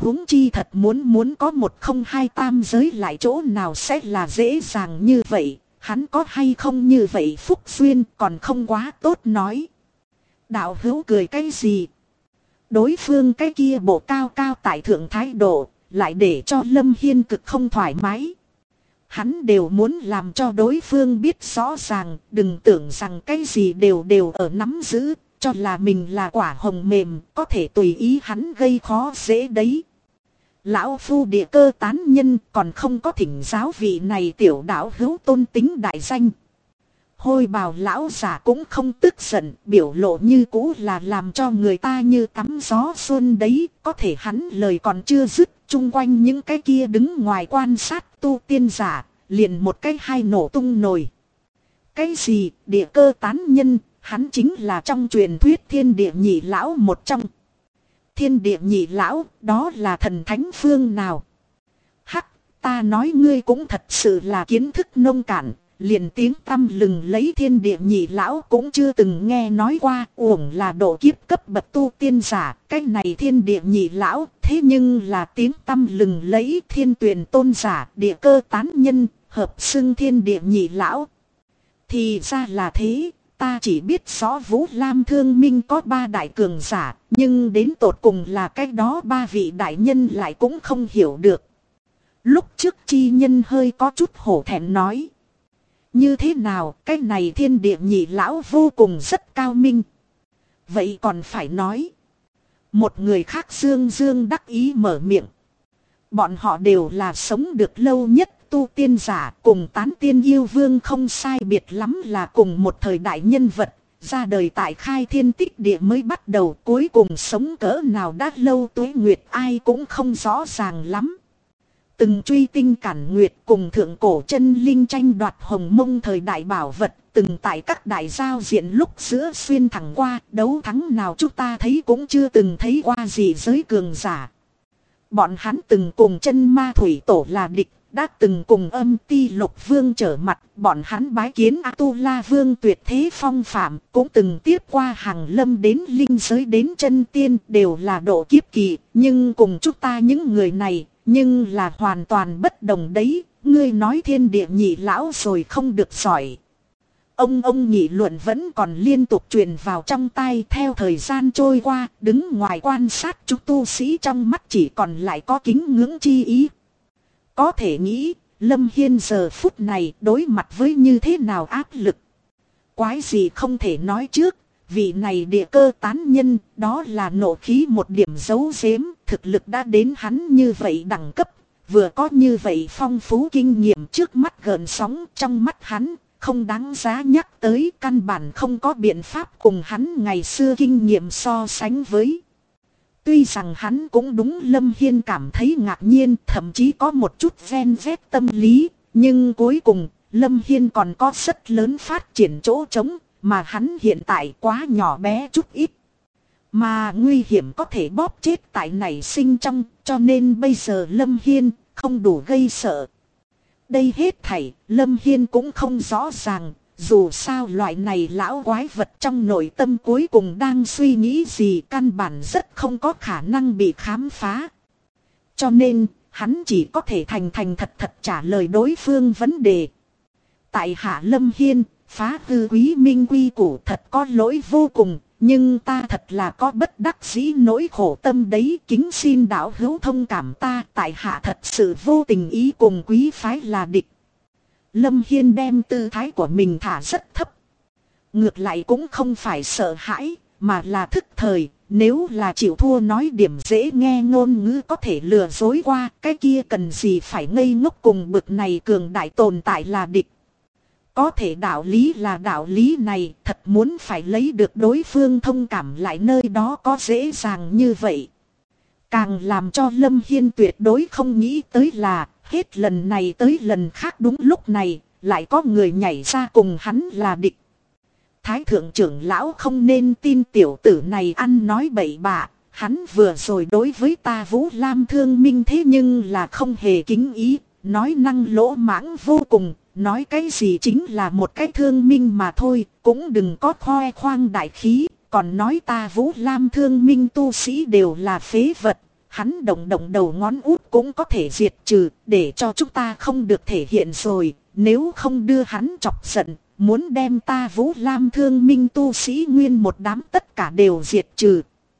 huống chi thật muốn có một không hai tam giới lại chỗ nào sẽ là dễ dàng như vậy. Hắn có hay không như vậy phúc duyên còn không quá tốt nói. Đạo hữu cười cái gì? Đối phương cái kia bộ cao cao tại thượng thái độ, lại để cho Lâm Hiên cực không thoải mái. Hắn đều muốn làm cho đối phương biết rõ ràng, đừng tưởng rằng cái gì đều ở nắm giữ, cho là mình là quả hồng mềm, có thể tùy ý hắn gây khó dễ đấy. Lão phu địa cơ tán nhân còn không có thỉnh giáo vị này tiểu đạo hữu tôn tính đại danh. Hôi bào lão giả cũng không tức giận, biểu lộ như cũ là làm cho người ta như tắm gió xuân đấy. Có thể hắn lời còn chưa dứt, chung quanh những cái kia đứng ngoài quan sát tu tiên giả, liền một cái hai nổ tung nồi. Cái gì, địa cơ tán nhân, hắn chính là trong truyền thuyết thiên địa nhị lão một trong. Thiên địa nhị lão, đó là thần thánh phương nào? Hắc, ta nói ngươi cũng thật sự là kiến thức nông cạn. Liền tiếng tăm lừng lấy thiên địa nhị lão cũng chưa từng nghe nói qua, uổng là độ kiếp cấp bậc tu tiên giả. Cái này thiên địa nhị lão, thế nhưng là tiếng tăm lừng lấy thiên tuyển tôn giả, địa cơ tán nhân, hợp xưng thiên địa nhị lão. Thì ra là thế, ta chỉ biết rõ Vũ Lam Thương Minh có 3 đại cường giả, nhưng đến tột cùng là cái đó 3 vị đại nhân lại cũng không hiểu được. Lúc trước chi nhân hơi có chút hổ thẹn nói. Như thế nào, cái này thiên địa nhị lão vô cùng rất cao minh. Vậy còn phải nói. Một người khác dương dương đắc ý mở miệng. Bọn họ đều là sống được lâu nhất tu tiên giả, cùng tán tiên yêu vương không sai biệt lắm là cùng một thời đại nhân vật. Ra đời tại khai thiên tích địa mới bắt đầu, cuối cùng sống cỡ nào đã lâu tuế nguyệt ai cũng không rõ ràng lắm. Từng truy tinh cản nguyệt cùng thượng cổ chân linh tranh đoạt hồng mông thời đại bảo vật, từng tại các đại giao diện lúc giữa xuyên thẳng qua, đấu thắng nào chúng ta thấy cũng chưa từng thấy qua gì giới cường giả. Bọn hắn từng cùng chân ma thủy tổ là địch, đã từng cùng âm ti lục vương trở mặt, bọn hắn bái kiến A-tu-la vương tuyệt thế phong phạm, cũng từng tiếp qua hàng lâm đến linh giới đến chân tiên, đều là độ kiếp kỳ, nhưng cùng chúng ta những người này, nhưng là hoàn toàn bất đồng đấy. Ngươi nói thiên địa nhị lão rồi không được giỏi. Ông nghị luận vẫn còn liên tục truyền vào trong tai. Theo thời gian trôi qua, đứng ngoài quan sát chúng tu sĩ trong mắt chỉ còn lại có kính ngưỡng chi ý. Có thể nghĩ, Lâm Hiên giờ phút này đối mặt với như thế nào áp lực. Quái gì không thể nói trước. Vị này địa cơ tán nhân, đó là nộ khí một điểm giấu giếm, thực lực đã đến hắn như vậy đẳng cấp, vừa có như vậy phong phú kinh nghiệm trước mắt gợn sóng trong mắt hắn, không đáng giá nhắc tới, căn bản không có biện pháp cùng hắn ngày xưa kinh nghiệm so sánh với. Tuy rằng hắn cũng đúng Lâm Hiên cảm thấy ngạc nhiên, thậm chí có một chút ven vét tâm lý, nhưng cuối cùng, Lâm Hiên còn có rất lớn phát triển chỗ trống. Mà hắn hiện tại quá nhỏ bé chút ít. Mà nguy hiểm có thể bóp chết tại nảy sinh trong, cho nên bây giờ Lâm Hiên không đủ gây sợ. Đây hết thảy, Lâm Hiên cũng không rõ ràng, dù sao loại này lão quái vật trong nội tâm cuối cùng đang suy nghĩ gì căn bản rất không có khả năng bị khám phá. Cho nên, hắn chỉ có thể thành thật trả lời đối phương vấn đề. Tại hạ Lâm Hiên, phá hư quý minh quy củ thật có lỗi vô cùng, nhưng ta thật là có bất đắc dĩ nỗi khổ tâm đấy, kính xin đạo hữu thông cảm ta, tại hạ thật sự vô tình ý cùng quý phái là địch. Lâm Hiên đem tư thái của mình thả rất thấp. Ngược lại cũng không phải sợ hãi, mà là thức thời, nếu là chịu thua nói điểm dễ nghe ngôn ngữ có thể lừa dối qua, cái kia cần gì phải ngây ngốc cùng bực này cường đại tồn tại là địch. Có thể đạo lý là đạo lý này, thật muốn phải lấy được đối phương thông cảm lại nơi đó có dễ dàng như vậy. Càng làm cho Lâm Hiên tuyệt đối không nghĩ tới là, hết lần này tới lần khác đúng lúc này, lại có người nhảy ra cùng hắn là địch. Thái thượng trưởng lão không nên tin tiểu tử này ăn nói bậy bạ, hắn vừa rồi đối với ta Vũ Lam Thương Minh thế nhưng là không hề kính ý, nói năng lỗ mãng vô cùng. Nói cái gì chính là một cái thương minh mà thôi, cũng đừng có khoe khoang đại khí, còn nói ta Vũ Lam Thương Minh tu sĩ đều là phế vật, hắn động động đầu ngón út cũng có thể diệt trừ, để cho chúng ta không được thể hiện rồi, nếu không đưa hắn chọc giận, muốn đem ta Vũ Lam Thương Minh tu sĩ nguyên một đám tất cả đều diệt trừ.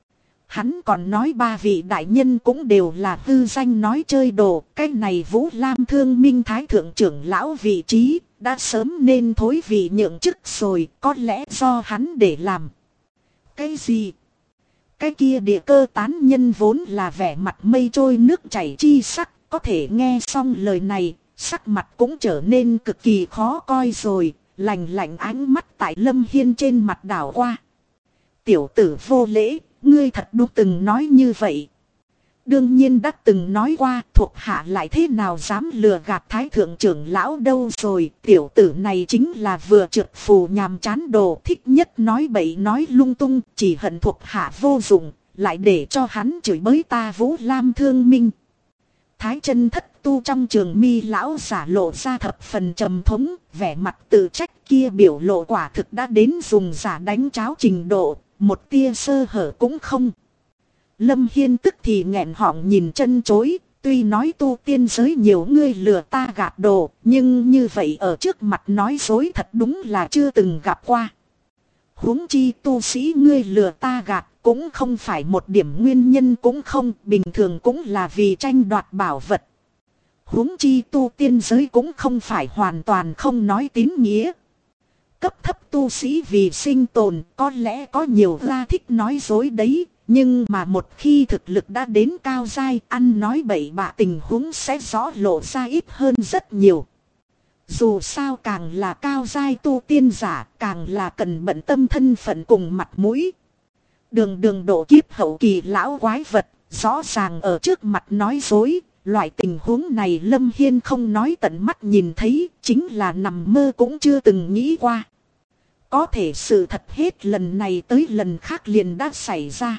Hắn còn nói ba vị đại nhân cũng đều là hư danh nói chơi đồ, cái này Vũ Lam Thương Minh Thái Thượng trưởng lão vị trí, đã sớm nên thối vị nhượng chức rồi, có lẽ do hắn để làm. Cái gì? Cái kia địa cơ tán nhân vốn là vẻ mặt mây trôi nước chảy chi sắc, có thể nghe xong lời này, sắc mặt cũng trở nên cực kỳ khó coi rồi, lạnh lạnh ánh mắt tại Lâm Hiên trên mặt đảo qua. Tiểu tử vô lễ, ngươi thật đúng từng nói như vậy. Đương nhiên đã từng nói qua, thuộc hạ lại thế nào dám lừa gạt Thái Thượng trưởng lão đâu rồi. Tiểu tử này chính là vừa trượt phù nhàm chán đồ, thích nhất nói bậy nói lung tung, chỉ hận thuộc hạ vô dụng, lại để cho hắn chửi bới ta Vũ Lam Thương Minh. Thái chân thất tu trong trường mi lão giả lộ ra thập phần trầm thống, vẻ mặt tự trách kia biểu lộ quả thực đã đến dùng giả đánh cháo trình độ, một tia sơ hở cũng không. Lâm Hiên tức thì nghẹn họng nhìn chân chối, tuy nói tu tiên giới nhiều ngươi lừa ta gạt đồ, nhưng như vậy ở trước mặt nói dối thật đúng là chưa từng gặp qua. Huống chi tu sĩ ngươi lừa ta gạt cũng không phải một điểm nguyên nhân cũng không, bình thường cũng là vì tranh đoạt bảo vật. Huống chi tu tiên giới cũng không phải hoàn toàn không nói tín nghĩa. Cấp thấp tu sĩ vì sinh tồn có lẽ có nhiều ra thích nói dối đấy. Nhưng mà một khi thực lực đã đến cao giai, ăn nói bậy bạ tình huống sẽ rõ lộ ra ít hơn rất nhiều. Dù sao càng là cao giai tu tiên giả, càng là cần bận tâm thân phận cùng mặt mũi. Đường độ kiếp hậu kỳ lão quái vật, rõ ràng ở trước mặt nói dối. Loại tình huống này Lâm Hiên không nói tận mắt nhìn thấy, chính là nằm mơ cũng chưa từng nghĩ qua. Có thể sự thật hết lần này tới lần khác liền đã xảy ra.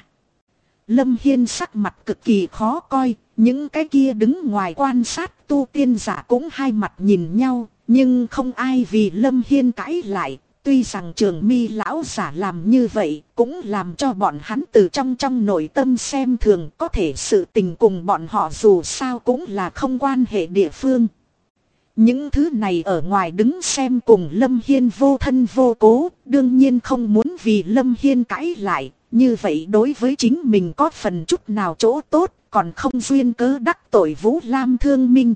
Lâm Hiên sắc mặt cực kỳ khó coi, những cái kia đứng ngoài quan sát tu tiên giả cũng hai mặt nhìn nhau, nhưng không ai vì Lâm Hiên cãi lại. Tuy rằng trường mi lão giả làm như vậy cũng làm cho bọn hắn từ trong nội tâm xem thường, có thể sự tình cùng bọn họ dù sao cũng là không quan hệ địa phương. Những thứ này ở ngoài đứng xem cùng Lâm Hiên vô thân vô cố, đương nhiên không muốn vì Lâm Hiên cãi lại, như vậy đối với chính mình có phần chút nào chỗ tốt, còn không duyên cớ đắc tội Vũ Lam Thương Minh.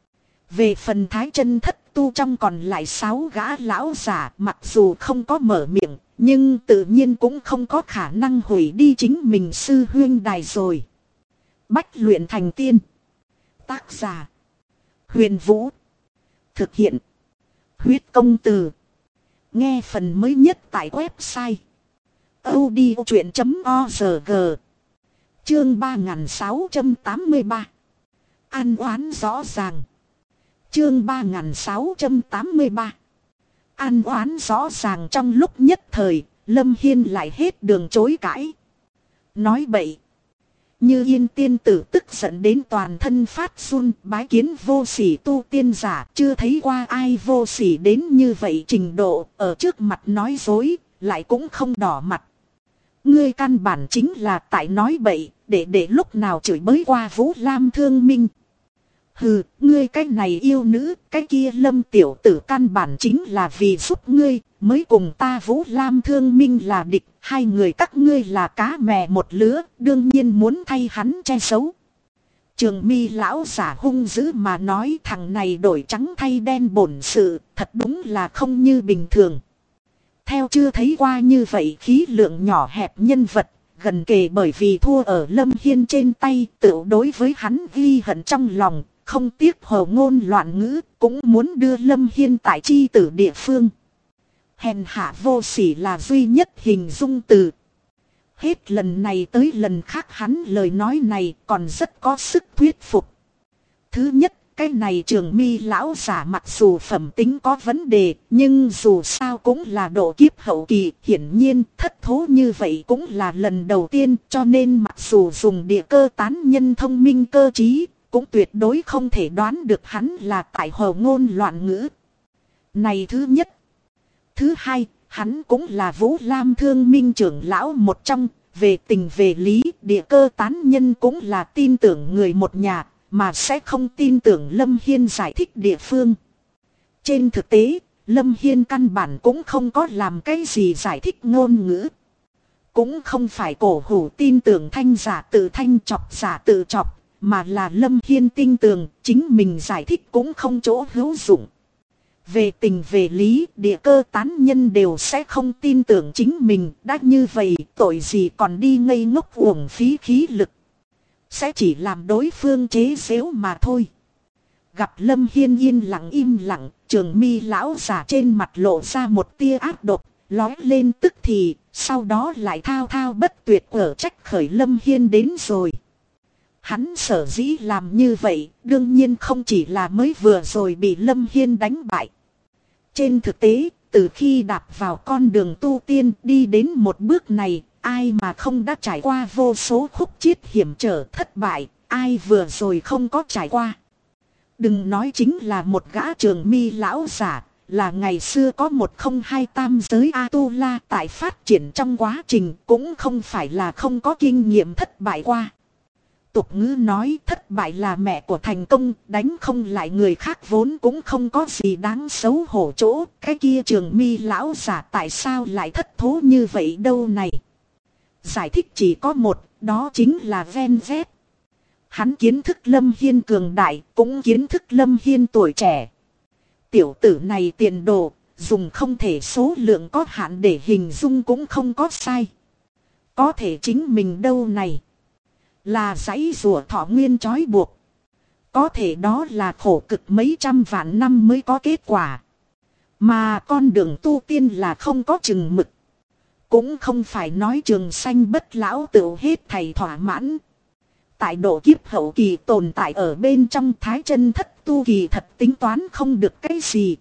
Về phần Thái chân thất tu trong còn lại 6 gã lão giả, mặc dù không có mở miệng, nhưng tự nhiên cũng không có khả năng hủy đi chính mình sư huyên đài rồi. Bách luyện thành tiên. Tác giả: Huyền Vũ. Thực hiện: Huyết Công Từ. Nghe phần mới nhất tại website audiochuyện.org. Chương 3683. An oán rõ ràng. Chương 3683. An oán rõ ràng. Trong lúc nhất thời, Lâm Hiên lại hết đường chối cãi. Nói bậy. Như Yên tiên tử tức giận đến toàn thân phát run, bái kiến vô sỉ tu tiên giả, chưa thấy qua ai vô sỉ đến như vậy trình độ, ở trước mặt nói dối, lại cũng không đỏ mặt. Ngươi căn bản chính là tại nói bậy, để lúc nào chửi bới qua Vũ Lam Thương Minh. Hừ, ngươi cái này yêu nữ, cái kia Lâm tiểu tử căn bản chính là vì giúp ngươi, mới cùng ta Vũ Lam Thương Minh là địch, hai người các ngươi là cá mè một lứa, đương nhiên muốn thay hắn che xấu. Trường mi lão giả hung dữ mà nói, thằng này đổi trắng thay đen bổn sự, thật đúng là không như bình thường. Theo chưa thấy qua như vậy khí lượng nhỏ hẹp nhân vật, gần kề bởi vì thua ở Lâm Hiên trên tay, tự đối với hắn ghi hận trong lòng, không tiếc hồ ngôn loạn ngữ, cũng muốn đưa Lâm Hiên tại chi tử địa phương. Hèn hạ vô sỉ là duy nhất hình dung từ. Hết lần này tới lần khác hắn lời nói này còn rất có sức thuyết phục. Thứ nhất, cái này trường mi lão giả mặc dù phẩm tính có vấn đề, nhưng dù sao cũng là độ kiếp hậu kỳ, hiển nhiên thất thố như vậy cũng là lần đầu tiên, cho nên mặc dù dùng địa cơ tán nhân thông minh cơ trí, cũng tuyệt đối không thể đoán được hắn là tại hồ ngôn loạn ngữ. Này thứ nhất. Thứ hai, hắn cũng là Vũ Lam Thương Minh trưởng lão một trong, về tình về lý, địa cơ tán nhân cũng là tin tưởng người một nhà, mà sẽ không tin tưởng Lâm Hiên giải thích địa phương. Trên thực tế, Lâm Hiên căn bản cũng không có làm cái gì giải thích ngôn ngữ. Cũng không phải cổ hủ tin tưởng thanh giả tự thanh, chọc giả tự chọc, mà là Lâm Hiên tin tưởng chính mình giải thích cũng không chỗ hữu dụng. Về tình về lý, địa cơ tán nhân đều sẽ không tin tưởng chính mình. Đã như vậy, tội gì còn đi ngây ngốc uổng phí khí lực. Sẽ chỉ làm đối phương chế giễu mà thôi. Gặp Lâm Hiên yên lặng im lặng, Trường Mi lão giả trên mặt lộ ra một tia ác độc, lói lên tức thì, sau đó lại thao thao bất tuyệt ở trách khởi Lâm Hiên đến rồi. Hắn sở dĩ làm như vậy, đương nhiên không chỉ là mới vừa rồi bị Lâm Hiên đánh bại. Trên thực tế, từ khi đạp vào con đường tu tiên đi đến một bước này, ai mà không đã trải qua vô số khúc chiết hiểm trở thất bại, ai vừa rồi không có trải qua. Đừng nói chính là một gã Trường Mi lão giả, là ngày xưa có 102 tam giới A-tu-la tại phát triển trong quá trình cũng không phải là không có kinh nghiệm thất bại qua. Tục ngữ nói thất bại là mẹ của thành công, đánh không lại người khác vốn cũng không có gì đáng xấu hổ chỗ. Cái kia Trường Mi lão giả tại sao lại thất thố như vậy đâu này? Giải thích chỉ có một, đó chính là ven vét. Hắn kiến thức Lâm Hiên cường đại, cũng kiến thức Lâm Hiên tuổi trẻ. Tiểu tử này tiền đồ, dùng không thể số lượng có hạn để hình dung cũng không có sai. Có thể chính mình đâu này? Là giãy rùa thọ nguyên trói buộc. Có thể đó là khổ cực mấy trăm vạn năm mới có kết quả. Mà con đường tu tiên là không có chừng mực. Cũng không phải nói trường sanh bất lão tựu hết thầy thỏa mãn. Tại độ kiếp hậu kỳ tồn tại ở bên trong thái chân thất tu kỳ thật tính toán không được cái gì.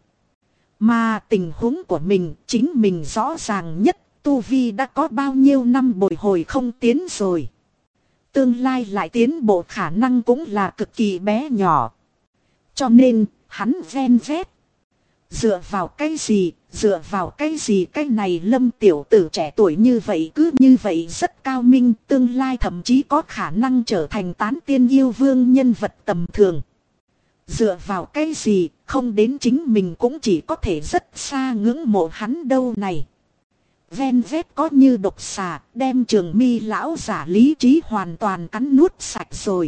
Mà tình huống của mình chính mình rõ ràng nhất, tu vi đã có bao nhiêu năm bồi hồi không tiến rồi. Tương lai lại tiến bộ khả năng cũng là cực kỳ bé nhỏ. Cho nên, hắn ven vét. Dựa vào cái gì, cái này Lâm tiểu tử trẻ tuổi như vậy cứ như vậy rất cao minh, tương lai thậm chí có khả năng trở thành tán tiên yêu vương nhân vật tầm thường. Dựa vào cái gì, không đến chính mình cũng chỉ có thể rất xa ngưỡng mộ hắn đâu này. Ven vét có như độc xà, đem Trường Mi lão giả lý trí hoàn toàn cắn nuốt sạch rồi.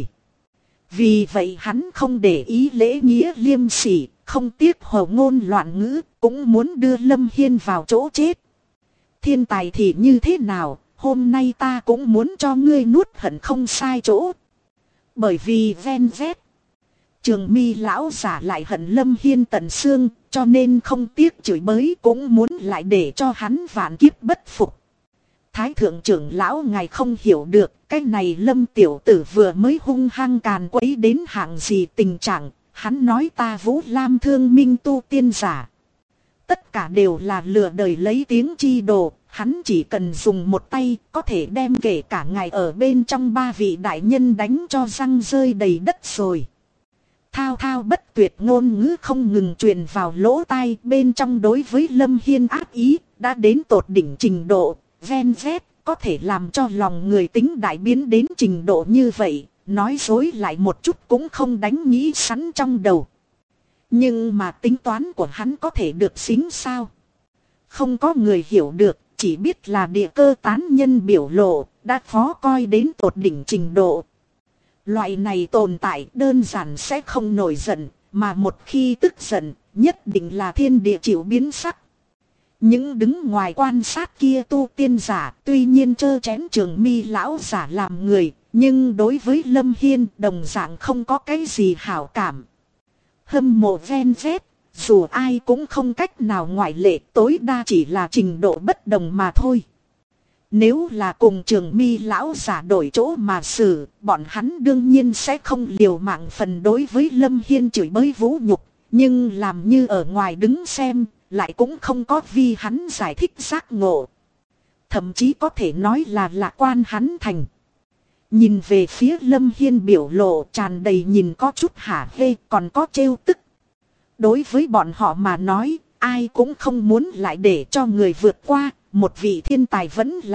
Vì vậy hắn không để ý lễ nghĩa liêm sỉ, không tiếc hồ ngôn loạn ngữ, cũng muốn đưa Lâm Hiên vào chỗ chết. Thiên tài thì như thế nào, hôm nay ta cũng muốn cho ngươi nuốt hận không sai chỗ. Bởi vì ven vét, Trường Mi lão giả lại hận Lâm Hiên tận xương, cho nên không tiếc chửi bới cũng muốn lại để cho hắn vạn kiếp bất phục. Thái thượng trưởng lão ngài không hiểu được, cái này Lâm tiểu tử vừa mới hung hăng càn quấy đến hạng gì tình trạng, hắn nói ta Vũ Lam thương minh tu tiên giả. Tất cả đều là lừa đời lấy tiếng chi đồ, hắn chỉ cần dùng một tay có thể đem kể cả ngài ở bên trong ba vị đại nhân đánh cho răng rơi đầy đất rồi. Thao thao bất tuyệt ngôn ngữ không ngừng truyền vào lỗ tai, bên trong đối với Lâm Hiên ác ý đã đến tột đỉnh trình độ, ven vét có thể làm cho lòng người tính đại biến đến trình độ như vậy, nói dối lại một chút cũng không đánh nghĩ sẵn trong đầu. Nhưng mà tính toán của hắn có thể được xính sao? Không có người hiểu được, chỉ biết là địa cơ tán nhân biểu lộ đã khó coi đến tột đỉnh trình độ. Loại này tồn tại đơn giản sẽ không nổi giận, mà một khi tức giận, nhất định là thiên địa chịu biến sắc. Những đứng ngoài quan sát kia tu tiên giả tuy nhiên trơ chén Trường Mi lão giả làm người, nhưng đối với Lâm Hiên đồng dạng không có cái gì hảo cảm. Hâm mộ ven vét, dù ai cũng không cách nào ngoại lệ, tối đa chỉ là trình độ bất đồng mà thôi. Nếu là cùng Trường Mi lão giả đổi chỗ mà xử, bọn hắn đương nhiên sẽ không liều mạng phần đối với Lâm Hiên chửi bới vũ nhục, nhưng làm như ở ngoài đứng xem, lại cũng không có vì hắn giải thích giác ngộ. Thậm chí có thể nói là lạc quan hắn thành. Nhìn về phía Lâm Hiên biểu lộ tràn đầy nhìn có chút hả hê, còn có trêu tức. Đối với bọn họ mà nói, ai cũng không muốn lại để cho người vượt qua, một vị thiên tài vẫn lạ,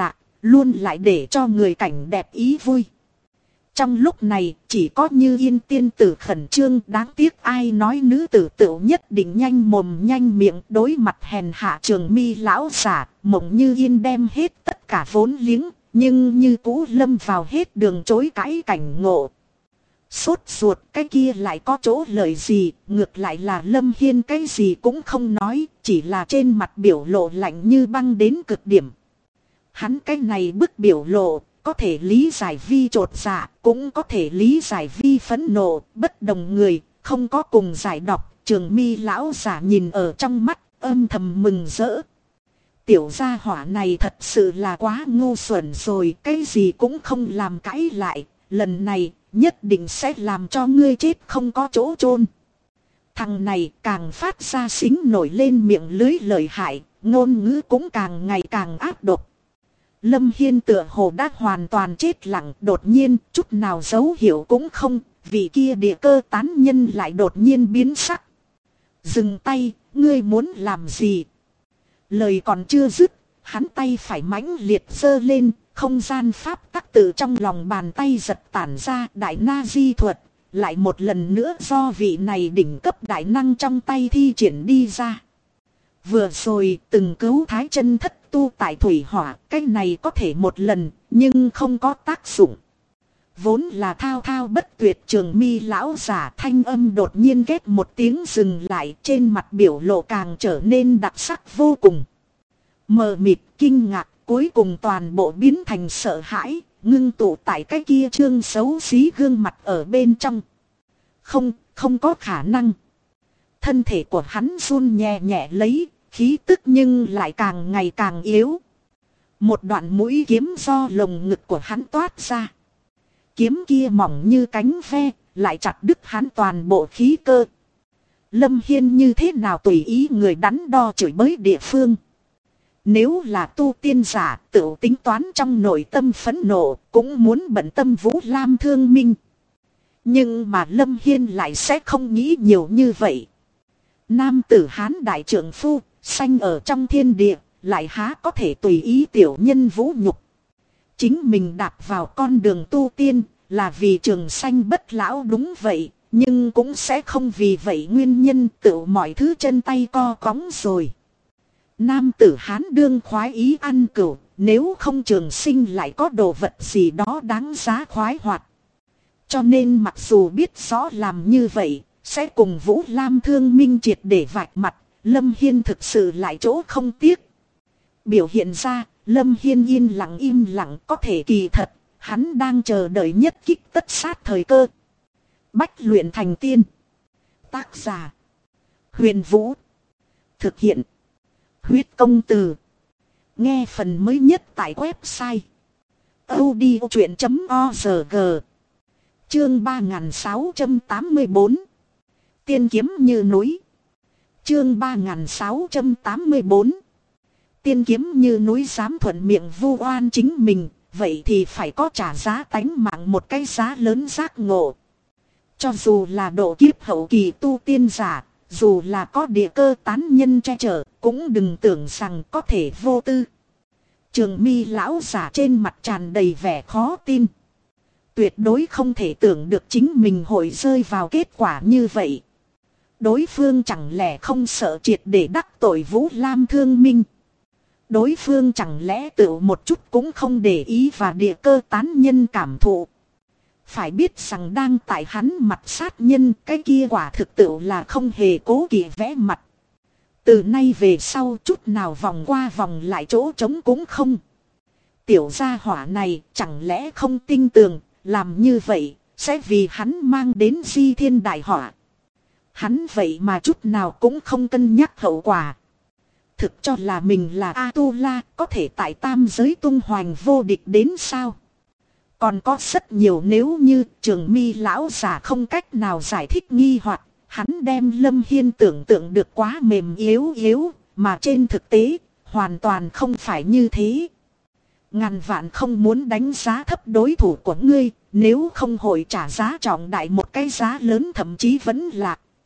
luôn lại để cho người cảnh đẹp ý vui. Trong lúc này chỉ có Như Yên tiên tử khẩn trương, đáng tiếc ai nói nữ tử tựu nhất định nhanh mồm nhanh miệng. Đối mặt hèn hạ Trường Mi lão giả, Mộng Như Yên đem hết tất cả vốn liếng, nhưng như cũ lâm vào hết đường chối cãi cảnh ngộ. Sốt ruột cái kia lại có chỗ lợi gì, ngược lại là Lâm Hiên cái gì cũng không nói, chỉ là trên mặt biểu lộ lạnh như băng đến cực điểm. Hắn cái này bức biểu lộ, có thể lý giải vi chột dạ, cũng có thể lý giải vi phẫn nộ, bất đồng người, không có cùng giải đọc. Trường Mi lão giả nhìn ở trong mắt, âm thầm mừng rỡ. Tiểu gia hỏa này thật sự là quá ngu xuẩn rồi, cái gì cũng không làm cãi lại, lần này nhất định sẽ làm cho ngươi chết không có chỗ chôn. Thằng này càng phát ra xính nổi lên miệng lưới lợi hại, ngôn ngữ cũng càng ngày càng ác độc. Lâm Hiên tựa hồ đã hoàn toàn chết lặng, đột nhiên chút nào dấu hiệu cũng không, vị kia địa cơ tán nhân lại đột nhiên biến sắc. Dừng tay, ngươi muốn làm gì? Lời còn chưa dứt, hắn tay phải mãnh liệt giơ lên, không gian pháp tắc tự trong lòng bàn tay giật tản ra, đại na di thuật, lại một lần nữa do vị này đỉnh cấp đại năng trong tay thi triển đi ra. Vừa rồi từng cứu thái chân thất tu tại thủy hỏa, cái này có thể một lần, nhưng không có tác dụng. Vốn là thao thao bất tuyệt Trường Mi lão giả, thanh âm đột nhiên ghét một tiếng dừng lại, trên mặt biểu lộ càng trở nên đặc sắc vô cùng. Mờ mịt kinh ngạc cuối cùng toàn bộ biến thành sợ hãi, ngưng tụ tại cái kia trương xấu xí gương mặt ở bên trong. Không có khả năng. Thân thể của hắn run nhẹ nhẹ lấy, khí tức nhưng lại càng ngày càng yếu. Một đoạn mũi kiếm do lồng ngực của hắn toát ra. Kiếm kia mỏng như cánh ve, lại chặt đứt hắn toàn bộ khí cơ. Lâm Hiên như thế nào tùy ý người đắn đo chửi bới địa phương. Nếu là tu tiên giả tự tính toán trong nội tâm phẫn nộ, cũng muốn bận tâm Vũ Lam thương minh. Nhưng mà Lâm Hiên lại sẽ không nghĩ nhiều như vậy. Nam tử Hán đại trưởng phu, sanh ở trong thiên địa, lại há có thể tùy ý tiểu nhân vũ nhục. Chính mình đạp vào con đường tu tiên, là vì trường sanh bất lão đúng vậy, nhưng cũng sẽ không vì vậy nguyên nhân tự mọi thứ chân tay co cóng rồi. Nam tử Hán đương khoái ý ăn cửu, nếu không trường sinh lại có đồ vật gì đó đáng giá khoái hoạt. Cho nên mặc dù biết rõ làm như vậy, sẽ cùng Vũ Lam thương minh triệt để vạch mặt, Lâm Hiên thực sự lại chỗ không tiếc. Biểu hiện ra, Lâm Hiên yên lặng im lặng, có thể kỳ thật, hắn đang chờ đợi nhất kích tất sát thời cơ. Bách luyện thành tiên. Tác giả: Huyền Vũ. Thực hiện: Huyết Công Từ. Nghe phần mới nhất tại website audiochuyện.org. Chương 3684. Tiên kiếm như núi. Chương 3684. Tiên kiếm như núi dám thuận miệng vu oan chính mình, vậy thì phải có trả giá tánh mạng một cái giá lớn giác ngộ. Cho dù là độ kiếp hậu kỳ tu tiên giả, dù là có địa cơ tán nhân che chở, cũng đừng tưởng rằng có thể vô tư. Trường Mi lão giả trên mặt tràn đầy vẻ khó tin. Tuyệt đối không thể tưởng được chính mình hội rơi vào kết quả như vậy. Đối phương chẳng lẽ không sợ triệt để đắc tội Vũ Lam thương minh. Đối phương chẳng lẽ tự một chút cũng không để ý và địa cơ tán nhân cảm thụ. Phải biết rằng đang tại hắn mặt sát nhân, cái kia quả thực tự là không hề cố kỵ vẽ mặt. Từ nay về sau chút nào vòng qua vòng lại chỗ trống cũng không. Tiểu gia hỏa này chẳng lẽ không tin tưởng, làm như vậy sẽ vì hắn mang đến di thiên đại họa. Hắn vậy mà chút nào cũng không cân nhắc hậu quả. Thực cho là mình là A-tu-la, có thể tại tam giới tung hoành vô địch đến sao? Còn có rất nhiều nếu như Trường Mi lão giả không cách nào giải thích nghi hoặc hắn đem Lâm Hiên tưởng tượng được quá mềm yếu, mà trên thực tế, hoàn toàn không phải như thế. Ngàn vạn không muốn đánh giá thấp đối thủ của ngươi, nếu không hội trả giá trọng đại một cái giá lớn thậm chí vẫn lạc.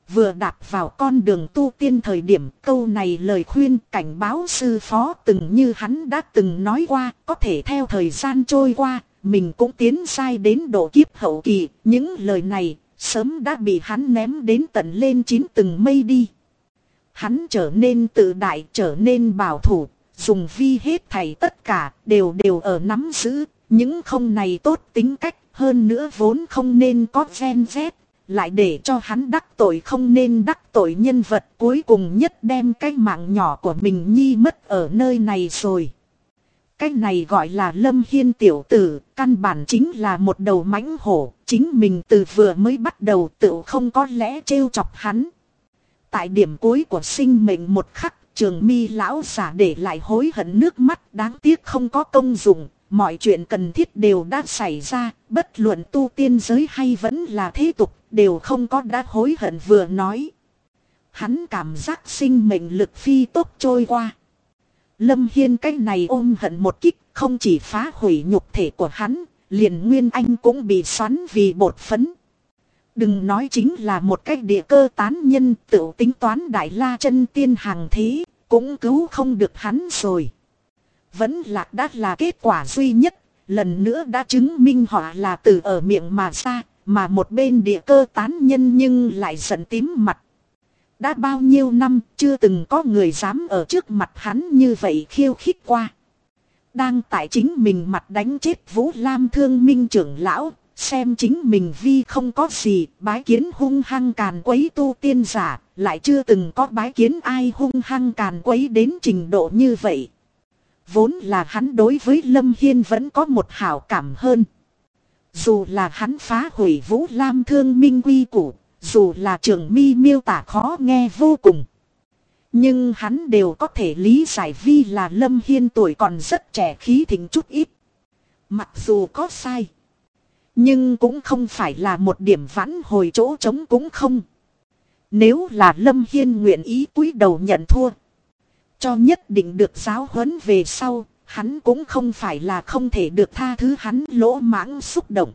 Vừa đạp vào con đường tu tiên thời điểm, câu này lời khuyên cảnh báo sư phó từng như hắn đã từng nói qua, có thể theo thời gian trôi qua, mình cũng tiến sai đến độ kiếp hậu kỳ. Những lời này sớm đã bị hắn ném đến tận lên 9 tầng mây đi. Hắn trở nên tự đại, trở nên bảo thủ, dùng vi hết thảy tất cả đều ở nắm giữ. Những không này tốt tính cách, hơn nữa vốn không nên có gen z, lại để cho hắn đắc tội không nên đắc tội nhân vật, cuối cùng nhất đem cái mạng nhỏ của mình nhi mất ở nơi này rồi. Cái này gọi là Lâm Hiên tiểu tử, căn bản chính là một đầu mãnh hổ, chính mình từ vừa mới bắt đầu tự không có lẽ trêu chọc hắn. Tại điểm cuối của sinh mệnh một khắc, Trường Mi lão giả để lại hối hận nước mắt, đáng tiếc không có công dụng. Mọi chuyện cần thiết đều đã xảy ra, bất luận tu tiên giới hay vẫn là thế tục, đều không có đã hối hận vừa nói. Hắn cảm giác sinh mệnh lực phi tốc trôi qua. Lâm Hiên cái này ôm hận một kích, không chỉ phá hủy nhục thể của hắn, liền Nguyên Anh cũng bị xoắn vì bột phấn. Đừng nói chính là một cái địa cơ tán nhân, tự tính toán Đại La chân tiên hàng thế, cũng cứu không được hắn rồi. Vẫn lạc đã là kết quả duy nhất, lần nữa đã chứng minh họ là từ ở miệng mà ra, mà một bên địa cơ tán nhân nhưng lại giận tím mặt. Đã bao nhiêu năm chưa từng có người dám ở trước mặt hắn như vậy khiêu khích qua. Đang tại chính mình mặt đánh chết Vũ Lam Thương Minh trưởng lão, xem chính mình vi không có gì, bái kiến hung hăng càn quấy tu tiên giả, lại chưa từng có bái kiến ai hung hăng càn quấy đến trình độ như vậy. Vốn là hắn đối với Lâm Hiên vẫn có một hảo cảm hơn. Dù là hắn phá hủy Vũ Lam Thương Minh quy củ, dù là Trường Mi miêu tả khó nghe vô cùng, nhưng hắn đều có thể lý giải vì là Lâm Hiên tuổi còn rất trẻ, khí thịnh chút ít. Mặc dù có sai, nhưng cũng không phải là một điểm vãn hồi chỗ trống cũng không. Nếu là Lâm Hiên nguyện ý cúi đầu nhận thua, cho nhất định được giáo huấn về sau, hắn cũng không phải là không thể được tha thứ. Hắn lỗ mãng xúc động.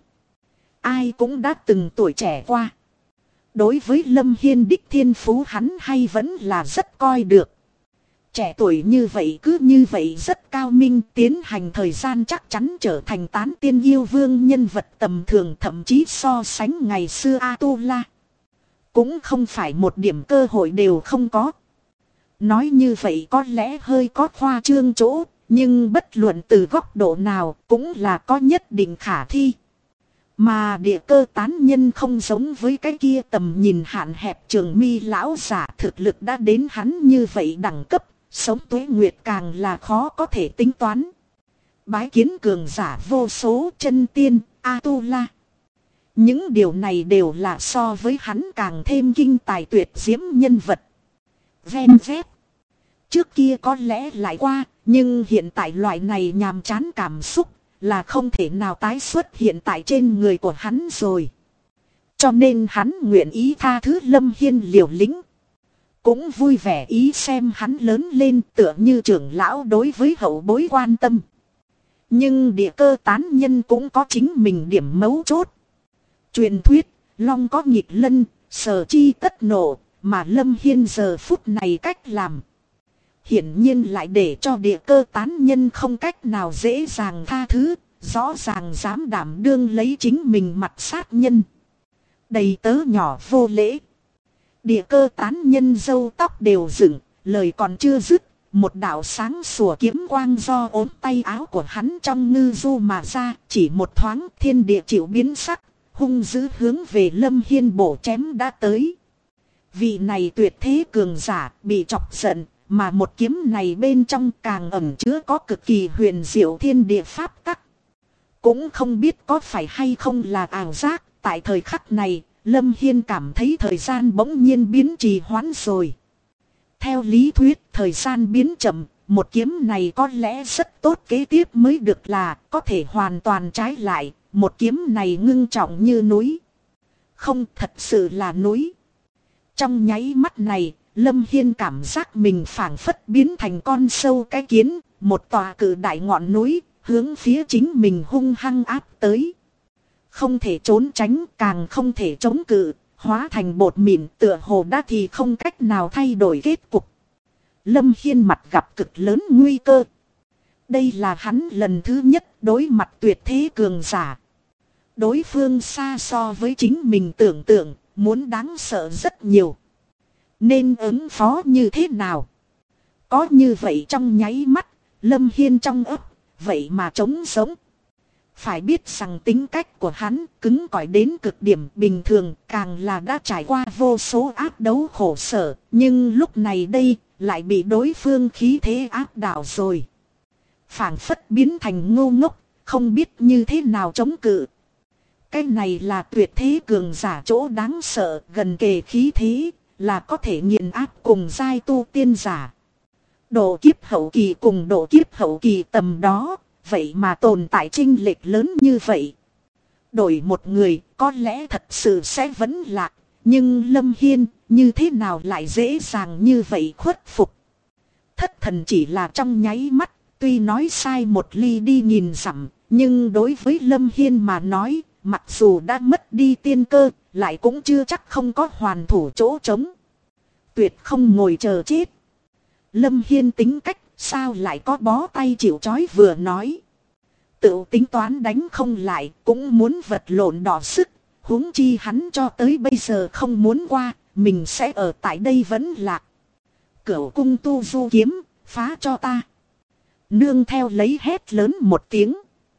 Ai cũng đã từng tuổi trẻ qua. Đối với Lâm Hiên đích thiên phú hắn hay vẫn là rất coi được. Trẻ tuổi như vậy cứ như vậy rất cao minh, tiến hành thời gian chắc chắn trở thành tán tiên yêu vương nhân vật tầm thường, thậm chí so sánh ngày xưa A-tu-la cũng không phải một điểm cơ hội đều không có. Nói như vậy có lẽ hơi có khoa trương chỗ, nhưng bất luận từ góc độ nào cũng là có nhất định khả thi. Mà địa cơ tán nhân không giống với cái kia tầm nhìn hạn hẹp Trường Mi lão giả, thực lực đã đến hắn như vậy đẳng cấp, sống tuế nguyệt càng là khó có thể tính toán. Bái kiến cường giả vô số, chân tiên, A-tu-la. Những điều này đều là so với hắn càng thêm kinh tài tuyệt diễm nhân vật. Ven vét. Trước kia có lẽ lại qua, nhưng hiện tại loại này nhàm chán cảm xúc là không thể nào tái xuất hiện tại trên người của hắn rồi. Cho nên hắn nguyện ý tha thứ Lâm Hiên liều lĩnh. Cũng vui vẻ ý xem hắn lớn lên, tựa như trưởng lão đối với hậu bối quan tâm. Nhưng địa cơ tán nhân cũng có chính mình điểm mấu chốt. Truyền thuyết, long có nghịch lân, sở chi tất nộ, mà Lâm Hiên giờ phút này cách làm hiển nhiên lại để cho địa cơ tán nhân không cách nào dễ dàng tha thứ, rõ ràng dám đảm đương lấy chính mình mặt sát nhân. Đầy tớ nhỏ vô lễ. Địa cơ tán nhân râu tóc đều dựng, lời còn chưa dứt, một đạo sáng sủa kiếm quang do ốm tay áo của hắn trong ngư du mà ra, chỉ một thoáng thiên địa chịu biến sắc, hung dữ hướng về Lâm Hiên bổ chém đã tới. Vị này tuyệt thế cường giả bị chọc giận, mà một kiếm này bên trong càng ẩn chứa có cực kỳ huyền diệu thiên địa pháp tắc. Cũng không biết có phải hay không là ảo giác, tại thời khắc này, Lâm Hiên cảm thấy thời gian bỗng nhiên biến trì hoãn rồi. Theo lý thuyết, thời gian biến chậm, một kiếm này có lẽ rất tốt kế tiếp mới được, là có thể hoàn toàn trái lại, một kiếm này ngưng trọng như núi. Không, thật sự là núi. Trong nháy mắt này, Lâm Hiên cảm giác mình phảng phất biến thành con sâu cái kiến, một tòa cự đại ngọn núi, hướng phía chính mình hung hăng áp tới. Không thể trốn tránh, càng không thể chống cự, hóa thành bột mịn tựa hồ đã thì không cách nào thay đổi kết cục. Lâm Hiên mặt gặp cực lớn nguy cơ. Đây là hắn lần thứ nhất đối mặt tuyệt thế cường giả. Đối phương xa so với chính mình tưởng tượng, muốn đáng sợ rất nhiều. Nên ứng phó như thế nào? Có như vậy trong nháy mắt, Lâm Hiên trong ấp, vậy mà trống sống. Phải biết rằng tính cách của hắn cứng cỏi đến cực điểm bình thường, càng là đã trải qua vô số áp đấu khổ sở. Nhưng lúc này đây, lại bị đối phương khí thế áp đảo rồi. Phảng phất biến thành ngu ngốc, không biết như thế nào chống cự. Cái này là tuyệt thế cường giả chỗ đáng sợ, gần kề khí thế, là có thể nghiền áp cùng giai tu tiên giả. Độ kiếp hậu kỳ cùng độ kiếp hậu kỳ tầm đó, vậy mà tồn tại chênh lệch lớn như vậy. Đổi một người, có lẽ thật sự sẽ vẫn lạc, nhưng Lâm Hiên, như thế nào lại dễ dàng như vậy khuất phục. Thất thần chỉ là trong nháy mắt, tuy nói sai một ly đi nghìn dặm, nhưng đối với Lâm Hiên mà nói, mặc dù đã mất đi tiên cơ, lại cũng chưa chắc không có hoàn thủ chỗ trống. Tuyệt không ngồi chờ chết. Lâm Hiên tính cách, sao lại có bó tay chịu trói vừa nói. Tự tính toán đánh không lại, cũng muốn vật lộn đỏ sức. Huống chi hắn cho tới bây giờ không muốn qua, mình sẽ ở tại đây vẫn lạc. Cửu cung tu du kiếm, phá cho ta. Nương theo lấy hét lớn một tiếng.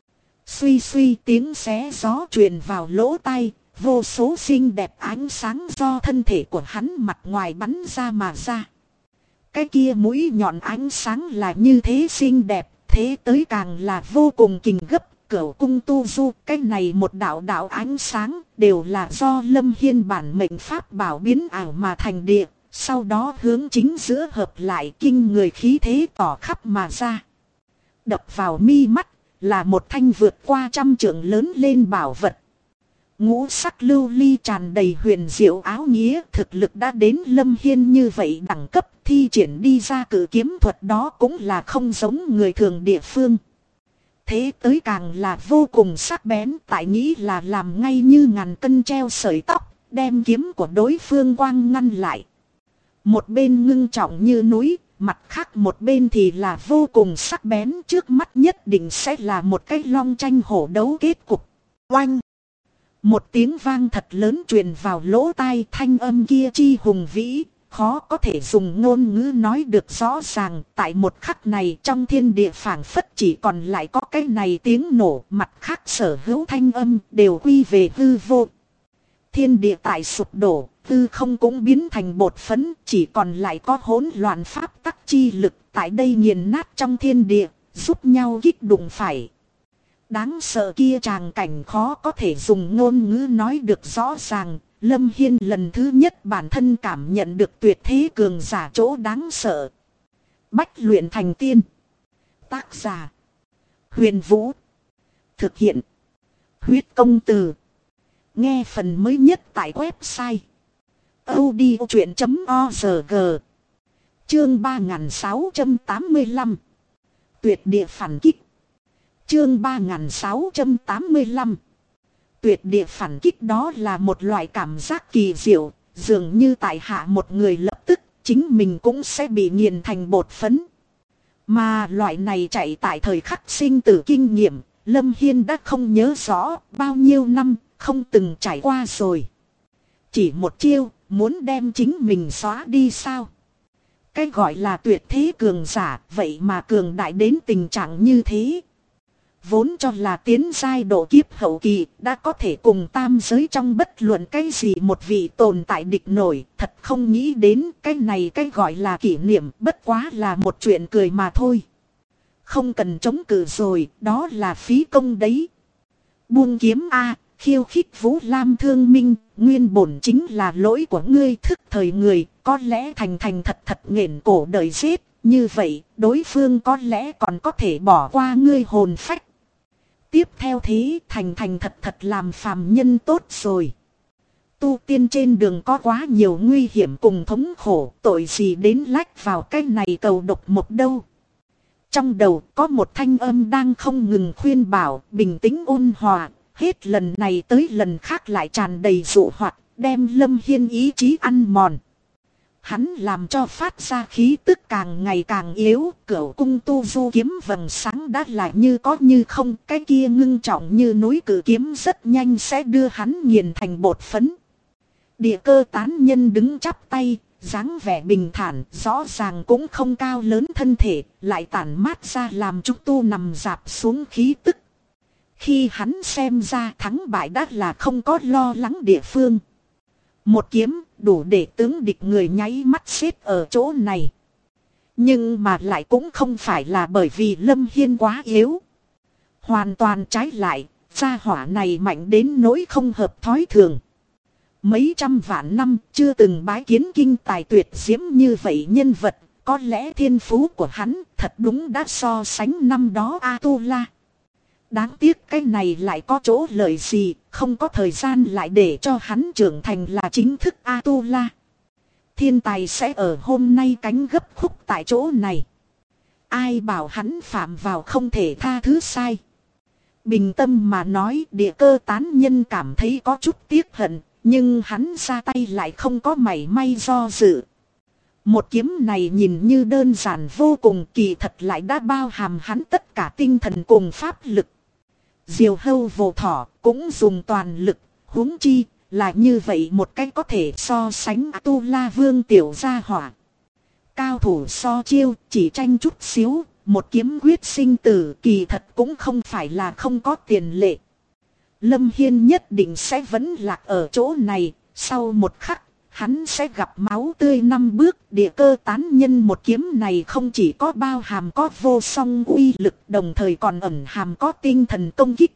Suy suy tiếng xé gió truyền vào lỗ tai, vô số xinh đẹp ánh sáng do thân thể của hắn mặt ngoài bắn ra mà ra. Cái kia mũi nhọn ánh sáng là như thế xinh đẹp, thế tới càng là vô cùng kình gấp. Cửu cung tu du, cái này một đạo đạo ánh sáng đều là do Lâm Hiên bản mệnh pháp bảo biến ảo mà thành địa, sau đó hướng chính giữa hợp lại kinh người khí thế tỏ khắp mà ra. Đập vào mi mắt là một thanh vượt qua 100 trượng lớn lên bảo vật. Ngũ sắc lưu ly tràn đầy huyền diệu áo nghĩa, thực lực đã đến Lâm Hiên như vậy đẳng cấp, thi triển đi ra cử kiếm thuật đó cũng là không giống người thường địa phương. Thế tới càng là vô cùng sắc bén, tại nghĩ là làm ngay như ngàn cân treo sợi tóc, đem kiếm của đối phương quang ngăn lại. Một bên ngưng trọng như núi, mặt khác một bên thì là vô cùng sắc bén, trước mắt nhất định sẽ là một cái long tranh hổ đấu kết cục. Oanh! Một tiếng vang thật lớn truyền vào lỗ tai, thanh âm kia chi hùng vĩ, khó có thể dùng ngôn ngữ nói được rõ ràng. Tại một khắc này trong thiên địa phảng phất chỉ còn lại có cái này tiếng nổ, mặt khác sở hữu thanh âm đều quy về hư vô. Thiên địa tại sụp đổ, hư không cũng biến thành bột phấn, chỉ còn lại có hỗn loạn pháp tắc chi lực tại đây nghiền nát trong thiên địa, giúp nhau kích đụng phải. Đáng sợ kia tràng cảnh khó có thể dùng ngôn ngữ nói được rõ ràng. Lâm Hiên lần thứ nhất bản thân cảm nhận được tuyệt thế cường giả chỗ đáng sợ. Bách luyện thành tiên. Tác giả: Huyền Vũ. Thực hiện: Huyết Công Từ. Nghe phần mới nhất tại website audiochuyện.org. Chương 3685. Tuyệt địa phản kích. Chương 3685. Tuyệt địa phản kích, đó là một loại cảm giác kỳ diệu, dường như tại hạ một người lập tức, chính mình cũng sẽ bị nghiền thành bột phấn. Mà loại này chạy tại thời khắc sinh tử kinh nghiệm, Lâm Hiên đã không nhớ rõ bao nhiêu năm, không từng trải qua rồi. Chỉ một chiêu, muốn đem chính mình xóa đi sao? Cái gọi là tuyệt thế cường giả, vậy mà cường đại đến tình trạng như thế. Vốn cho là tiến giai độ kiếp hậu kỳ đã có thể cùng tam giới trong bất luận cái gì một vị tồn tại địch nổi, thật không nghĩ đến cái này cái gọi là kỷ niệm bất quá là một chuyện cười mà thôi. Không cần chống cự rồi, đó là phí công đấy. Buông kiếm a, khiêu khích Vũ Lam Thương Minh, nguyên bổn chính là lỗi của ngươi, thức thời người, có lẽ thành thành thật thật nghển cổ đời giết, như vậy đối phương có lẽ còn có thể bỏ qua ngươi hồn phách. Tiếp theo thế thành thành thật thật làm phàm nhân tốt rồi. Tu tiên trên đường có quá nhiều nguy hiểm cùng thống khổ, tội gì đến lách vào cái này cầu độc một đâu. Trong đầu có một thanh âm đang không ngừng khuyên bảo, bình tĩnh ôn hòa, hết lần này tới lần khác lại tràn đầy dụ hoặc, đem Lâm Hiên ý chí ăn mòn. Hắn làm cho phát ra khí tức càng ngày càng yếu, cửu cung tu du kiếm vầng sáng đã là như có như không, cái kia ngưng trọng như núi cử kiếm rất nhanh sẽ đưa hắn nghiền thành bột phấn. Địa cơ tán nhân đứng chắp tay, dáng vẻ bình thản, rõ ràng cũng không cao lớn thân thể, lại tản mát ra làm trúc tu nằm dạp xuống khí tức. Khi hắn xem ra thắng bại đã là không có lo lắng địa phương. Một kiếm đủ để tướng địch người nháy mắt xếp ở chỗ này. Nhưng mà lại cũng không phải là bởi vì Lâm Hiên quá yếu. Hoàn toàn trái lại, gia hỏa này mạnh đến nỗi không hợp thói thường. Mấy trăm vạn năm chưa từng bái kiến kinh tài tuyệt diễm như vậy nhân vật, có lẽ thiên phú của hắn thật đúng đã so sánh năm đó A-tu-la. Đáng tiếc cái này lại có chỗ lợi gì, không có thời gian lại để cho hắn trưởng thành là chính thức A-tu-la. Thiên tài sẽ ở hôm nay cánh gấp khúc tại chỗ này. Ai bảo hắn phạm vào không thể tha thứ sai. Bình tâm mà nói, địa cơ tán nhân cảm thấy có chút tiếc hận, nhưng hắn ra tay lại không có mảy may do dự. Một kiếm này nhìn như đơn giản vô cùng, kỳ thật lại đã bao hàm hắn tất cả tinh thần cùng pháp lực. Diều hâu vồ thỏ cũng dùng toàn lực, huống chi là như vậy một cách có thể so sánh A-tu-la vương tiểu gia hỏa. Cao thủ so chiêu chỉ tranh chút xíu, một kiếm quyết sinh tử kỳ thật cũng không phải là không có tiền lệ. Lâm Hiên nhất định sẽ vẫn lạc ở chỗ này, sau một khắc, hắn sẽ gặp máu tươi năm bước. Địa cơ tán nhân một kiếm này không chỉ có bao hàm có vô song uy lực, đồng thời còn ẩn hàm có tinh thần công kích.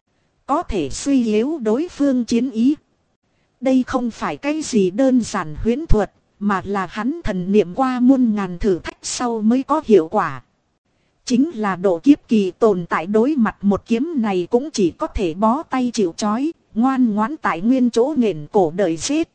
Có thể suy yếu đối phương chiến ý. Đây không phải cái gì đơn giản huyễn thuật, mà là hắn thần niệm qua muôn ngàn thử thách sau mới có hiệu quả. Chính là độ kiếp kỳ tồn tại đối mặt một kiếm này cũng chỉ có thể bó tay chịu trói, ngoan ngoãn tại nguyên chỗ nghển cổ đợi giết.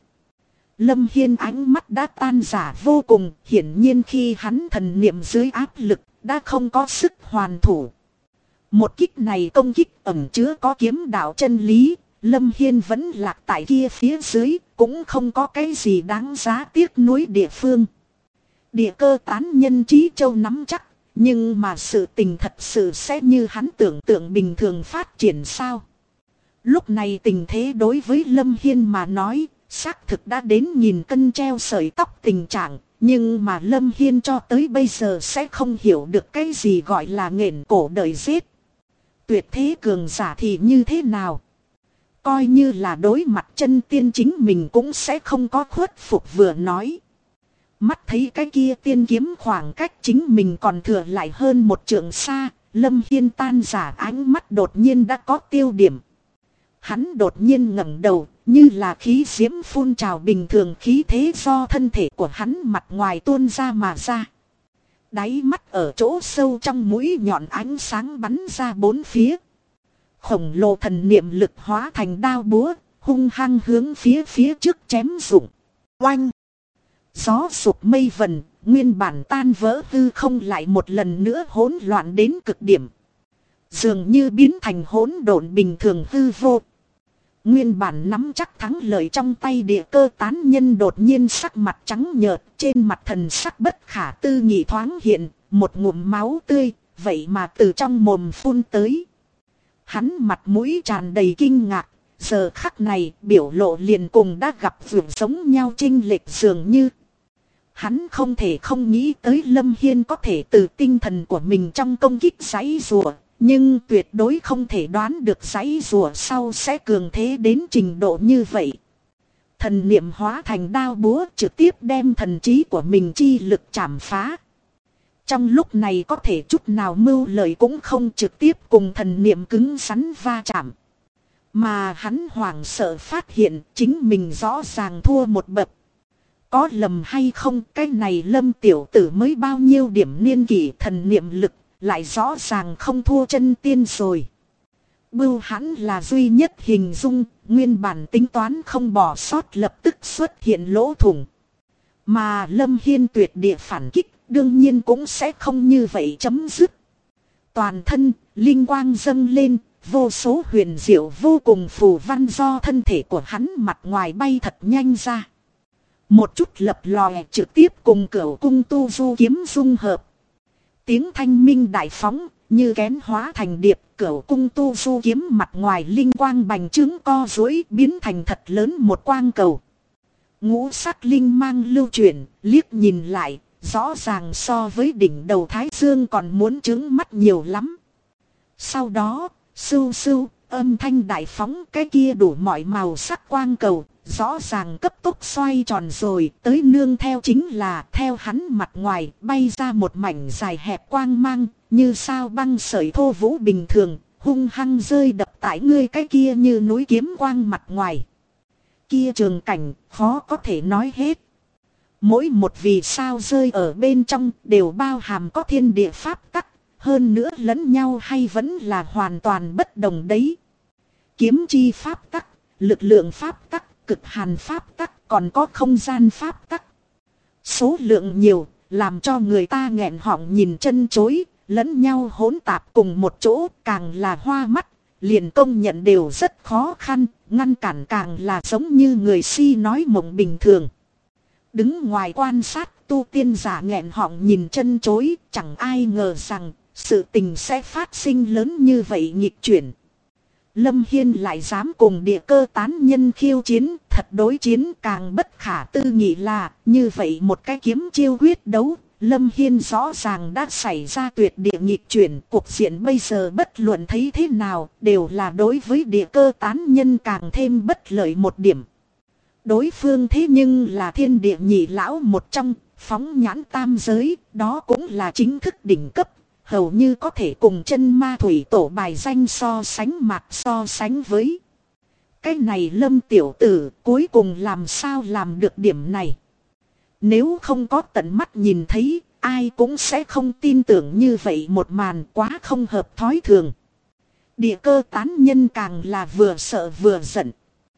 Lâm Hiên ánh mắt đã tan rã vô cùng, hiển nhiên khi hắn thần niệm dưới áp lực, đã không có sức hoàn thủ. Một kích này công kích ẩn chứa có kiếm đạo chân lý, Lâm Hiên vẫn lạc tại kia phía dưới, cũng không có cái gì đáng giá tiếc nuối địa phương. Địa cơ tán nhân trí châu nắm chắc, nhưng mà sự tình thật sự sẽ như hắn tưởng tượng bình thường phát triển sao? Lúc này tình thế đối với Lâm Hiên mà nói, xác thực đã đến nghìn cân treo sợi tóc tình trạng, nhưng mà Lâm Hiên cho tới bây giờ sẽ không hiểu được cái gì gọi là nghển cổ đợi giết. Tuyệt thế cường giả thì như thế nào? Coi như là đối mặt chân tiên chính mình cũng sẽ không có khuất phục vừa nói. Mắt thấy cái kia tiên kiếm khoảng cách chính mình còn thừa lại hơn một trượng xa, Lâm Hiên tan rã ánh mắt đột nhiên đã có tiêu điểm. Hắn đột nhiên ngẩng đầu, như là khí diễm phun trào bình thường, khí thế do thân thể của hắn mặt ngoài tuôn ra mà ra. Đáy mắt ở chỗ sâu trong mũi nhọn ánh sáng bắn ra bốn phía. Khổng lồ thần niệm lực hóa thành đao búa, hung hăng hướng phía trước chém rụng. Oanh! Gió sụp mây vần, nguyên bản tan vỡ hư không lại một lần nữa hỗn loạn đến cực điểm. Dường như biến thành hỗn độn bình thường hư vô. Nguyên bản nắm chắc thắng lợi trong tay địa cơ tán nhân đột nhiên sắc mặt trắng nhợt, trên mặt thần sắc bất khả tư nghị thoáng hiện, một ngụm máu tươi, vậy mà từ trong mồm phun tới. Hắn mặt mũi tràn đầy kinh ngạc, giờ khắc này biểu lộ liền cùng đã gặp vượt giống nhau chênh lệch dường như. Hắn không thể không nghĩ tới Lâm Hiên có thể từ tinh thần của mình trong công kích giãy giụa, nhưng tuyệt đối không thể đoán được giãy giụa sau sẽ cường thế đến trình độ như vậy. Thần niệm hóa thành đao búa trực tiếp đem thần trí của mình chi lực chảm phá. Trong lúc này có thể chút nào mưu lợi cũng không trực tiếp cùng thần niệm cứng rắn va chạm. Mà hắn hoảng sợ phát hiện chính mình rõ ràng thua một bậc. Có lầm hay không, cái này Lâm tiểu tử mới bao nhiêu điểm niên kỷ, thần niệm lực lại rõ ràng không thua chân tiên rồi. Bưu hắn là duy nhất hình dung, nguyên bản tính toán không bỏ sót lập tức xuất hiện lỗ thủng. Mà Lâm Hiên tuyệt địa phản kích, đương nhiên cũng sẽ không như vậy chấm dứt. Toàn thân, linh quang dâng lên, vô số huyền diệu vô cùng phù văn do thân thể của hắn mặt ngoài bay thật nhanh ra. Một chút lập lòe trực tiếp cùng Cửu cung tu du kiếm dung hợp. Tiếng thanh minh đại phóng, như kén hóa thành điệp, Cửu cung tu du kiếm mặt ngoài linh quang bành trướng co duỗi biến thành thật lớn một quang cầu. Ngũ sắc linh mang lưu chuyển, liếc nhìn lại, rõ ràng so với đỉnh đầu Thái Dương còn muốn trướng mắt nhiều lắm. Sau đó, sưu sưu, âm thanh đại phóng, cái kia đủ mọi màu sắc quang cầu, rõ ràng cấp tốc xoay tròn rồi, tới nương theo chính là theo hắn mặt ngoài bay ra một mảnh dài hẹp quang mang, như sao băng sợi thô vũ bình thường, hung hăng rơi đập tại ngươi cái kia như núi kiếm quang mặt ngoài. Kia trường cảnh, khó có thể nói hết. Mỗi một vì sao rơi ở bên trong đều bao hàm có thiên địa pháp tắc, hơn nữa lẫn nhau hay vẫn là hoàn toàn bất đồng đấy. Kiếm chi pháp tắc, lực lượng pháp tắc, cực hàn pháp tắc, còn có không gian pháp tắc. Số lượng nhiều, làm cho người ta nghẹn họng nhìn chân chối, lẫn nhau hỗn tạp cùng một chỗ, càng là hoa mắt, liền công nhận đều rất khó khăn, ngăn cản càng là giống như người si nói mộng bình thường. Đứng ngoài quan sát, tu tiên giả nghẹn họng nhìn chân chối, chẳng ai ngờ rằng sự tình sẽ phát sinh lớn như vậy nghịch chuyển. Lâm Hiên lại dám cùng địa cơ tán nhân khiêu chiến, thật đối chiến càng bất khả tư nghị là như vậy một cái kiếm chiêu quyết đấu. Lâm Hiên rõ ràng đã xảy ra tuyệt địa nghịch chuyển, cuộc diện bây giờ bất luận thấy thế nào đều là đối với địa cơ tán nhân càng thêm bất lợi một điểm. Đối phương thế nhưng là thiên địa nhị lão một trong, phóng nhãn tam giới, đó cũng là chính thức đỉnh cấp, hầu như có thể cùng chân ma thủy tổ bài danh so sánh mặt so sánh với. Cái này Lâm tiểu tử cuối cùng làm sao làm được điểm này? Nếu không có tận mắt nhìn thấy, ai cũng sẽ không tin tưởng như vậy một màn quá không hợp thói thường. Địa cơ tán nhân càng là vừa sợ vừa giận.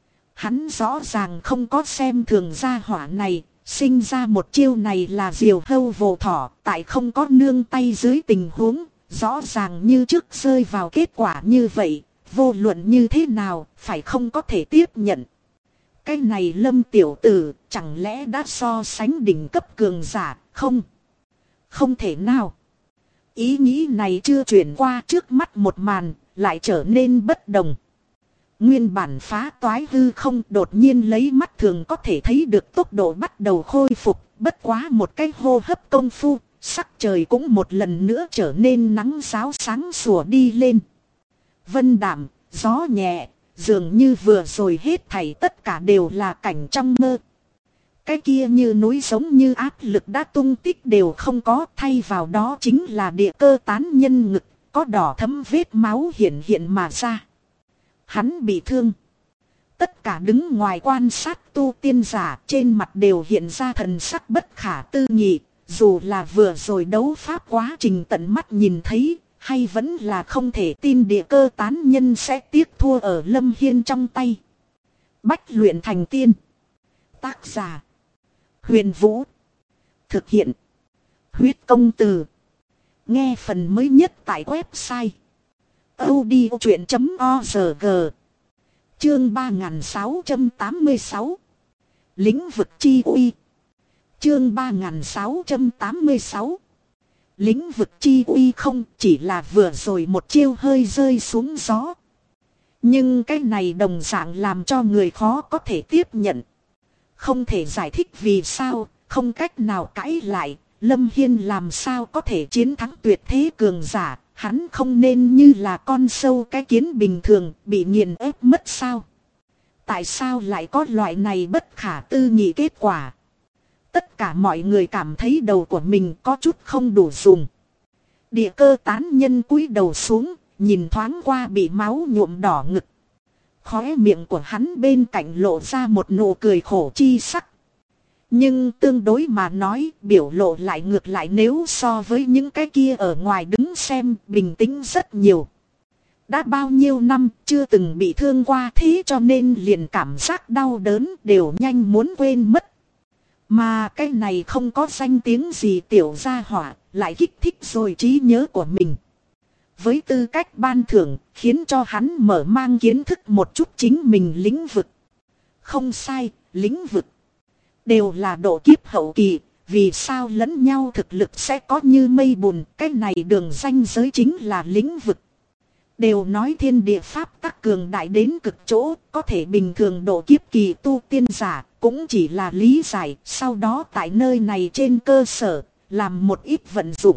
Hắn rõ ràng không có xem thường gia hỏa này, sinh ra một chiêu này là diều hâu vồ thỏ, tại không có nương tay dưới tình huống, rõ ràng như trước rơi vào kết quả như vậy, vô luận như thế nào, phải không có thể tiếp nhận. Cái này Lâm tiểu tử, chẳng lẽ đã so sánh đỉnh cấp cường giả, không? Không thể nào. Ý nghĩ này chưa chuyển qua trước mắt một màn, lại trở nên bất đồng. Nguyên bản phá toái hư không đột nhiên lấy mắt thường có thể thấy được tốc độ bắt đầu khôi phục, bất quá một cái hô hấp công phu, sắc trời cũng một lần nữa trở nên nắng ráo sáng sủa đi lên. Vân đạm, gió nhẹ, dường như vừa rồi hết thảy tất cả đều là cảnh trong mơ. Cái kia như núi giống như áp lực đã tung tích đều không có, thay vào đó chính là địa cơ tán nhân ngực, có đỏ thấm vết máu hiện hiện mà ra. Hắn bị thương. Tất cả đứng ngoài quan sát tu tiên giả trên mặt đều hiện ra thần sắc bất khả tư nghị, dù là vừa rồi đấu pháp quá trình tận mắt nhìn thấy, hay vẫn là không thể tin địa cơ tán nhân sẽ tiếc thua ở Lâm Hiên trong tay. Bách luyện thành tiên. Tác giả Huyền Vũ. Thực hiện Huyết Công Từ. Nghe phần mới nhất tại website audiochuyện.org. Chương 3686. Lĩnh vực chi uy. Chương 3686. Lĩnh vực chi uy không chỉ là vừa rồi một chiêu hơi rơi xuống gió. Nhưng cái này đồng dạng làm cho người khó có thể tiếp nhận. Không thể giải thích vì sao, không cách nào cãi lại, Lâm Hiên làm sao có thể chiến thắng tuyệt thế cường giả, hắn không nên như là con sâu cái kiến bình thường bị nghiền ép mất sao? Tại sao lại có loại này bất khả tư nghị kết quả? Tất cả mọi người cảm thấy đầu của mình có chút không đủ dùng. Địa cơ tán nhân cúi đầu xuống, nhìn thoáng qua bị máu nhuộm đỏ ngực. Khóe miệng của hắn bên cạnh lộ ra một nụ cười khổ chi sắc. Nhưng tương đối mà nói, biểu lộ lại ngược lại nếu so với những cái kia ở ngoài đứng xem bình tĩnh rất nhiều. Đã bao nhiêu năm chưa từng bị thương qua, thế cho nên liền cảm giác đau đớn đều nhanh muốn quên mất. Mà cái này không có danh tiếng gì tiểu gia hỏa lại kích thích rồi trí nhớ của mình. với tư cách ban thưởng, khiến cho hắn mở mang kiến thức một chút chính mình lĩnh vực. Không sai, lĩnh vực đều là độ kiếp hậu kỳ, vì sao lẫn nhau thực lực sẽ có như mây bùn, cái này đường ranh giới chính là lĩnh vực. Đều nói thiên địa pháp tắc cường đại đến cực chỗ, có thể bình thường độ kiếp kỳ tu tiên giả, cũng chỉ là lý giải, sau đó tại nơi này trên cơ sở, làm một ít vận dụng.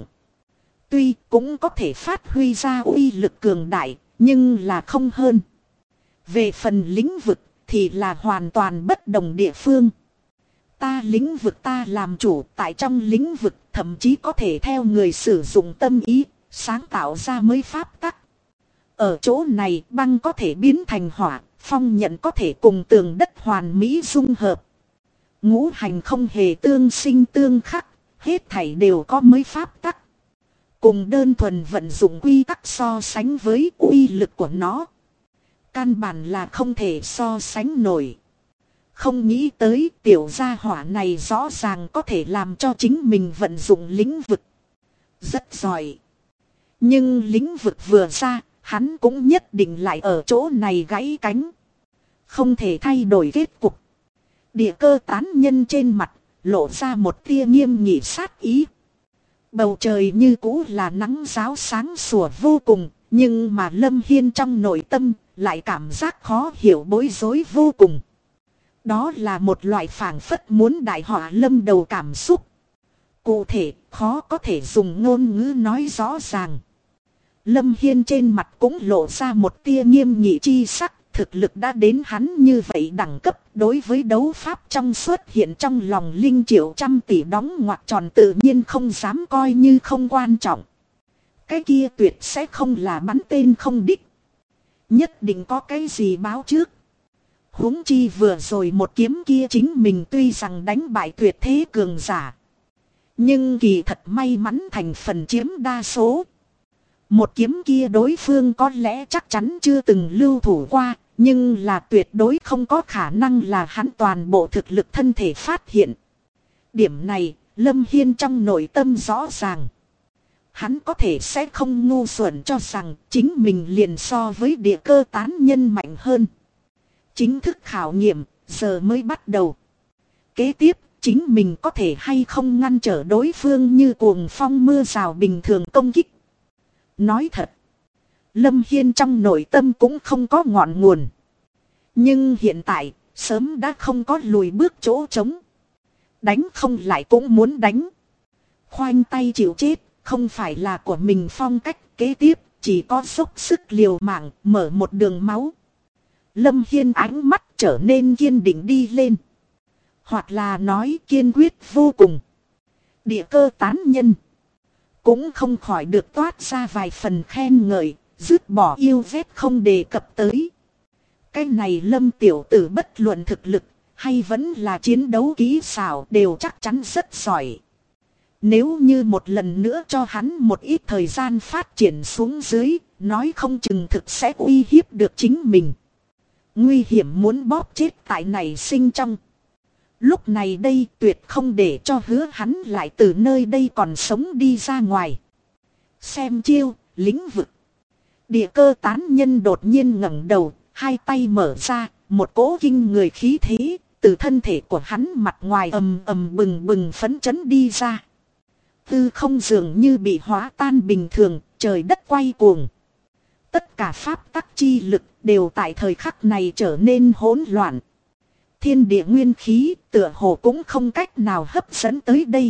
Tuy cũng có thể phát huy ra uy lực cường đại, nhưng là không hơn. Về phần lĩnh vực, thì là hoàn toàn bất đồng địa phương. Ta lĩnh vực ta làm chủ, tại trong lĩnh vực thậm chí có thể theo người sử dụng tâm ý, sáng tạo ra mới pháp tắc. Ở chỗ này băng có thể biến thành hỏa, phong nhận có thể cùng tường đất hoàn mỹ dung hợp. Ngũ hành không hề tương sinh tương khắc, hết thảy đều có mới pháp tắc. Cùng đơn thuần vận dụng quy tắc so sánh với uy lực của nó, căn bản là không thể so sánh nổi. Không nghĩ tới tiểu gia hỏa này rõ ràng có thể làm cho chính mình vận dụng lĩnh vực. Rất giỏi. Nhưng lĩnh vực vừa ra, hắn cũng nhất định lại ở chỗ này gãy cánh. Không thể thay đổi kết cục. Địa cơ tán nhân trên mặt, lộ ra một tia nghiêm nghị sát ý. Bầu trời như cũ là nắng ráo sáng sủa vô cùng, nhưng mà Lâm Hiên trong nội tâm, lại cảm giác khó hiểu bối rối vô cùng. Đó là một loại phảng phất muốn đại họa lâm đầu cảm xúc. Cụ thể, khó có thể dùng ngôn ngữ nói rõ ràng. Lâm Hiên trên mặt cũng lộ ra một tia nghiêm nghị chi sắc, thực lực đã đến hắn như vậy đẳng cấp, đối với đấu pháp trong xuất hiện trong lòng linh triệu trăm tỷ đóng ngoặc tròn tự nhiên không dám coi như không quan trọng. Cái kia tuyệt sẽ không là bắn tên không đích. Nhất định có cái gì báo trước. Huống chi vừa rồi một kiếm kia chính mình tuy rằng đánh bại tuyệt thế cường giả, nhưng kỳ thật may mắn thành phần chiếm đa số. Một kiếm kia đối phương có lẽ chắc chắn chưa từng lưu thủ qua, nhưng là tuyệt đối không có khả năng là hắn toàn bộ thực lực thân thể phát hiện. Điểm này, Lâm Hiên trong nội tâm rõ ràng. Hắn có thể sẽ không ngu xuẩn cho rằng chính mình liền so với địa cơ tán nhân mạnh hơn. Chính thức khảo nghiệm, giờ mới bắt đầu. Kế tiếp, chính mình có thể hay không ngăn trở đối phương như cuồng phong mưa rào bình thường công kích. Nói thật, Lâm Hiên trong nội tâm cũng không có ngọn nguồn. Nhưng hiện tại, sớm đã không có lùi bước chỗ trống. Đánh không lại cũng muốn đánh. Khoanh tay chịu chết, không phải là của mình phong cách. Kế tiếp, chỉ có dốc sức liều mạng, mở một đường máu. Lâm Hiên ánh mắt trở nên kiên định đi lên. Hoặc là nói kiên quyết vô cùng. Địa cơ tán nhân cũng không khỏi được toát ra vài phần khen ngợi, dứt bỏ yêu vết không đề cập tới. Cái này Lâm tiểu tử bất luận thực lực, hay vẫn là chiến đấu kỹ xảo đều chắc chắn rất giỏi. Nếu như một lần nữa cho hắn một ít thời gian phát triển xuống dưới, nói không chừng thực sẽ uy hiếp được chính mình. Nguy hiểm muốn bóp chết tại này sinh trong. Lúc này đây tuyệt không để cho hứa hắn lại từ nơi đây còn sống đi ra ngoài. Xem chiêu, lĩnh vực. Địa cơ tán nhân đột nhiên ngẩng đầu, hai tay mở ra, một cỗ kinh người khí thế, từ thân thể của hắn mặt ngoài ầm ầm bừng bừng phấn chấn đi ra. Tư không dường như bị hóa tan bình thường, trời đất quay cuồng. Tất cả pháp tắc chi lực đều tại thời khắc này trở nên hỗn loạn. Thiên địa nguyên khí tựa hồ cũng không cách nào hấp dẫn tới đây.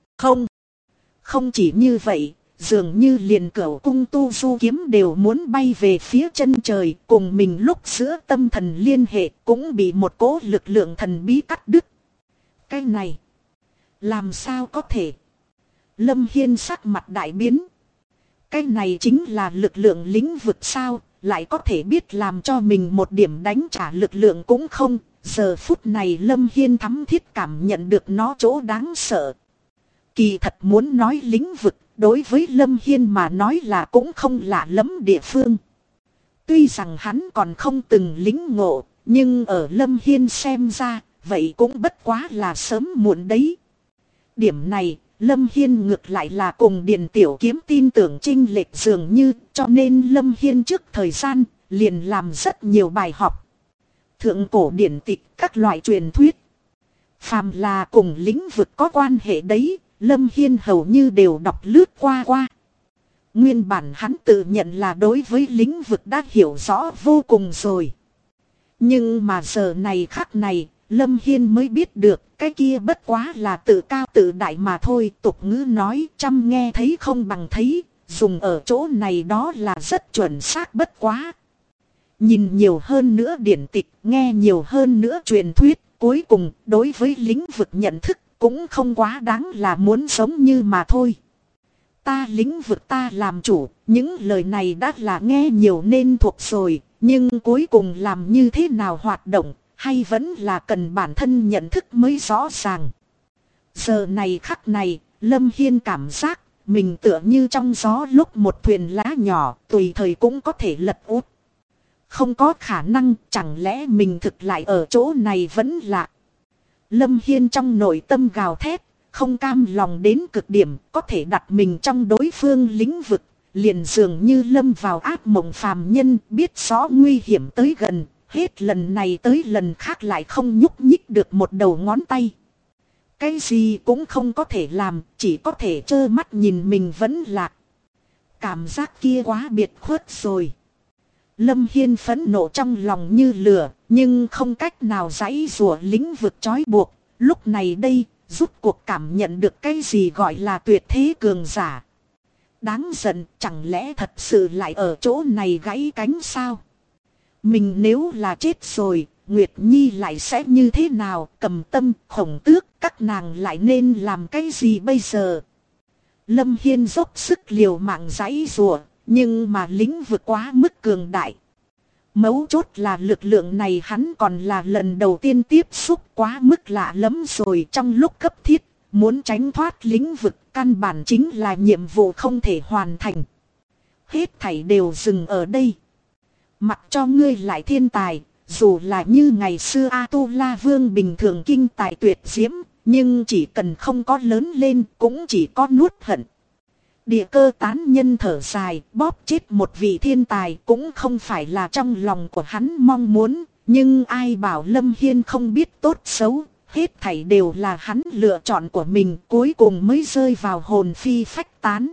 Không chỉ như vậy, dường như liền cửu cung tu du kiếm đều muốn bay về phía chân trời, cùng mình lúc giữa tâm thần liên hệ cũng bị một cỗ lực lượng thần bí cắt đứt. Cái này, làm sao có thể? Lâm Hiên sắc mặt đại biến. Cái này chính là lực lượng lĩnh vực sao, lại có thể biết làm cho mình một điểm đánh trả lực lượng cũng không. Giờ phút này Lâm Hiên thắm thiết cảm nhận được nó chỗ đáng sợ. Kỳ thật muốn nói lĩnh vực, đối với Lâm Hiên mà nói là cũng không lạ lắm địa phương. Tuy rằng hắn còn không từng lĩnh ngộ, nhưng ở Lâm Hiên xem ra, vậy cũng bất quá là sớm muộn đấy. Điểm này, Lâm Hiên ngược lại là cùng Điền Tiểu Kiếm tin tưởng chênh lệch dường như, cho nên Lâm Hiên trước thời gian liền làm rất nhiều bài học. Thượng cổ điển tịch, các loại truyền thuyết. Phàm là cùng lĩnh vực có quan hệ đấy, Lâm Hiên hầu như đều đọc lướt qua. Nguyên bản hắn tự nhận là đối với lĩnh vực đã hiểu rõ vô cùng rồi. Nhưng mà giờ này khắc này, Lâm Hiên mới biết được cái kia bất quá là tự cao tự đại mà thôi. Tục ngữ nói chăm nghe thấy không bằng thấy, dùng ở chỗ này đó là rất chuẩn xác bất quá. Nhìn nhiều hơn nữa điển tịch, nghe nhiều hơn nữa truyền thuyết, cuối cùng đối với lĩnh vực nhận thức cũng không quá đáng là muốn giống như mà thôi. Ta lĩnh vực ta làm chủ, những lời này đã là nghe nhiều nên thuộc rồi, nhưng cuối cùng làm như thế nào hoạt động, hay vẫn là cần bản thân nhận thức mới rõ ràng. Giờ này khắc này, Lâm Hiên cảm giác mình tựa như trong gió lúc một thuyền lá nhỏ, tùy thời cũng có thể lật úp. Không có khả năng, chẳng lẽ mình thực lại ở chỗ này vẫn lạ. Lâm Hiên trong nội tâm gào thét, không cam lòng đến cực điểm, có thể đặt mình trong đối phương lĩnh vực, liền dường như lâm vào ác mộng phàm nhân, biết rõ nguy hiểm tới gần, hết lần này tới lần khác lại không nhúc nhích được một đầu ngón tay. Cái gì cũng không có thể làm, chỉ có thể trơ mắt nhìn mình vẫn lạc. Cảm giác kia quá biệt khuất rồi. Lâm Hiên phẫn nộ trong lòng như lửa, nhưng không cách nào giãy giụa lĩnh vực trói buộc. Lúc này đây, rút cuộc cảm nhận được cái gì gọi là tuyệt thế cường giả. Đáng giận, chẳng lẽ thật sự lại ở chỗ này gãy cánh sao? Mình nếu là chết rồi, Nguyệt Nhi lại sẽ như thế nào? Cầm Tâm, Khổng Tước, các nàng lại nên làm cái gì bây giờ? Lâm Hiên dốc sức liều mạng giãy giụa, nhưng mà lĩnh vực quá mức cường đại. Mấu chốt là lực lượng này hắn còn là lần đầu tiên tiếp xúc, quá mức lạ lẫm rồi. Trong lúc cấp thiết, muốn tránh thoát lĩnh vực căn bản chính là nhiệm vụ không thể hoàn thành. Hết thảy đều dừng ở đây. Mặc cho ngươi lại thiên tài, dù là như ngày xưa A-tu-la vương bình thường kinh tài tuyệt diễm, nhưng chỉ cần không có lớn lên cũng chỉ có nuốt hận. Địa Cơ tán nhân thở dài, bóp chết một vị thiên tài cũng không phải là trong lòng của hắn mong muốn, nhưng ai bảo Lâm Hiên không biết tốt xấu, hết thảy đều là hắn lựa chọn của mình, cuối cùng mới rơi vào hồn phi phách tán.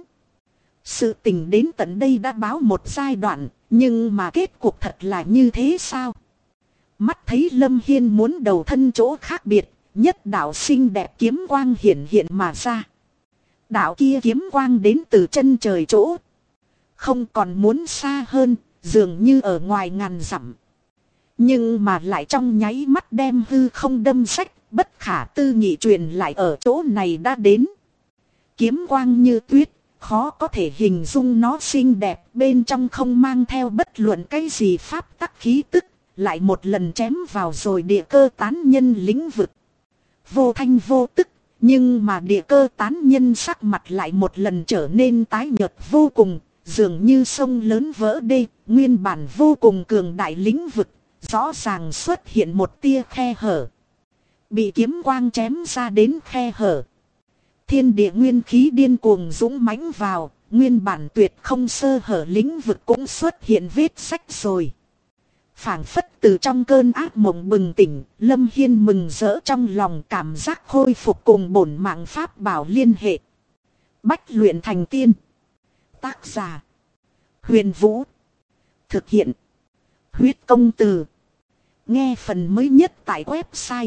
Sự tình đến tận đây đã báo một giai đoạn, nhưng mà kết cục thật là như thế sao? Mắt thấy Lâm Hiên muốn đầu thân chỗ khác biệt, nhất đạo xinh đẹp kiếm quang hiện hiện mà ra. Đạo kia kiếm quang đến từ chân trời chỗ. Không còn muốn xa hơn, dường như ở ngoài ngàn dặm. Nhưng mà lại trong nháy mắt đem hư không đâm sách, bất khả tư nghị truyền lại ở chỗ này đã đến. Kiếm quang như tuyết, khó có thể hình dung nó xinh đẹp, bên trong không mang theo bất luận cái gì pháp tắc khí tức, lại một lần chém vào rồi Địa Cơ tán nhân lĩnh vực. Vô thanh vô tức. Nhưng mà Địa Cơ tán nhân sắc mặt lại một lần trở nên tái nhợt vô cùng, dường như sông lớn vỡ đê, nguyên bản vô cùng cường đại lĩnh vực, rõ ràng xuất hiện một tia khe hở. Bị kiếm quang chém ra đến khe hở. Thiên địa nguyên khí điên cuồng dũng mãnh vào, nguyên bản tuyệt không sơ hở lĩnh vực cũng xuất hiện vết rách rồi. Phảng phất từ trong cơn ác mộng bừng tỉnh, Lâm Hiên mừng rỡ trong lòng, cảm giác khôi phục cùng bổn mạng pháp bảo liên hệ. Bách luyện thành tiên. Tác giả: Huyền Vũ. Thực hiện: Huyết Công Từ. Nghe phần mới nhất tại website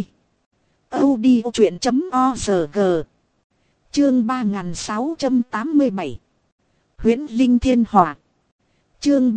audiochuyện.org. Chương 3687. Huyễn Linh Thiên Hỏa. Chương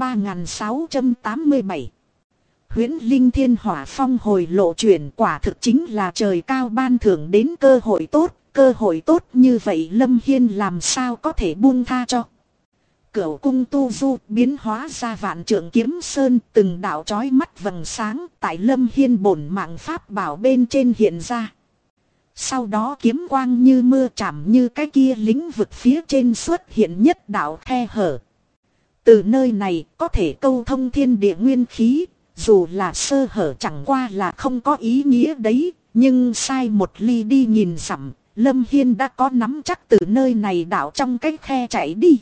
3687. Huyễn Linh Thiên Hỏa phong hồi lộ chuyển, quả thực chính là trời cao ban thưởng đến cơ hội tốt như vậy Lâm Hiên làm sao có thể buông tha cho. Cửu cung tu du biến hóa ra vạn trượng kiếm sơn, từng đạo chói mắt vầng sáng tại Lâm Hiên bổn mạng pháp bảo bên trên hiện ra. Sau đó kiếm quang như mưa chạm như cái kia lĩnh vực phía trên xuất hiện nhất đạo khe hở. Từ nơi này có thể câu thông thiên địa nguyên khí. Dù là sơ hở chẳng qua là không có ý nghĩa đấy, nhưng sai một ly đi nhìn dặm, Lâm Hiên đã có nắm chắc từ nơi này đảo trong cái khe chạy đi.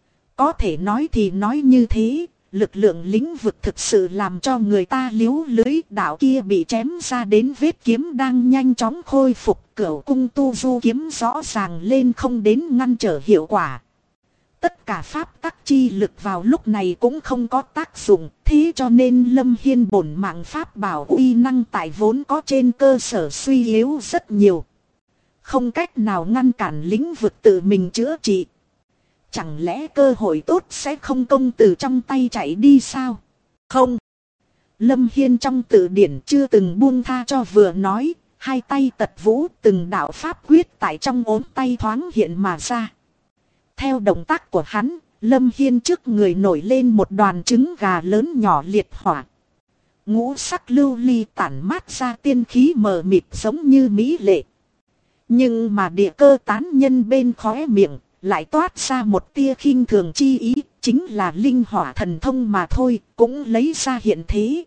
Có thể nói thì nói như thế, lực lượng lĩnh vực thực sự làm cho người ta liếu lưới. Đảo kia bị chém ra đến vết kiếm đang nhanh chóng khôi phục, cửu cung tu du kiếm rõ ràng lên không đến ngăn trở hiệu quả. Tất cả pháp tắc chi lực vào lúc này cũng không có tác dụng, thế cho nên Lâm Hiên bổn mạng pháp bảo uy năng tại vốn có trên cơ sở suy yếu rất nhiều. Không cách nào ngăn cản lĩnh vực tự mình chữa trị. Chẳng lẽ cơ hội tốt sẽ không công từ trong tay chạy đi sao? Không. Lâm Hiên trong tự điển chưa từng buông tha cho vừa nói, hai tay tật vũ từng đạo pháp quyết tại trong ốm tay thoáng hiện mà ra. Theo động tác của hắn, Lâm Hiên trước người nổi lên một đoàn trứng gà lớn nhỏ liệt hỏa. Ngũ sắc lưu ly tản mát ra tiên khí mờ mịt giống như mỹ lệ. Nhưng mà địa cơ tán nhân bên khóe miệng lại toát ra một tia khinh thường chi ý, chính là linh hỏa thần thông mà thôi, cũng lấy ra hiện thế.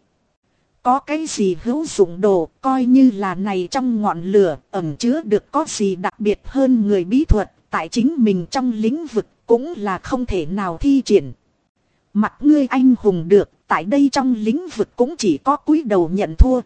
Có cái gì hữu dụng đồ, coi như là này trong ngọn lửa, ẩn chứa được có gì đặc biệt hơn người bí thuật, tại chính mình trong lĩnh vực, cũng là không thể nào thi triển. Mặc ngươi anh hùng được, tại đây trong lĩnh vực cũng chỉ có cúi đầu nhận thua.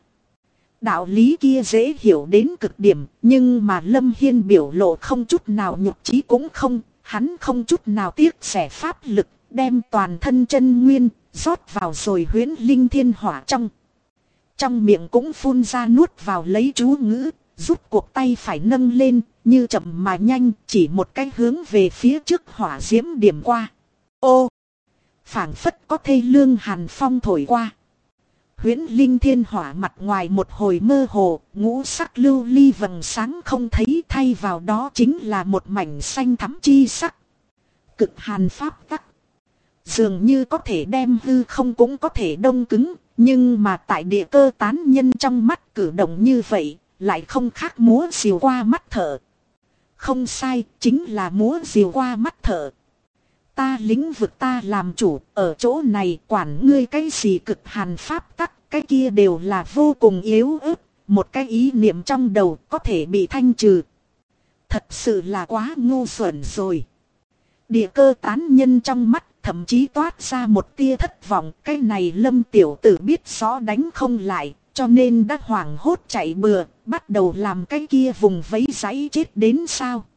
Đạo lý kia dễ hiểu đến cực điểm, nhưng mà Lâm Hiên biểu lộ không chút nào nhục chí cũng không, hắn không chút nào tiếc xẻ pháp lực, đem toàn thân chân nguyên, rót vào rồi huyễn linh thiên hỏa trong. Trong miệng cũng phun ra nuốt vào lấy chú ngữ, giúp cuộc tay phải nâng lên, như chậm mà nhanh, chỉ một cái hướng về phía trước hỏa diễm điểm qua. Ô! Phảng phất có thê lương hàn phong thổi qua. Huyễn linh thiên hỏa mặt ngoài một hồi mơ hồ, ngũ sắc lưu ly vầng sáng không thấy, thay vào đó chính là một mảnh xanh thắm chi sắc. Cực hàn pháp tắc. Dường như có thể đem hư không cũng có thể đông cứng, nhưng mà tại địa cơ tán nhân trong mắt cử động như vậy, lại không khác múa diều qua mắt thợ. Không sai, chính là múa diều qua mắt thợ. Ta lĩnh vực ta làm chủ, ở chỗ này quản ngươi cái gì cực hàn pháp tắc, cái kia đều là vô cùng yếu ớt, một cái ý niệm trong đầu có thể bị thanh trừ. Thật sự là quá ngu xuẩn rồi. Địa cơ tán nhân trong mắt thậm chí toát ra một tia thất vọng, cái này Lâm tiểu tử biết rõ đánh không lại, cho nên đã hoảng hốt chạy bừa, bắt đầu làm cái kia vùng vẫy giấy chết đến sao.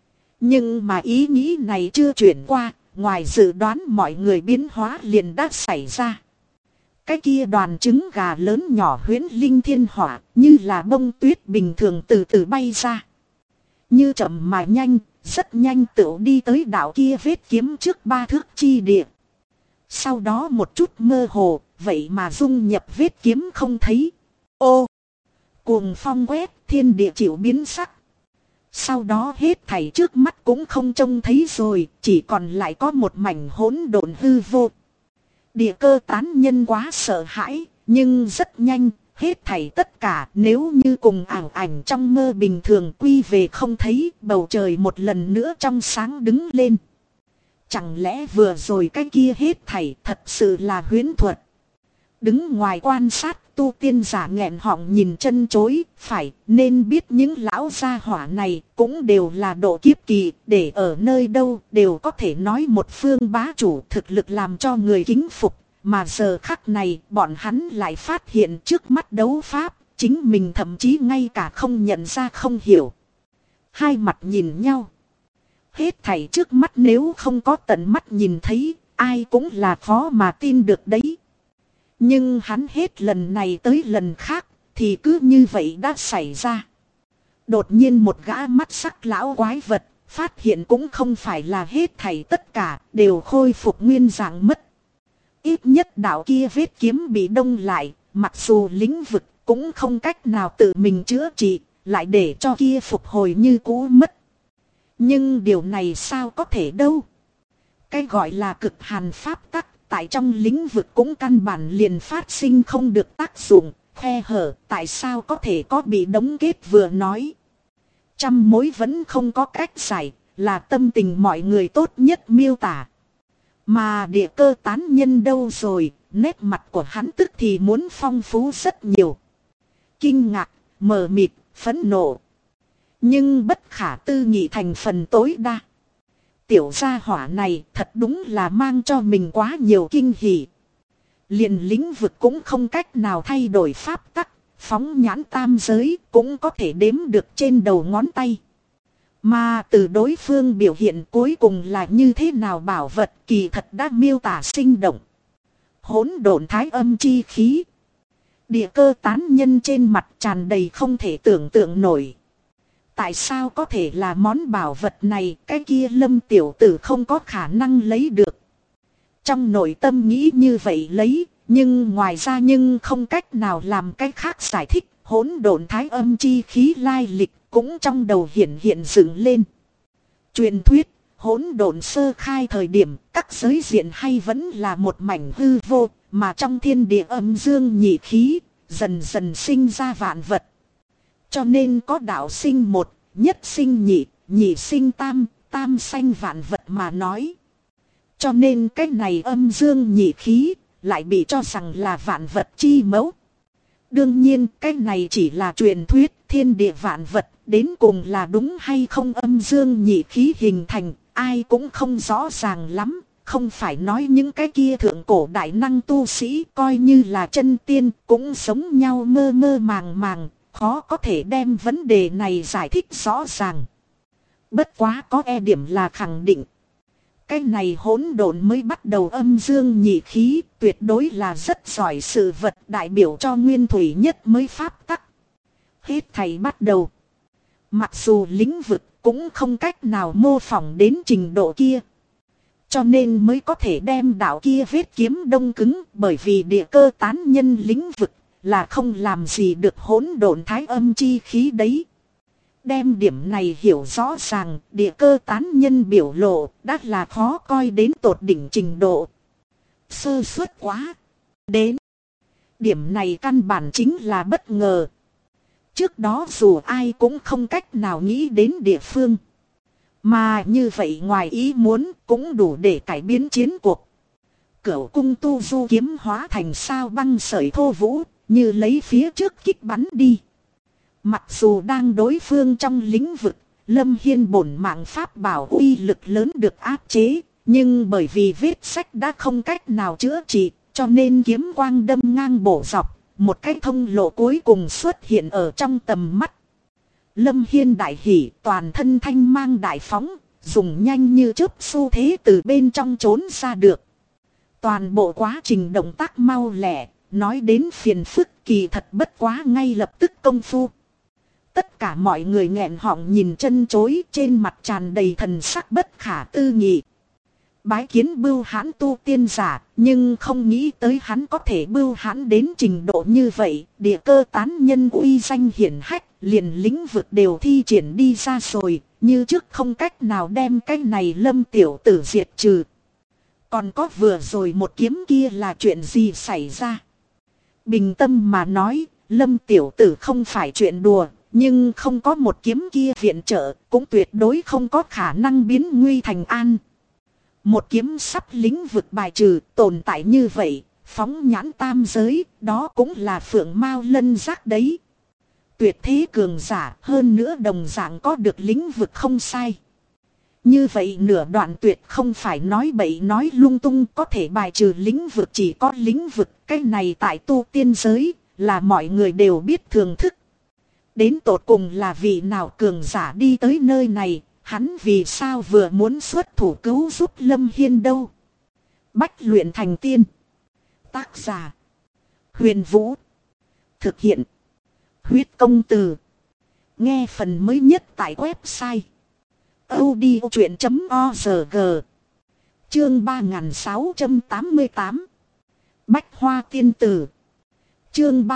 Nhưng mà ý nghĩ này chưa chuyển qua, ngoài dự đoán mọi người biến hóa liền đã xảy ra. Cái kia đoàn trứng gà lớn nhỏ huyễn linh thiên hỏa, như là bông tuyết bình thường từ từ bay ra. Như chậm mà nhanh, rất nhanh tựu đi tới đảo kia vết kiếm trước 3 thước chi địa. Sau đó một chút mơ hồ, vậy mà dung nhập vết kiếm không thấy. Ô! Cuồng phong quét, thiên địa chịu biến sắc. Sau đó hết thảy trước mắt cũng không trông thấy rồi, chỉ còn lại có một mảnh hỗn độn hư vô. Địa cơ tán nhân quá sợ hãi, nhưng rất nhanh, hết thảy tất cả nếu như cùng ảo ảnh trong mơ bình thường quy về không thấy, bầu trời một lần nữa trong sáng đứng lên. Chẳng lẽ vừa rồi cái kia hết thảy thật sự là huyễn thuật? Đứng ngoài quan sát, tu tiên giả nghẹn họng nhìn chân chối, phải nên biết những lão gia hỏa này cũng đều là độ kiếp kỳ, để ở nơi đâu đều có thể nói một phương bá chủ, thực lực làm cho người kính phục. Mà giờ khắc này bọn hắn lại phát hiện trước mắt đấu pháp, chính mình thậm chí ngay cả không nhận ra không hiểu. Hai mặt nhìn nhau. Hết thảy trước mắt nếu không có tận mắt nhìn thấy, ai cũng là khó mà tin được đấy. Nhưng hắn hết lần này tới lần khác, thì cứ như vậy đã xảy ra. Đột nhiên một gã mắt sắc lão quái vật, phát hiện cũng không phải là hết thảy tất cả, đều khôi phục nguyên dạng mất. Ít nhất đạo kia vết kiếm bị đông lại, mặc dù lĩnh vực cũng không cách nào tự mình chữa trị, lại để cho kia phục hồi như cũ mất. Nhưng điều này sao có thể đâu? Cái gọi là cực hàn pháp tắc, tại trong lĩnh vực cũng căn bản liền phát sinh không được tác dụng, khe hở, tại sao có thể có bị đóng kết vừa nói. Trăm mối vẫn không có cách giải, là tâm tình mọi người tốt nhất miêu tả. Mà địa cơ tán nhân đâu rồi, nét mặt của hắn tức thì muốn phong phú rất nhiều. Kinh ngạc, mờ mịt, phẫn nộ. Nhưng bất khả tư nghị thành phần tối đa. Tiểu gia hỏa này thật đúng là mang cho mình quá nhiều kinh hỉ. Liền lĩnh vực cũng không cách nào thay đổi pháp tắc, phóng nhãn tam giới cũng có thể đếm được trên đầu ngón tay. Mà từ đối phương biểu hiện cuối cùng là như thế nào bảo vật kỳ thật đã miêu tả sinh động. Hỗn độn thái âm chi khí. Địa cơ tán nhân trên mặt tràn đầy không thể tưởng tượng nổi. Tại sao có thể là món bảo vật này, cái kia Lâm tiểu tử không có khả năng lấy được. Trong nội tâm nghĩ như vậy lấy, nhưng ngoài ra nhưng không cách nào làm cái khác giải thích. Hỗn độn thái âm chi khí lai lịch cũng trong đầu hiện dựng lên. Truyền thuyết, hỗn độn sơ khai thời điểm, các giới diện hay vẫn là một mảnh hư vô, mà trong thiên địa âm dương nhị khí, dần dần sinh ra vạn vật. Cho nên có đạo sinh một, nhất sinh nhị, nhị sinh tam, tam sanh vạn vật mà nói. Cho nên cái này âm dương nhị khí, lại bị cho rằng là vạn vật chi mẫu. Đương nhiên cái này chỉ là truyền thuyết, thiên địa vạn vật đến cùng là đúng hay không âm dương nhị khí hình thành, ai cũng không rõ ràng lắm. Không phải nói những cái kia thượng cổ đại năng tu sĩ coi như là chân tiên cũng giống nhau mơ mơ màng màng, khó có thể đem vấn đề này giải thích rõ ràng. Bất quá có điểm là khẳng định. Cái này hỗn độn mới bắt đầu âm dương nhị khí, tuyệt đối là rất giỏi sự vật đại biểu cho nguyên thủy nhất mới pháp tắc. Hết thầy bắt đầu. Mặc dù lĩnh vực cũng không cách nào mô phỏng đến trình độ kia. Cho nên mới có thể đem đạo kia vết kiếm đông cứng, bởi vì địa cơ tán nhân lĩnh vực là không làm gì được hỗn độn thái âm chi khí đấy. Đem điểm này hiểu rõ ràng, địa cơ tán nhân biểu lộ đã là khó coi đến tột đỉnh trình độ. Sơ suất quá. Đến. Điểm này căn bản chính là bất ngờ. Trước đó dù ai cũng không cách nào nghĩ đến địa phương. Mà như vậy ngoài ý muốn cũng đủ để cải biến chiến cuộc. Cửu cung tu du kiếm hóa thành sao băng sợi thô vũ, như lấy phía trước kích bắn đi. Mặc dù đang đối phương trong lĩnh vực, Lâm Hiên bổn mạng pháp bảo uy lực lớn được áp chế, nhưng bởi vì vết sách đã không cách nào chữa trị, cho nên kiếm quang đâm ngang bổ dọc, một cái thông lộ cuối cùng xuất hiện ở trong tầm mắt. Lâm Hiên đại hỉ, toàn thân thanh mang đại phóng, dùng nhanh như chớp xu thế từ bên trong trốn ra được. Toàn bộ quá trình động tác mau lẹ, nói đến phiền phức kỳ thật bất quá ngay lập tức công phu. Tất cả mọi người nghẹn họng nhìn chân chối, trên mặt tràn đầy thần sắc bất khả tư nghị. Bái kiến bưu hãn tu tiên giả, nhưng không nghĩ tới hắn có thể bưu hãn đến trình độ như vậy. Địa cơ tán nhân uy danh hiển hách, liền lĩnh vực đều thi triển đi ra rồi, như trước không cách nào đem cái này Lâm tiểu tử diệt trừ. Còn có vừa rồi một kiếm kia là chuyện gì xảy ra? Bình tâm mà nói, Lâm tiểu tử không phải chuyện đùa, nhưng không có một kiếm kia viện trợ, cũng tuyệt đối không có khả năng biến nguy thành an. Một kiếm sắp lĩnh vực bài trừ, tồn tại như vậy, phóng nhãn tam giới, đó cũng là phượng mao lân giác đấy. Tuyệt thế cường giả, hơn nữa đồng dạng có được lĩnh vực không sai. Như vậy nửa đoạn tuyệt không phải nói bậy nói lung tung, có thể bài trừ lĩnh vực chỉ có lĩnh vực, cái này tại tu tiên giới, là mọi người đều biết thưởng thức. Đến tột cùng là vị nào cường giả đi tới nơi này, hắn vì sao vừa muốn xuất thủ cứu giúp Lâm Hiên đâu. Bách luyện thành tiên. Tác giả: Huyền Vũ. Thực hiện: Huyết Công Từ. Nghe phần mới nhất tại website audiochuyện.org. Chương 3688. Bách Hoa Tiên Tử. Chương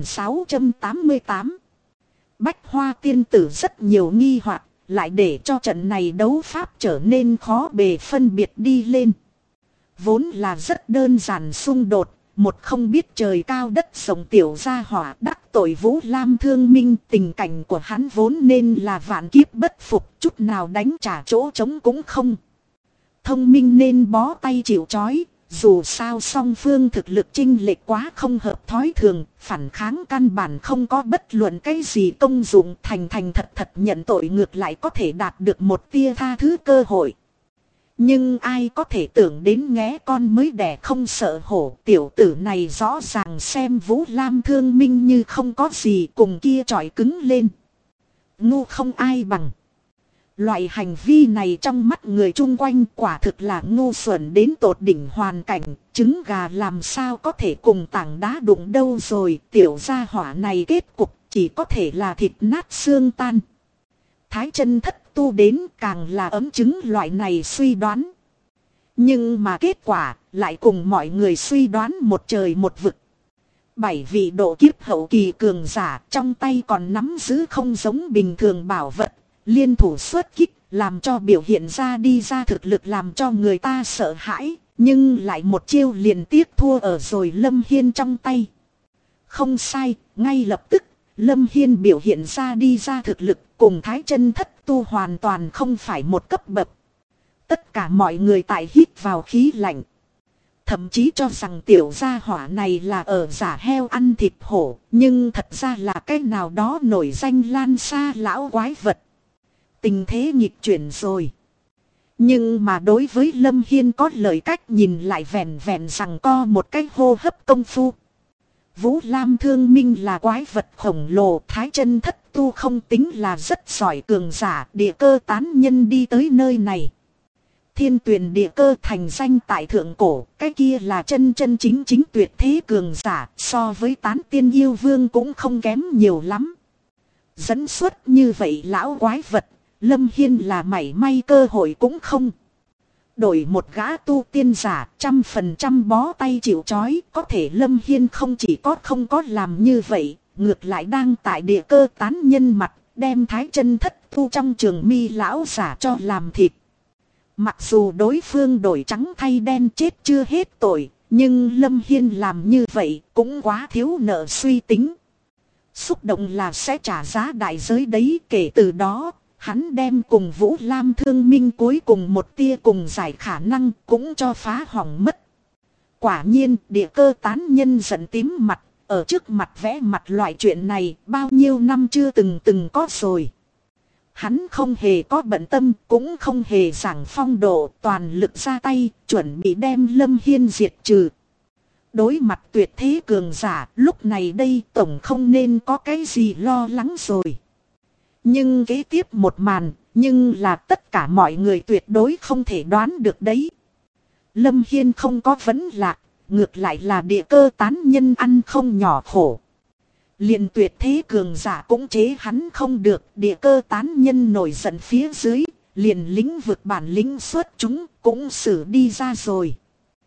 3688. Bách Hoa Tiên Tử rất nhiều nghi hoặc, lại để cho trận này đấu pháp trở nên khó bề phân biệt đi lên. Vốn là rất đơn giản xung đột, một không biết trời cao đất rộng tiểu gia hỏa đắc tội Vũ Lam Thương Minh, tình cảnh của hắn vốn nên là vạn kiếp bất phục, chút nào đánh trả chỗ trống cũng không. Thông minh nên bó tay chịu trói, Dù sao song phương thực lực chênh lệch quá không hợp thói thường, phản kháng căn bản không có bất luận cái gì công dụng, thành thành thật thật nhận tội ngược lại có thể đạt được một tia tha thứ cơ hội. Nhưng ai có thể tưởng đến nghé con mới đẻ không sợ hổ, tiểu tử này rõ ràng xem Vũ Lam Thương Minh như không có gì, cùng kia chọi cứng lên. Ngu không ai bằng. Loại hành vi này trong mắt người chung quanh quả thực là ngu xuẩn đến tột đỉnh hoàn cảnh, trứng gà làm sao có thể cùng tảng đá đụng đâu rồi, tiểu gia hỏa này kết cục chỉ có thể là thịt nát xương tan. Thái chân thất tu đến càng là ấm chứng loại này suy đoán. Nhưng mà kết quả lại cùng mọi người suy đoán một trời một vực. 7 vị độ kiếp hậu kỳ cường giả trong tay còn nắm giữ không giống bình thường bảo vật. Liên thủ xuất kích làm cho biểu hiện ra đi ra thực lực làm cho người ta sợ hãi. Nhưng lại một chiêu liền tiếc thua ở rồi Lâm Hiên trong tay. Không sai, ngay lập tức Lâm Hiên biểu hiện ra đi ra thực lực cùng Thái chân thất tu hoàn toàn không phải một cấp bậc. Tất cả mọi người tại hít vào khí lạnh. Thậm chí cho rằng tiểu gia hỏa này là ở giả heo ăn thịt hổ. Nhưng thật ra là cái nào đó nổi danh lan xa lão quái vật. Tình thế nghịch chuyển rồi. Nhưng mà đối với Lâm Hiên có lời cách nhìn lại vẹn vẹn rằng co một cái hô hấp công phu. Vũ Lam Thương Minh là quái vật khổng lồ, Thái chân thất tu không tính là rất giỏi cường giả, địa cơ tán nhân đi tới nơi này. Thiên Tuyền địa cơ thành danh tại thượng cổ, cái kia là chân chân chính chính tuyệt thế cường giả, so với Tán Tiên Yêu Vương cũng không kém nhiều lắm. Dẫn xuất như vậy lão quái vật, Lâm Hiên là mảy may cơ hội cũng không. Đổi một gã tu tiên giả 100% bó tay chịu trói, có thể Lâm Hiên không chỉ có không có làm như vậy, ngược lại đang tại địa cơ tán nhân mặt, đem Thái chân thất tu trong trường mi lão giả cho làm thịt. Mặc dù đối phương đổi trắng thay đen chết chưa hết tội, nhưng Lâm Hiên làm như vậy cũng quá thiếu nợ suy tính. Xúc động là sẽ trả giá đại giới đấy, kể từ đó. Hắn đem cùng Vũ Lam Thương Minh cuối cùng một tia cùng giải khả năng cũng cho phá hỏng mất. Quả nhiên địa cơ tán nhân giận tím mặt, ở trước mặt vẽ mặt loại chuyện này bao nhiêu năm chưa từng có rồi. Hắn không hề có bận tâm, cũng không hề giảng phong độ, toàn lực ra tay, chuẩn bị đem Lâm Hiên diệt trừ. Đối mặt tuyệt thế cường giả, lúc này đây tổng không nên có cái gì lo lắng rồi. Nhưng kế tiếp một màn, nhưng là tất cả mọi người tuyệt đối không thể đoán được đấy. Lâm Hiên không có vấn lạc, ngược lại là địa cơ tán nhân ăn không nhỏ khổ. Liền tuyệt thế cường giả cũng chế hắn không được, địa cơ tán nhân nổi giận phía dưới, liền lĩnh vực bản lĩnh xuất chúng cũng xử đi ra rồi.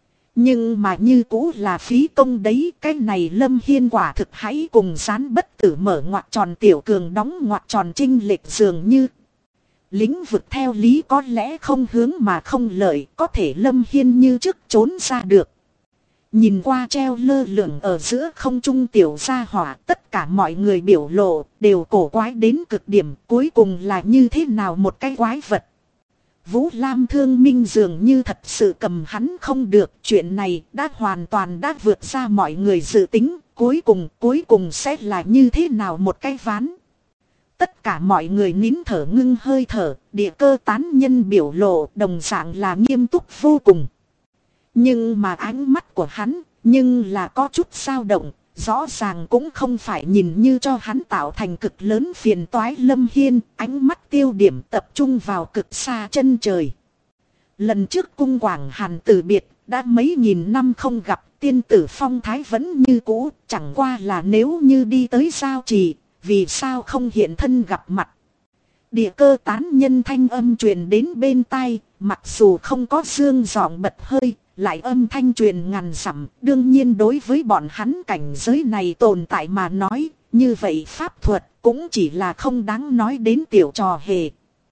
Nhưng mà như cũ là phí công đấy, cái này Lâm Hiên quả thực hãy cùng gián bất tử mở ngoặc tròn tiểu cường đóng ngoặc tròn chênh lệch dường như. Lĩnh vực theo lý có lẽ không hướng mà không lợi, có thể Lâm Hiên như trước trốn ra được. Nhìn qua treo lơ lửng ở giữa không trung tiểu gia hỏa, tất cả mọi người biểu lộ đều cổ quái đến cực điểm, cuối cùng là như thế nào một cái quái vật. Vũ Lam Thương Minh dường như thật sự cầm hắn không được, chuyện này đã hoàn toàn đã vượt ra mọi người dự tính, cuối cùng sẽ là như thế nào một cái ván. Tất cả mọi người nín thở ngưng hơi thở, địa cơ tán nhân biểu lộ đồng dạng là nghiêm túc vô cùng. Nhưng mà ánh mắt của hắn, nhưng là có chút dao động, rõ ràng cũng không phải nhìn như cho hắn tạo thành cực lớn phiền toái. Lâm Hiên, ánh mắt tiêu điểm tập trung vào cực xa chân trời. Lần trước cung Quảng Hàn từ biệt, đã mấy nghìn năm không gặp, tiên tử phong thái vẫn như cũ, chẳng qua là nếu như đi tới giao trì, vì sao không hiện thân gặp mặt. Địa cơ tán nhân thanh âm truyền đến bên tai, mặc dù không có dương giọng bật hơi, lại âm thanh truyền ngàn dặm, đương nhiên đối với bọn hắn cảnh giới này tồn tại mà nói, như vậy pháp thuật cũng chỉ là không đáng nói đến tiểu trò hề.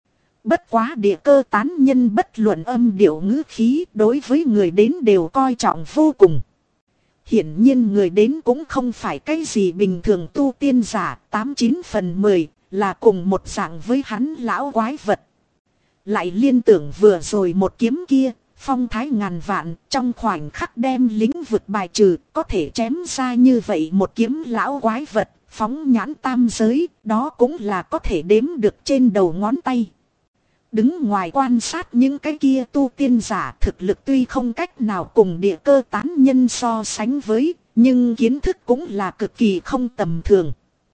Bất quá địa cơ tán nhân bất luận âm điệu ngữ khí đối với người đến đều coi trọng vô cùng. Hiển nhiên người đến cũng không phải cái gì bình thường tu tiên giả, 89 phần 10 là cùng một dạng với hắn lão quái vật. Lại liên tưởng vừa rồi một kiếm kia, phong thái ngàn vạn, trong khoảnh khắc đem lĩnh vực bài trừ, có thể chém ra như vậy một kiếm lão quái vật, phóng nhãn tam giới, đó cũng là có thể đếm được trên đầu ngón tay. Đứng ngoài quan sát những cái kia tu tiên giả, thực lực tuy không cách nào cùng địa cơ tán nhân so sánh với, nhưng kiến thức cũng là cực kỳ không tầm thường.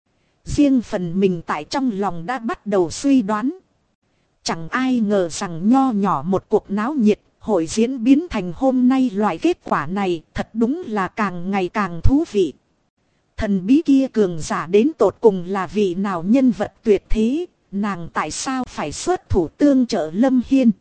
Riêng phần mình tại trong lòng đã bắt đầu suy đoán. Chẳng ai ngờ rằng nho nhỏ một cuộc náo nhiệt, hội diễn biến thành hôm nay loại kết quả này, thật đúng là càng ngày càng thú vị. Thần bí kia cường giả đến tột cùng là vị nào nhân vật tuyệt thế, nàng tại sao phải xuất thủ tương trợ Lâm Hiên?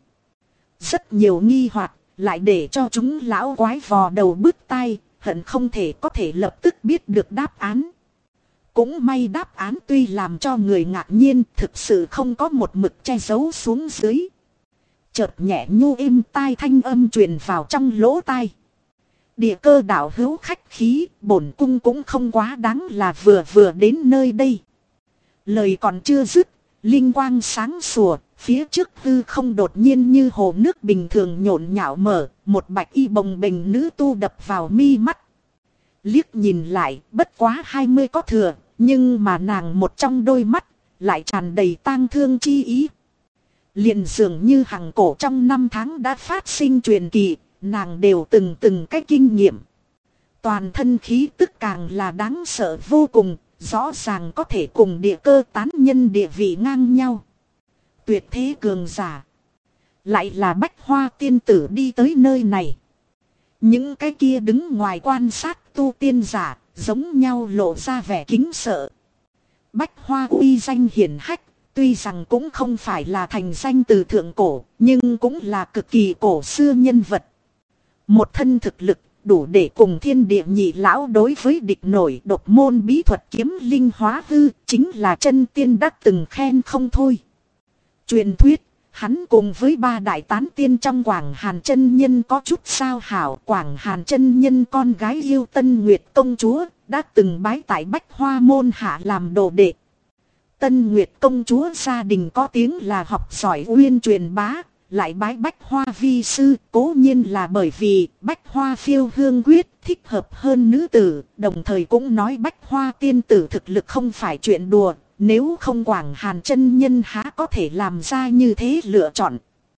Rất nhiều nghi hoặc lại để cho chúng lão quái vò đầu bứt tai, hận không thể có thể lập tức biết được đáp án. Cũng may đáp án tuy làm cho người ngạc nhiên, thực sự không có một mực che giấu xuống dưới. Chợt nhẹ nhu êm tai thanh âm truyền vào trong lỗ tai. Địa cơ đạo hữu khách khí, bổn cung cũng không quá đáng là vừa đến nơi đây. Lời còn chưa dứt, linh quang sáng sủa, phía trước hư không đột nhiên như hồ nước bình thường nhộn nhạo mở, một bạch y bồng bềnh nữ tu đập vào mi mắt. Liếc nhìn lại, bất quá 20 có thừa, nhưng mà nàng một trong đôi mắt, lại tràn đầy tang thương chi ý. Liền dường như hàng cổ trong năm tháng đã phát sinh truyền kỳ, nàng đều từng cái kinh nghiệm. Toàn thân khí tức càng là đáng sợ vô cùng, rõ ràng có thể cùng địa cơ tán nhân địa vị ngang nhau. Tuyệt thế cường giả. Lại là Bách Hoa tiên tử đi tới nơi này. Những cái kia đứng ngoài quan sát tu tiên giả, giống nhau lộ ra vẻ kính sợ. Bách Hoa uy danh hiển hách, tuy rằng cũng không phải là thành danh từ thượng cổ, nhưng cũng là cực kỳ cổ xưa nhân vật. Một thân thực lực đủ để cùng thiên địa nhị lão đối với địch nổi, độc môn bí thuật kiếm linh hóa hư, chính là chân tiên đã từng khen không thôi. Truyền thuyết, hắn cùng với ba đại tán tiên trong Quảng Hàn chân nhân có chút sao hảo. Quảng Hàn chân nhân con gái yêu Tân Nguyệt công chúa, đã từng bái tại Bách Hoa môn hạ làm đồ đệ. Tân Nguyệt công chúa gia đình có tiếng là học giỏi uyên truyền bá, lại bái Bách Hoa vi sư, cố nhiên là bởi vì Bách Hoa phiêu hương quyết thích hợp hơn nữ tử, đồng thời cũng nói Bách Hoa tiên tử thực lực không phải chuyện đùa, nếu không Quảng Hàn chân nhân há có thể làm ra như thế lựa chọn.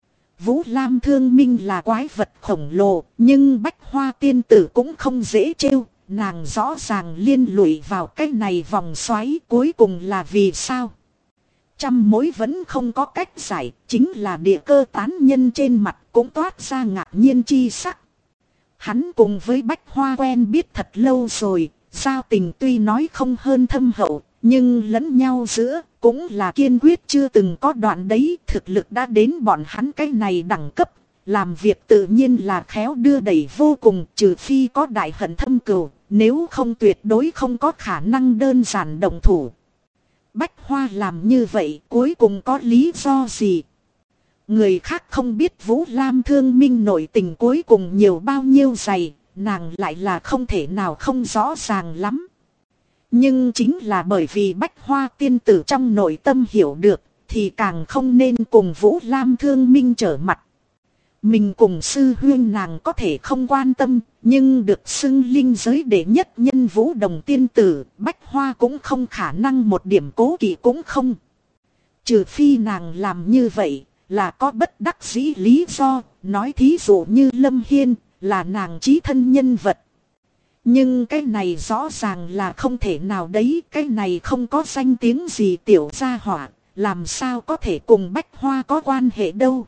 Vũ Lam Thương Minh là quái vật khổng lồ, nhưng Bách Hoa tiên tử cũng không dễ trêu, nàng rõ ràng liên lụy vào cái này vòng xoáy, cuối cùng là vì sao? Trăm mối vẫn không có cách giải, chính là địa cơ tán nhân trên mặt cũng toát ra ngạc nhiên chi sắc. Hắn cùng với Bách Hoa quen biết thật lâu rồi, giao tình tuy nói không hơn thâm hậu, nhưng lẫn nhau giữa cũng là kiên quyết chưa từng có đoạn đấy. Thực lực đã đến bọn hắn cái này đẳng cấp, làm việc tự nhiên là khéo đưa đẩy vô cùng, trừ phi có đại hận thâm cừu, nếu không tuyệt đối không có khả năng đơn giản động thủ. Bách Hoa làm như vậy cuối cùng có lý do gì? Người khác không biết Vũ Lam Thương Minh nội tình cuối cùng nhiều bao nhiêu dày, nàng lại là không thể nào không rõ ràng lắm. Nhưng chính là bởi vì Bách Hoa tiên tử trong nội tâm hiểu được, thì càng không nên cùng Vũ Lam Thương Minh trở mặt. Mình cùng sư huyên nàng có thể không quan tâm, nhưng được xưng linh giới đệ nhất nhân Vũ Đồng tiên tử, Bách Hoa cũng không khả năng một điểm cố kỵ cũng không. Trừ phi nàng làm như vậy, là có bất đắc dĩ lý do, nói thí dụ như Lâm Hiên, là nàng chí thân nhân vật. Nhưng cái này rõ ràng là không thể nào đấy, cái này không có danh tiếng gì tiểu gia hỏa, làm sao có thể cùng Bách Hoa có quan hệ đâu.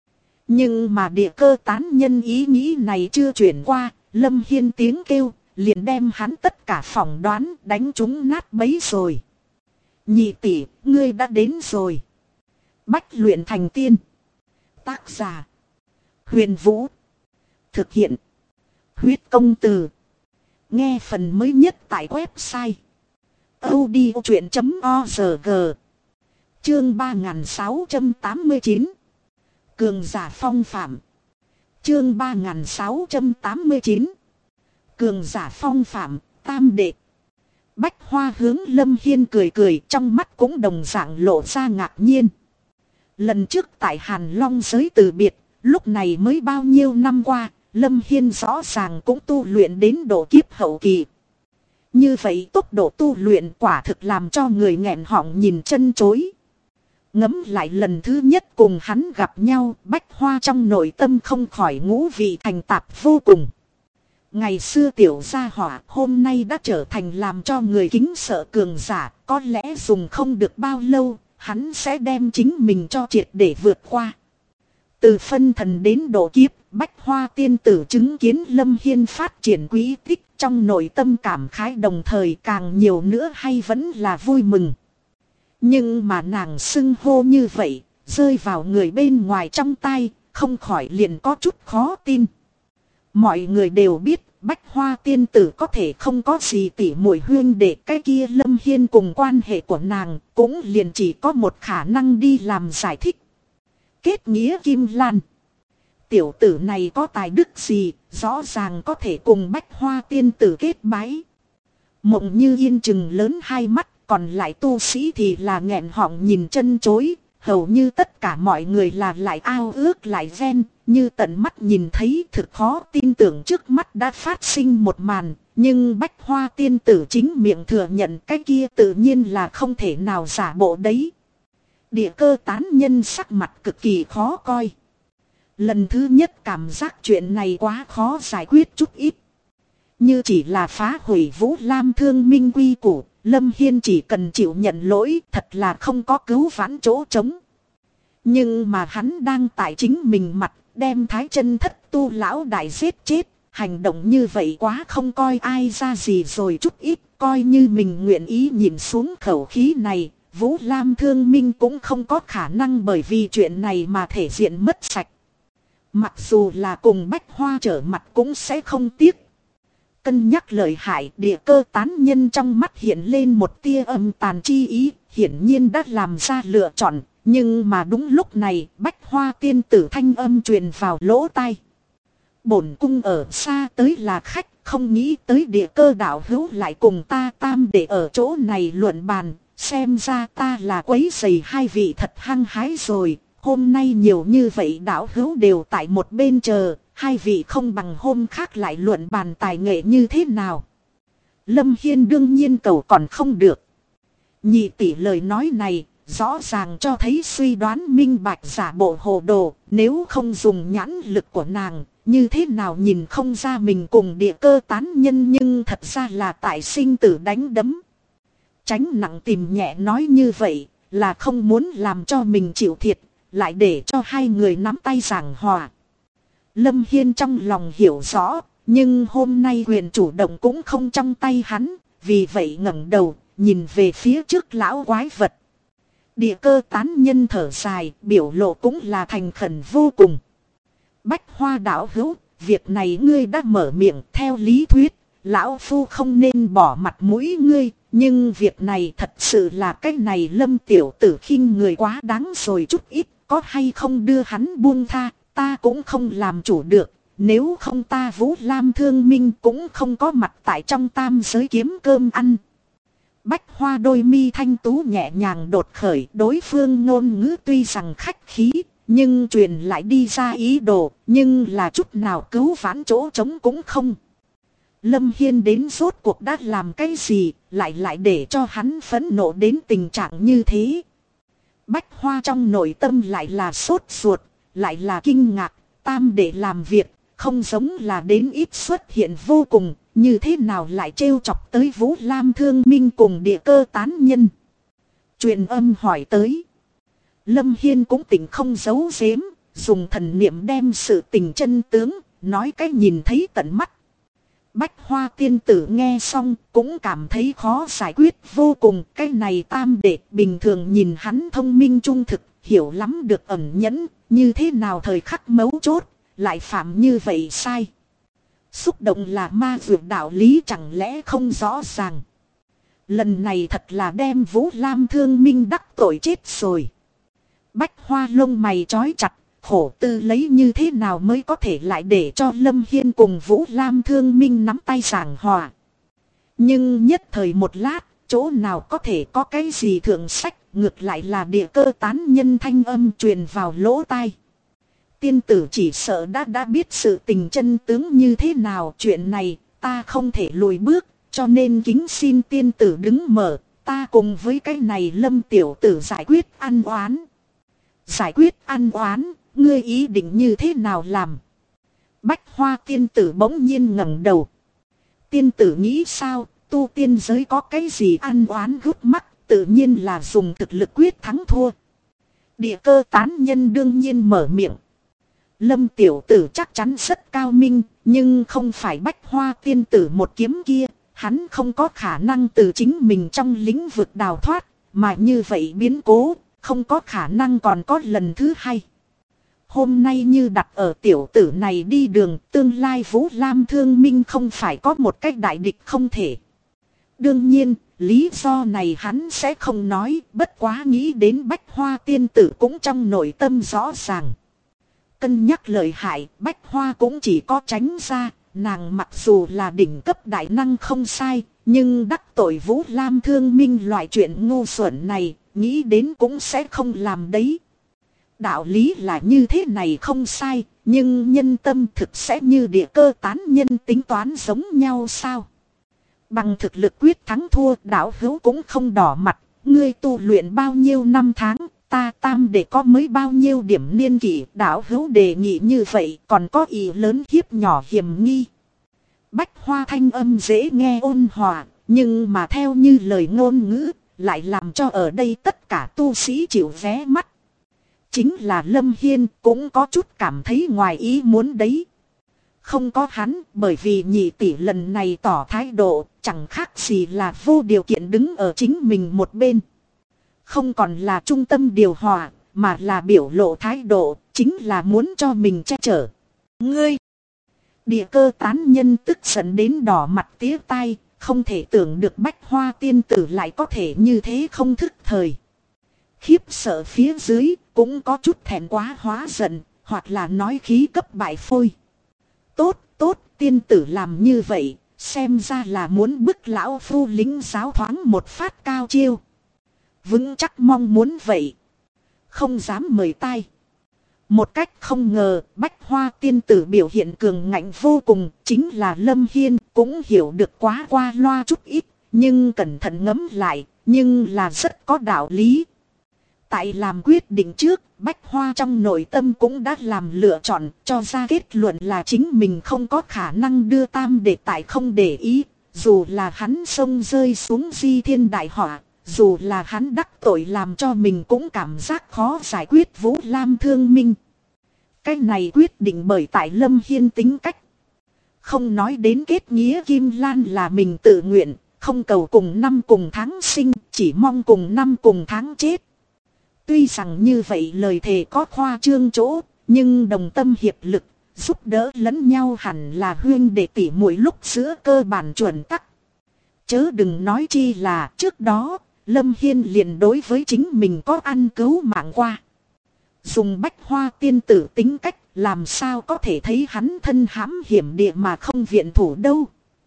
Nhưng mà địa cơ tán nhân ý nghĩ này chưa chuyển qua, Lâm Hiên tiếng kêu, liền đem hắn tất cả phỏng đoán đánh chúng nát bấy rồi. Nhị tỷ, ngươi đã đến rồi. Bách luyện thành tiên. Tác giả: Huyền Vũ. Thực hiện: Huyết Công Từ. Nghe phần mới nhất tại website audiochuyện.org. Chương 3689. Cường giả phong phạm. Chương 3689. Cường giả phong phạm, tam đệ. Bách Hoa hướng Lâm Hiên cười cười, trong mắt cũng đồng dạng lộ ra ngạc nhiên. Lần trước tại Hàn Long giới từ biệt, Lúc này mới bao nhiêu năm qua, Lâm Hiên rõ ràng cũng tu luyện đến độ kiếp hậu kỳ. Như vậy tốc độ tu luyện quả thực làm cho người nghẹn họng nhìn chân chối. Ngẫm lại lần thứ nhất cùng hắn gặp nhau, Bách Hoa trong nội tâm không khỏi ngũ vị thành tạp vô cùng. Ngày xưa tiểu gia hỏa hôm nay đã trở thành làm cho người kính sợ cường giả, có lẽ dùng không được bao lâu, hắn sẽ đem chính mình cho triệt để vượt qua. Từ phân thần đến độ kiếp, Bách Hoa tiên tử chứng kiến Lâm Hiên phát triển quý tích, trong nội tâm cảm khái đồng thời càng nhiều nữa hay vẫn là vui mừng. Nhưng mà nàng xưng hô như vậy, rơi vào người bên ngoài trong tai, không khỏi liền có chút khó tin. Mọi người đều biết Bách Hoa tiên tử có thể không có gì tỉ muội huyên để cái kia Lâm Hiên cùng quan hệ của nàng cũng liền chỉ có một khả năng đi làm giải thích. Kết nghĩa Kim Lan. Tiểu tử này có tài đức gì, rõ ràng có thể cùng Bách Hoa tiên tử kết bái. Mộng Như Yên chừng lớn hai mắt, còn lại tu sĩ thì là nghẹn họng nhìn chân chối. Hầu như tất cả mọi người là lại ao ước lại ven, như tận mắt nhìn thấy thực khó tin tưởng trước mắt đã phát sinh một màn. Nhưng Bách Hoa tiên tử chính miệng thừa nhận cái kia tự nhiên là không thể nào giả bộ đấy. Địa Cơ tán nhân sắc mặt cực kỳ khó coi. Lần thứ nhất cảm giác chuyện này quá khó giải quyết chút ít. Như chỉ là phá hủy Vũ Lam thương minh quy củ, Lâm Hiên chỉ cần chịu nhận lỗi thật là không có cứu vãn chỗ trống. Nhưng mà hắn đang tại chính mình mặt đem Thái Chân Thất tu lão đại giết chết. Hành động như vậy quá không coi ai ra gì rồi chút ít. Coi như mình nguyện ý nhìn xuống khẩu khí này, Vũ Lam thương minh cũng không có khả năng bởi vì chuyện này mà thể diện mất sạch. Mặc dù là cùng Bách Hoa trở mặt cũng sẽ không tiếc. Cân nhắc lợi hại, Địa Cơ tán nhân trong mắt hiện lên một tia âm tàn chi ý, hiển nhiên đã làm ra lựa chọn. Nhưng mà đúng lúc này, Bách Hoa tiên tử thanh âm truyền vào lỗ tai. Bổn cung ở xa tới là khách, không nghĩ tới Địa Cơ đạo hữu lại cùng ta tam để ở chỗ này luận bàn. Xem ra ta là quấy rầy hai vị thật hăng hái rồi. Hôm nay nhiều như vậy đạo hữu đều tại một bên chờ. Hai vị không bằng hôm khác lại luận bàn tài nghệ như thế nào. Lâm Hiên đương nhiên cầu còn không được. Nhị tỷ lời nói này rõ ràng cho thấy suy đoán minh bạch giả bộ hồ đồ. Nếu không dùng nhãn lực của nàng, như thế nào nhìn không ra mình cùng Địa Cơ tán nhân, nhưng thật ra là tại sinh tử đánh đấm. Tránh nặng tìm nhẹ nói như vậy là không muốn làm cho mình chịu thiệt, lại để cho hai người nắm tay giảng hòa. Lâm Hiên trong lòng hiểu rõ, nhưng hôm nay quyền chủ động cũng không trong tay hắn, vì vậy ngẩng đầu, nhìn về phía trước lão quái vật. Địa Cơ tán nhân thở dài, biểu lộ cũng là thành khẩn vô cùng. Bách Hoa đạo hữu, việc này ngươi đã mở miệng, theo lý thuyết, lão phu không nên bỏ mặt mũi ngươi, nhưng việc này thật sự là cái này Lâm tiểu tử khinh người quá đáng rồi chút ít, có hay không đưa hắn buông tha. Ta cũng không làm chủ được, nếu không ta Vũ Lam thương minh cũng không có mặt tại trong tam giới kiếm cơm ăn. Bách Hoa đôi mi thanh tú nhẹ nhàng đột khởi, đối phương ngôn ngữ tuy rằng khách khí, nhưng truyền lại đi ra ý đồ, nhưng là chút nào cứu vãn chỗ trống cũng không. Lâm Hiên đến rốt cuộc đã làm cái gì, lại để cho hắn phẫn nộ đến tình trạng như thế. Bách Hoa trong nội tâm lại là sốt ruột. Lại là kinh ngạc, tam để làm việc, không giống là đến ít xuất hiện vô cùng, như thế nào lại trêu chọc tới Vũ Lam thương minh cùng Địa Cơ tán nhân. Truyền âm hỏi tới. Lâm Hiên cũng tỉnh không giấu giếm, dùng thần niệm đem sự tình chân tướng, nói cái nhìn thấy tận mắt. Bách Hoa tiên tử nghe xong cũng cảm thấy khó giải quyết vô cùng. Cái này tam đệ bình thường nhìn hắn thông minh trung thực, hiểu lắm được ẩn nhẫn, như thế nào thời khắc mấu chốt, lại phạm như vậy sai. Xúc động là ma dược đạo lý chẳng lẽ không rõ ràng. Lần này thật là đem Vũ Lam thương minh đắc tội chết rồi. Bách Hoa lông mày trói chặt, khổ tư lấy như thế nào mới có thể lại để cho Lâm Hiên cùng Vũ Lam thương minh nắm tay giảng hòa. Nhưng nhất thời một lát, chỗ nào có thể có cái gì thượng sách, ngược lại là Địa Cơ tán nhân thanh âm truyền vào lỗ tai. Tiên tử chỉ sợ đã biết sự tình chân tướng như thế nào. Chuyện này ta không thể lùi bước, cho nên kính xin tiên tử đứng mở, ta cùng với cái này Lâm tiểu tử giải quyết ăn oán. Giải quyết ăn oán, ngươi ý định như thế nào làm? Bách Hoa tiên tử bỗng nhiên ngẩng đầu. Tiên tử nghĩ sao, tu tiên giới có cái gì ăn oán gút mắc, tự nhiên là dùng thực lực quyết thắng thua. Địa cơ tán nhân đương nhiên mở miệng. Lâm tiểu tử chắc chắn rất cao minh, nhưng không phải Bách Hoa tiên tử một kiếm kia, hắn không có khả năng từ chính mình trong lĩnh vực đào thoát, mà như vậy biến cố, không có khả năng còn có lần thứ hai. Hôm nay như đặt ở tiểu tử này đi đường, tương lai Vũ Lam Thương Minh không phải có một cách đại địch không thể. Đương nhiên, lý do này hắn sẽ không nói, bất quá nghĩ đến Bách Hoa tiên tử cũng trong nội tâm rõ ràng. Cân nhắc lợi hại, Bách Hoa cũng chỉ có tránh ra, nàng mặc dù là đỉnh cấp đại năng không sai, nhưng đắc tội Vũ Lam Thương Minh loại chuyện ngu xuẩn này, nghĩ đến cũng sẽ không làm đấy. Đạo lý là như thế này không sai, nhưng nhân tâm thực sẽ như địa cơ tán nhân tính toán giống nhau sao? Bằng thực lực quyết thắng thua, đạo hữu cũng không đỏ mặt, ngươi tu luyện bao nhiêu năm tháng, ta tam để có mới bao nhiêu điểm niên kỷ, đạo hữu đề nghị như vậy còn có ý lớn hiếp nhỏ hiểm nghi. Bách Hoa thanh âm dễ nghe ôn hòa, nhưng mà theo như lời ngôn ngữ, lại làm cho ở đây tất cả tu sĩ chịu vé mắt. Chính là Lâm Hiên cũng có chút cảm thấy ngoài ý muốn đấy. Không có hắn, bởi vì nhị tỷ lần này tỏ thái độ, chẳng khác gì là vô điều kiện đứng ở chính mình một bên. Không còn là trung tâm điều hòa, mà là biểu lộ thái độ, chính là muốn cho mình che chở. Ngươi! Địa cơ tán nhân tức giận đến đỏ mặt tía tai, không thể tưởng được Bách Hoa tiên tử lại có thể như thế không thức thời. Khiếp sợ phía dưới, cũng có chút thẹn quá hóa giận, hoặc là nói khí cấp bại phôi. Tốt, tốt, tiên tử làm như vậy, xem ra là muốn bức lão phu lính giáo thoáng một phát cao chiêu. Vững chắc mong muốn vậy. Không dám mời tai. Một cách không ngờ, Bách Hoa tiên tử biểu hiện cường ngạnh vô cùng, chính là Lâm Hiên cũng hiểu được quá qua loa chút ít, nhưng cẩn thận ngẫm lại, nhưng là rất có đạo lý. Tại làm quyết định trước, Bách Hoa trong nội tâm cũng đã làm lựa chọn, cho ra kết luận là chính mình không có khả năng đưa tam để tại không để ý, dù là hắn sông rơi xuống di thiên đại họa, dù là hắn đắc tội làm cho mình cũng cảm giác khó giải quyết Vũ Lam Thương Minh. Cái này quyết định bởi tại Lâm Hiên tính cách. Không nói đến kết nghĩa Kim Lan là mình tự nguyện, không cầu cùng năm cùng tháng sinh, chỉ mong cùng năm cùng tháng chết. Tuy rằng như vậy lời thề có khoa trương chỗ, nhưng đồng tâm hiệp lực, giúp đỡ lẫn nhau hẳn là huyên đệ tỷ muội lúc giữa cơ bản chuẩn tắc. Chớ đừng nói chi là trước đó, Lâm Hiên liền đối với chính mình có ăn cứu mạng qua. Dùng Bách Hoa tiên tử tính cách, làm sao có thể thấy hắn thân hãm hiểm địa mà không viện thủ đâu.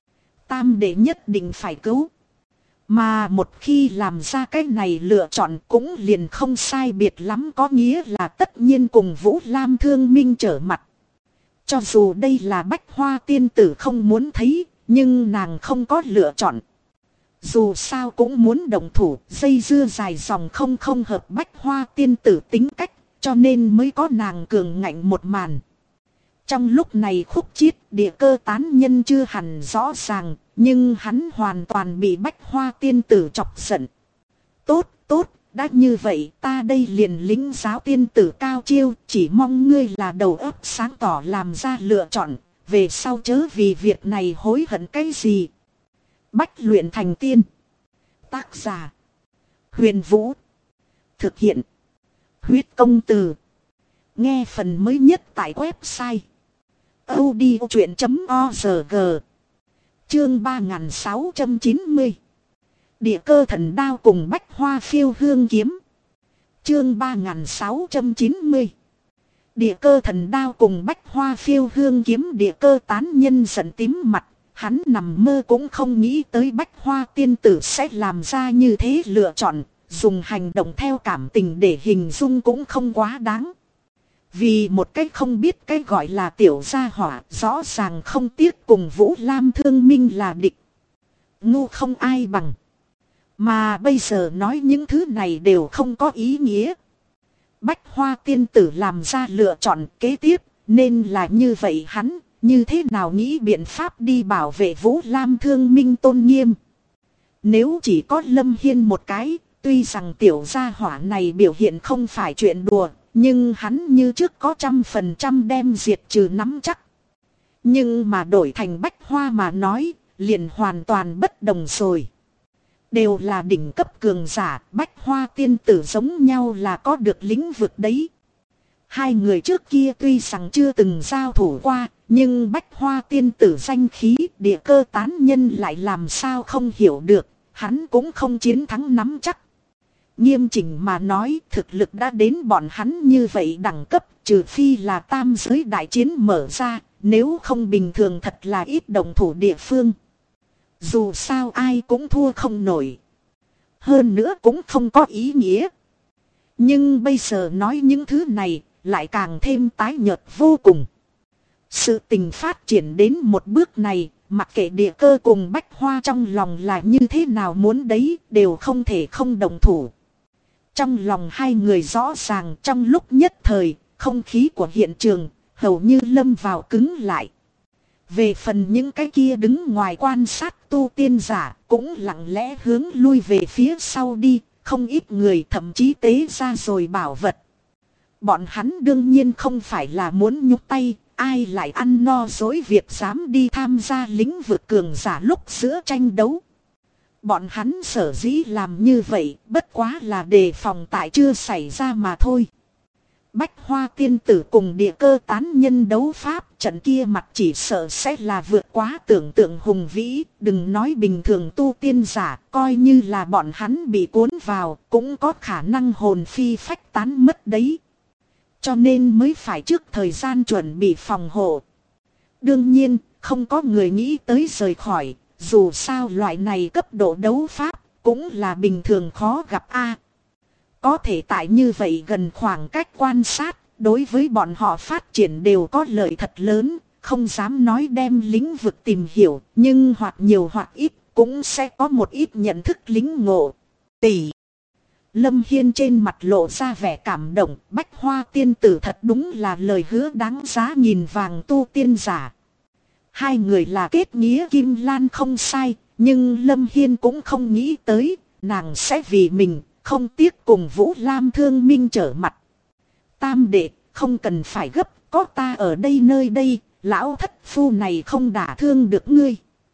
Tam đệ nhất định phải cứu. Mà một khi làm ra cái này lựa chọn cũng liền không sai biệt lắm, có nghĩa là tất nhiên cùng Vũ Lam Thương Minh trở mặt. Cho dù đây là Bách Hoa tiên tử không muốn thấy, nhưng nàng không có lựa chọn. Dù sao cũng muốn động thủ, dây dưa dài dòng không hợp Bách Hoa tiên tử tính cách, cho nên mới có nàng cường ngạnh một màn. Trong lúc này khúc chiết địa cơ tán nhân chưa hẳn rõ ràng, nhưng hắn hoàn toàn bị Bách Hoa tiên tử chọc giận. Tốt, tốt, đã như vậy ta đây liền lính giáo tiên tử cao chiêu, chỉ mong ngươi là đầu óc sáng tỏ làm ra lựa chọn, về sau chớ vì việc này hối hận cái gì. Bách luyện thành tiên. Tác giả: Huyền Vũ. Thực hiện: Huyết Công Từ. Nghe phần mới nhất tại website audiochuyện.org. Chương 3690. Địa cơ thần đao cùng Bách Hoa phiêu hương kiếm. Chương 3690. Địa cơ thần đao cùng Bách Hoa phiêu hương kiếm. Địa cơ tán nhân giận tím mặt. Hắn nằm mơ cũng không nghĩ tới Bách Hoa tiên tử sẽ làm ra như thế lựa chọn. Dùng hành động theo cảm tình để hình dung cũng không quá đáng. Vì một cái không biết cái gọi là tiểu gia hỏa rõ ràng không tiếc cùng Vũ Lam Thương Minh là địch. Ngu không ai bằng. Mà bây giờ nói những thứ này đều không có ý nghĩa. Bách Hoa tiên tử làm ra lựa chọn kế tiếp, nên là như vậy hắn, như thế nào nghĩ biện pháp đi bảo vệ Vũ Lam Thương Minh tôn nghiêm. Nếu chỉ có Lâm Hiên một cái, tuy rằng tiểu gia hỏa này biểu hiện không phải chuyện đùa, nhưng hắn như trước có 100% đem diệt trừ nắm chắc. Nhưng mà đổi thành Bách Hoa mà nói, liền hoàn toàn bất đồng rồi. Đều là đỉnh cấp cường giả, Bách Hoa tiên tử giống nhau là có được lĩnh vực đấy. Hai người trước kia tuy rằng chưa từng giao thủ qua, nhưng Bách Hoa tiên tử danh khí Địa Cơ tán nhân lại làm sao không hiểu được, hắn cũng không chiến thắng nắm chắc. Nghiêm chỉnh mà nói thực lực đã đến bọn hắn như vậy đẳng cấp, trừ phi là tam giới đại chiến mở ra, nếu không bình thường thật là ít đồng thủ địa phương. Dù sao ai cũng thua không nổi. Hơn nữa cũng không có ý nghĩa. Nhưng bây giờ nói những thứ này lại càng thêm tái nhợt vô cùng. Sự tình phát triển đến một bước này, mặc kệ Địa Cơ cùng Bách Hoa trong lòng là như thế nào muốn đấy, đều không thể không đồng thủ. Trong lòng hai người rõ ràng trong lúc nhất thời, không khí của hiện trường hầu như lâm vào cứng lại. Về phần những cái kia đứng ngoài quan sát tu tiên giả cũng lặng lẽ hướng lui về phía sau đi, không ít người thậm chí tế ra rồi bảo vật. Bọn hắn đương nhiên không phải là muốn nhúc tay, ai lại ăn no dối việc dám đi tham gia lĩnh vực cường giả lúc giữa tranh đấu. Bọn hắn sở dĩ làm như vậy bất quá là đề phòng tại chưa xảy ra mà thôi. Bách Hoa tiên tử cùng Địa Cơ tán nhân đấu pháp trận kia mặt chỉ sợ sẽ là vượt quá tưởng tượng hùng vĩ. Đừng nói bình thường tu tiên giả, coi như là bọn hắn bị cuốn vào cũng có khả năng hồn phi phách tán mất đấy. Cho nên mới phải trước thời gian chuẩn bị phòng hộ. Đương nhiên không có người nghĩ tới rời khỏi, dù sao loại này cấp độ đấu pháp cũng là bình thường khó gặp a. Có thể tại như vậy gần khoảng cách quan sát, đối với bọn họ phát triển đều có lợi thật lớn, không dám nói đem lĩnh vực tìm hiểu, nhưng hoặc nhiều hoặc ít cũng sẽ có một ít nhận thức lính ngộ. Tỷ. Lâm Hiên trên mặt lộ ra vẻ cảm động, Bách Hoa tiên tử thật đúng là lời hứa đáng giá nghìn vàng tu tiên giả. Hai người là kết nghĩa kim lan không sai, nhưng Lâm Hiên cũng không nghĩ tới, nàng sẽ vì mình, không tiếc cùng Vũ Lam Thương Minh trở mặt. Tam đệ, không cần phải gấp, có ta ở đây nơi đây, lão thất phu này không đả thương được ngươi.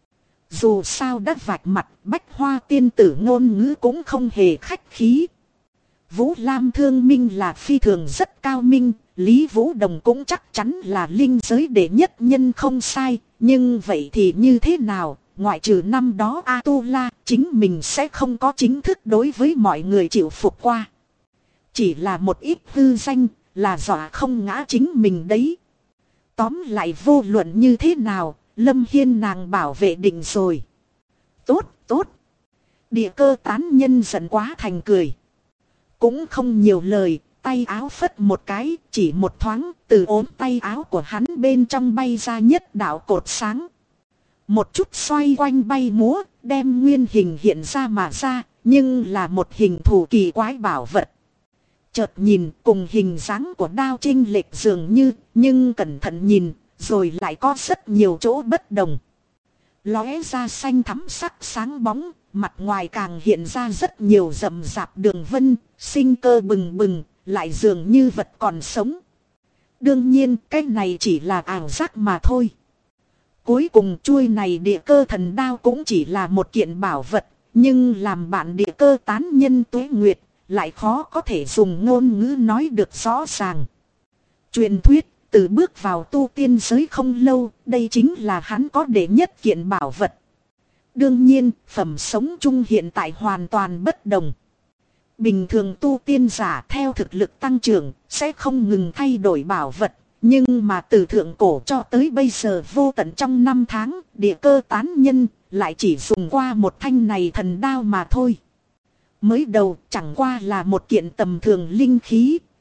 Dù sao đã vạch mặt, Bách Hoa tiên tử ngôn ngữ cũng không hề khách khí. Vũ Lam Thương Minh là phi thường rất cao minh, Lý Vũ Đồng cũng chắc chắn là linh giới đệ nhất nhân không sai, nhưng vậy thì như thế nào, ngoại trừ năm đó A-tu-la, chính mình sẽ không có chính thức đối với mọi người chịu phục qua. Chỉ là một ít hư danh, là dọa không ngã chính mình đấy. Tóm lại vô luận như thế nào, Lâm Hiên nàng bảo vệ định rồi. Tốt, tốt. Địa Cơ tán nhân giận quá thành cười. Cũng không nhiều lời, tay áo phất một cái, chỉ một thoáng, từ ốm tay áo của hắn bên trong bay ra nhất đạo cột sáng. Một chút xoay quanh bay múa, đem nguyên hình hiện ra mà ra, nhưng là một hình thù kỳ quái bảo vật. Chợt nhìn cùng hình dáng của đao chênh lệch dường như, nhưng cẩn thận nhìn, rồi lại có rất nhiều chỗ bất đồng. Lóe ra xanh thắm sắc sáng bóng, mặt ngoài càng hiện ra rất nhiều rậm rạp đường vân, sinh cơ bừng bừng, lại dường như vật còn sống. Đương nhiên cái này chỉ là ảo giác mà thôi. Cuối cùng chuôi này Địa Cơ thần đao cũng chỉ là một kiện bảo vật, nhưng làm bạn Địa Cơ tán nhân tuế nguyệt, lại khó có thể dùng ngôn ngữ nói được rõ ràng. Truyền thuyết, từ bước vào tu tiên giới không lâu, đây chính là hắn có đệ nhất kiện bảo vật. Đương nhiên, phẩm sống chung hiện tại hoàn toàn bất đồng. Bình thường tu tiên giả theo thực lực tăng trưởng, sẽ không ngừng thay đổi bảo vật. Nhưng mà từ thượng cổ cho tới bây giờ vô tận trong năm tháng, Địa Cơ tán nhân lại chỉ dùng qua một thanh này thần đao mà thôi. Mới đầu chẳng qua là một kiện tầm thường linh khí,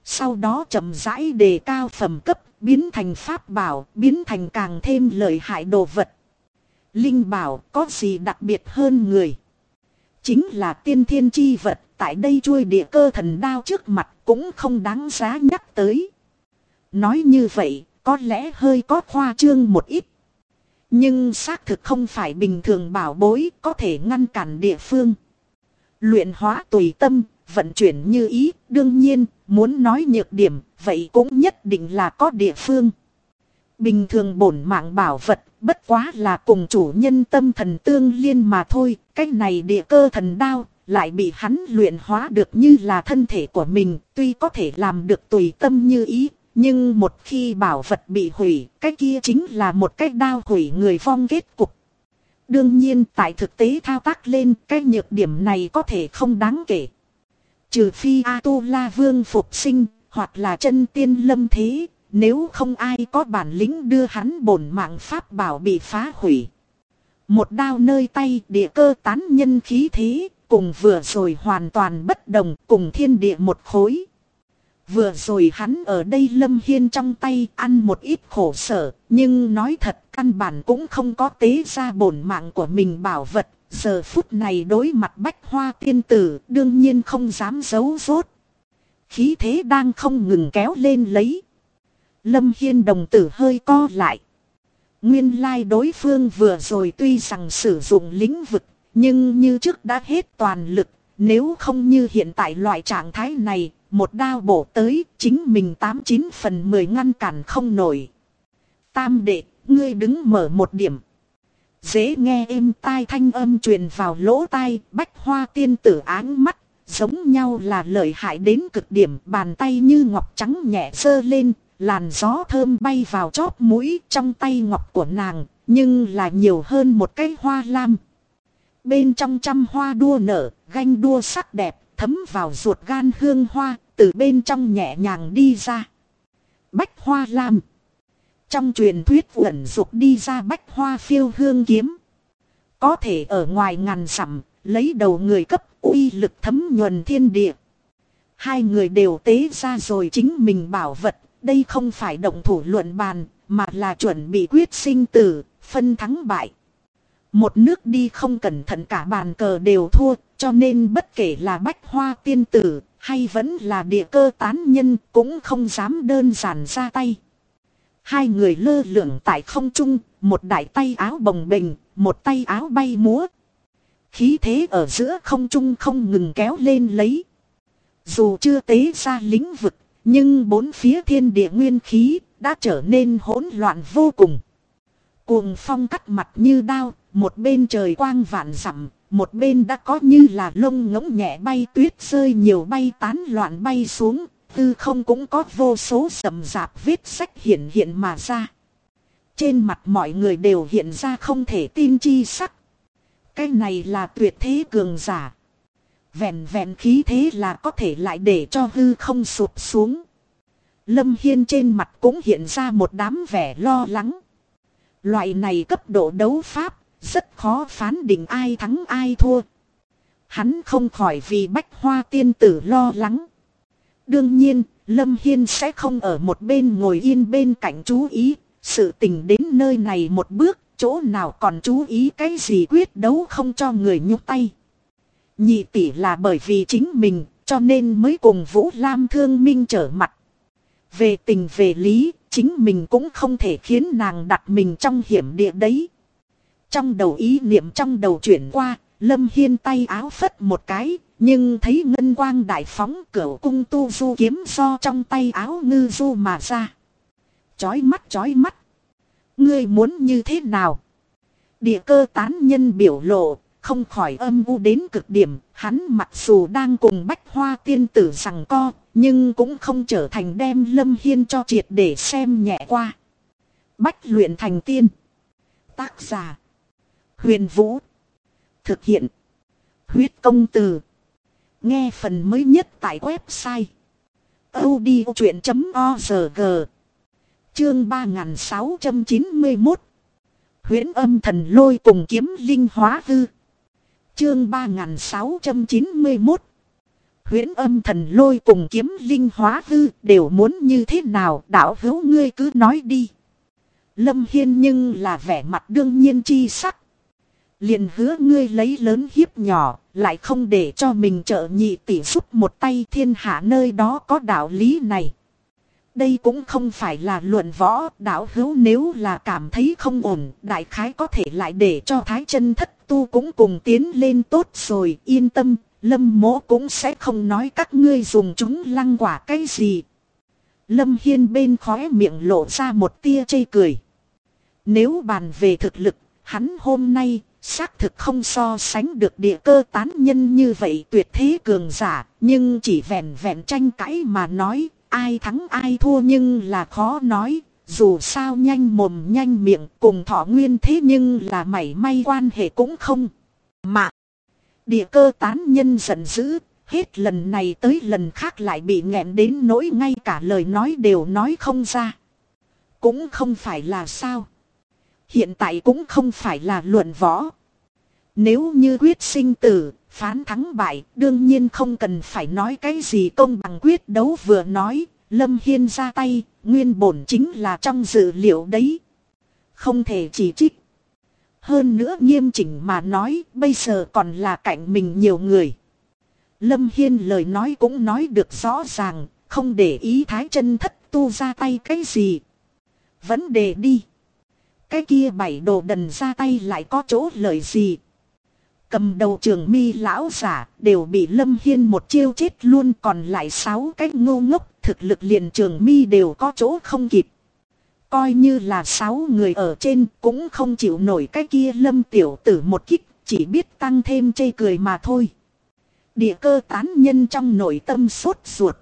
sau đó chậm rãi đề cao phẩm cấp, biến thành pháp bảo, biến thành càng thêm lợi hại đồ vật. Linh bảo có gì đặc biệt hơn người? Chính là tiên thiên chi vật, tại đây chuôi địa cơ thần đao trước mặt cũng không đáng giá nhắc tới. Nói như vậy, có lẽ hơi có khoa trương một ít. Nhưng xác thực không phải bình thường bảo bối có thể ngăn cản địa phương. Luyện hóa tùy tâm, vận chuyển như ý, đương nhiên, muốn nói nhược điểm, vậy cũng nhất định là có địa phương. Bình thường bổn mạng bảo vật, bất quá là cùng chủ nhân tâm thần tương liên mà thôi, cái này địa cơ thần đao, lại bị hắn luyện hóa được như là thân thể của mình, tuy có thể làm được tùy tâm như ý, nhưng một khi bảo vật bị hủy, cái kia chính là một cái đao hủy người vong kết cục. Đương nhiên tại thực tế thao tác lên, cái nhược điểm này có thể không đáng kể. Trừ phi A-tu-la vương phục sinh, hoặc là chân tiên lâm thế, nếu không ai có bản lĩnh đưa hắn bổn mạng pháp bảo bị phá hủy. Một đao nơi tay, địa cơ tán nhân khí thế, cùng vừa rồi hoàn toàn bất đồng, cùng thiên địa một khối. Vừa rồi hắn ở đây Lâm Hiên trong tay ăn một ít khổ sở, nhưng nói thật căn bản cũng không có tế ra bổn mạng của mình bảo vật. Giờ phút này đối mặt Bách Hoa tiên tử đương nhiên không dám giấu giốt. Khí thế đang không ngừng kéo lên lấy. Lâm Hiên đồng tử hơi co lại. Nguyên lai đối phương vừa rồi tuy rằng sử dụng lĩnh vực, nhưng như trước đã hết toàn lực. Nếu không như hiện tại loại trạng thái này, một đao bổ tới, chính mình 89/10 ngăn cản không nổi. Tam đệ, ngươi đứng mở một điểm. Dễ nghe êm tai thanh âm truyền vào lỗ tai, Bách Hoa tiên tử áng mắt, giống nhau là lợi hại đến cực điểm, bàn tay như ngọc trắng nhẹ giơ lên, làn gió thơm bay vào chóp mũi, trong tay ngọc của nàng, nhưng là nhiều hơn một cái hoa lam. Bên trong trăm hoa đua nở, ganh đua sắc đẹp, thấm vào ruột gan hương hoa, từ bên trong nhẹ nhàng đi ra. Bách Hoa lam. Trong truyền thuyết uẩn dục đi ra bách hoa phiêu hương kiếm. Có thể ở ngoài ngàn dặm, lấy đầu người cấp uy lực thấm nhuần thiên địa. Hai người đều tế ra rồi chính mình bảo vật, đây không phải động thủ luận bàn, mà là chuẩn bị quyết sinh tử, phân thắng bại. Một nước đi không cẩn thận cả bàn cờ đều thua, cho nên bất kể là Bách Hoa tiên tử, hay vẫn là địa cơ tán nhân cũng không dám đơn giản ra tay. Hai người lơ lửng tại không trung, một đại tay áo bồng bềnh, một tay áo bay múa. Khí thế ở giữa không trung không ngừng kéo lên lấy. Dù chưa tế ra lĩnh vực, nhưng bốn phía thiên địa nguyên khí đã trở nên hỗn loạn vô cùng. Cuồng phong cắt mặt như đao, một bên trời quang vạn dặm, một bên đã có như là lông ngỗng nhẹ bay tuyết rơi nhiều bay tán loạn bay xuống. Tư không cũng có vô số sầm rạp vết sách hiện hiện mà ra. Trên mặt mọi người đều hiện ra không thể tin chi sắc. Cái này là tuyệt thế cường giả. Vẹn vẹn khí thế là có thể lại để cho hư không sụp xuống. Lâm Hiên trên mặt cũng hiện ra một đám vẻ lo lắng. Loại này cấp độ đấu pháp, rất khó phán định ai thắng ai thua. Hắn không khỏi vì Bách Hoa tiên tử lo lắng. Đương nhiên, Lâm Hiên sẽ không ở một bên ngồi yên bên cạnh chú ý, sự tình đến nơi này một bước, chỗ nào còn chú ý cái gì quyết đấu không cho người nhúc tay. Nhị tỷ là bởi vì chính mình, cho nên mới cùng Vũ Lam Thương Minh trở mặt. Về tình về lý, chính mình cũng không thể khiến nàng đặt mình trong hiểm địa đấy. Trong đầu ý niệm trong đầu chuyển qua, Lâm Hiên tay áo phất một cái, nhưng thấy ngân quang đại phóng cửu cung tu du kiếm do trong tay áo ngư du mà ra. Chói mắt chói mắt. Ngươi muốn như thế nào? Địa cơ tán nhân biểu lộ, không khỏi âm u đến cực điểm. Hắn mặc dù đang cùng Bách Hoa tiên tử giằng co, nhưng cũng không trở thành đem Lâm Hiên cho triệt để xem nhẹ qua. Bách luyện thành tiên. Tác giả Huyền Vũ. Thực hiện Huyết Công Từ. Nghe phần mới nhất tại website audiochuyện.org. Chương 3691. Huyễn âm thần lôi cùng kiếm linh hóa hư. Chương 3691. Huyễn âm thần lôi cùng kiếm linh hóa hư đều muốn như thế nào, đạo hữu ngươi cứ nói đi. Lâm Hiên nhưng là vẻ mặt đương nhiên chi sắc. Liền hứa ngươi lấy lớn hiếp nhỏ, lại không để cho mình trợ nhị tỷ giúp một tay, thiên hạ nơi đó có đạo lý này. Đây cũng không phải là luận võ, đạo hữu nếu là cảm thấy không ổn, đại khái có thể lại để cho Thái Chân Thất Tu cũng cùng tiến lên tốt rồi, yên tâm, Lâm Mỗ cũng sẽ không nói các ngươi dùng chúng lăng quả cái gì. Lâm Hiên bên khóe miệng lộ ra một tia chê cười. Nếu bàn về thực lực, hắn hôm nay xác thực không so sánh được địa cơ tán nhân như vậy tuyệt thế cường giả, nhưng chỉ vẹn vẹn tranh cãi mà nói, ai thắng ai thua nhưng là khó nói, dù sao nhanh mồm nhanh miệng cùng thọ nguyên thế nhưng là mảy may quan hệ cũng không. Mà địa cơ tán nhân giận dữ, hết lần này tới lần khác lại bị nghẹn đến nỗi ngay cả lời nói đều nói không ra. Cũng không phải là sao. Hiện tại cũng không phải là luận võ. Nếu như quyết sinh tử, phán thắng bại, đương nhiên không cần phải nói cái gì công bằng quyết đấu vừa nói, Lâm Hiên ra tay, nguyên bổn chính là trong dự liệu đấy. Không thể chỉ trích. Hơn nữa nghiêm chỉnh mà nói, bây giờ còn là cạnh mình nhiều người. Lâm Hiên lời nói cũng nói được rõ ràng, không để ý Thái Chân Thất Tu ra tay cái gì. Vấn đề đi. Cái kia 7 đồ đần ra tay lại có chỗ lợi gì? Cầm đầu Trường Mi lão giả đều bị Lâm Hiên một chiêu chết luôn, còn lại 6 cái ngu ngốc, thực lực liền Trường Mi đều có chỗ không kịp. Coi như là 6 người ở trên cũng không chịu nổi cái kia Lâm tiểu tử một kích, chỉ biết tăng thêm chê cười mà thôi. Địa cơ tán nhân trong nội tâm sốt ruột.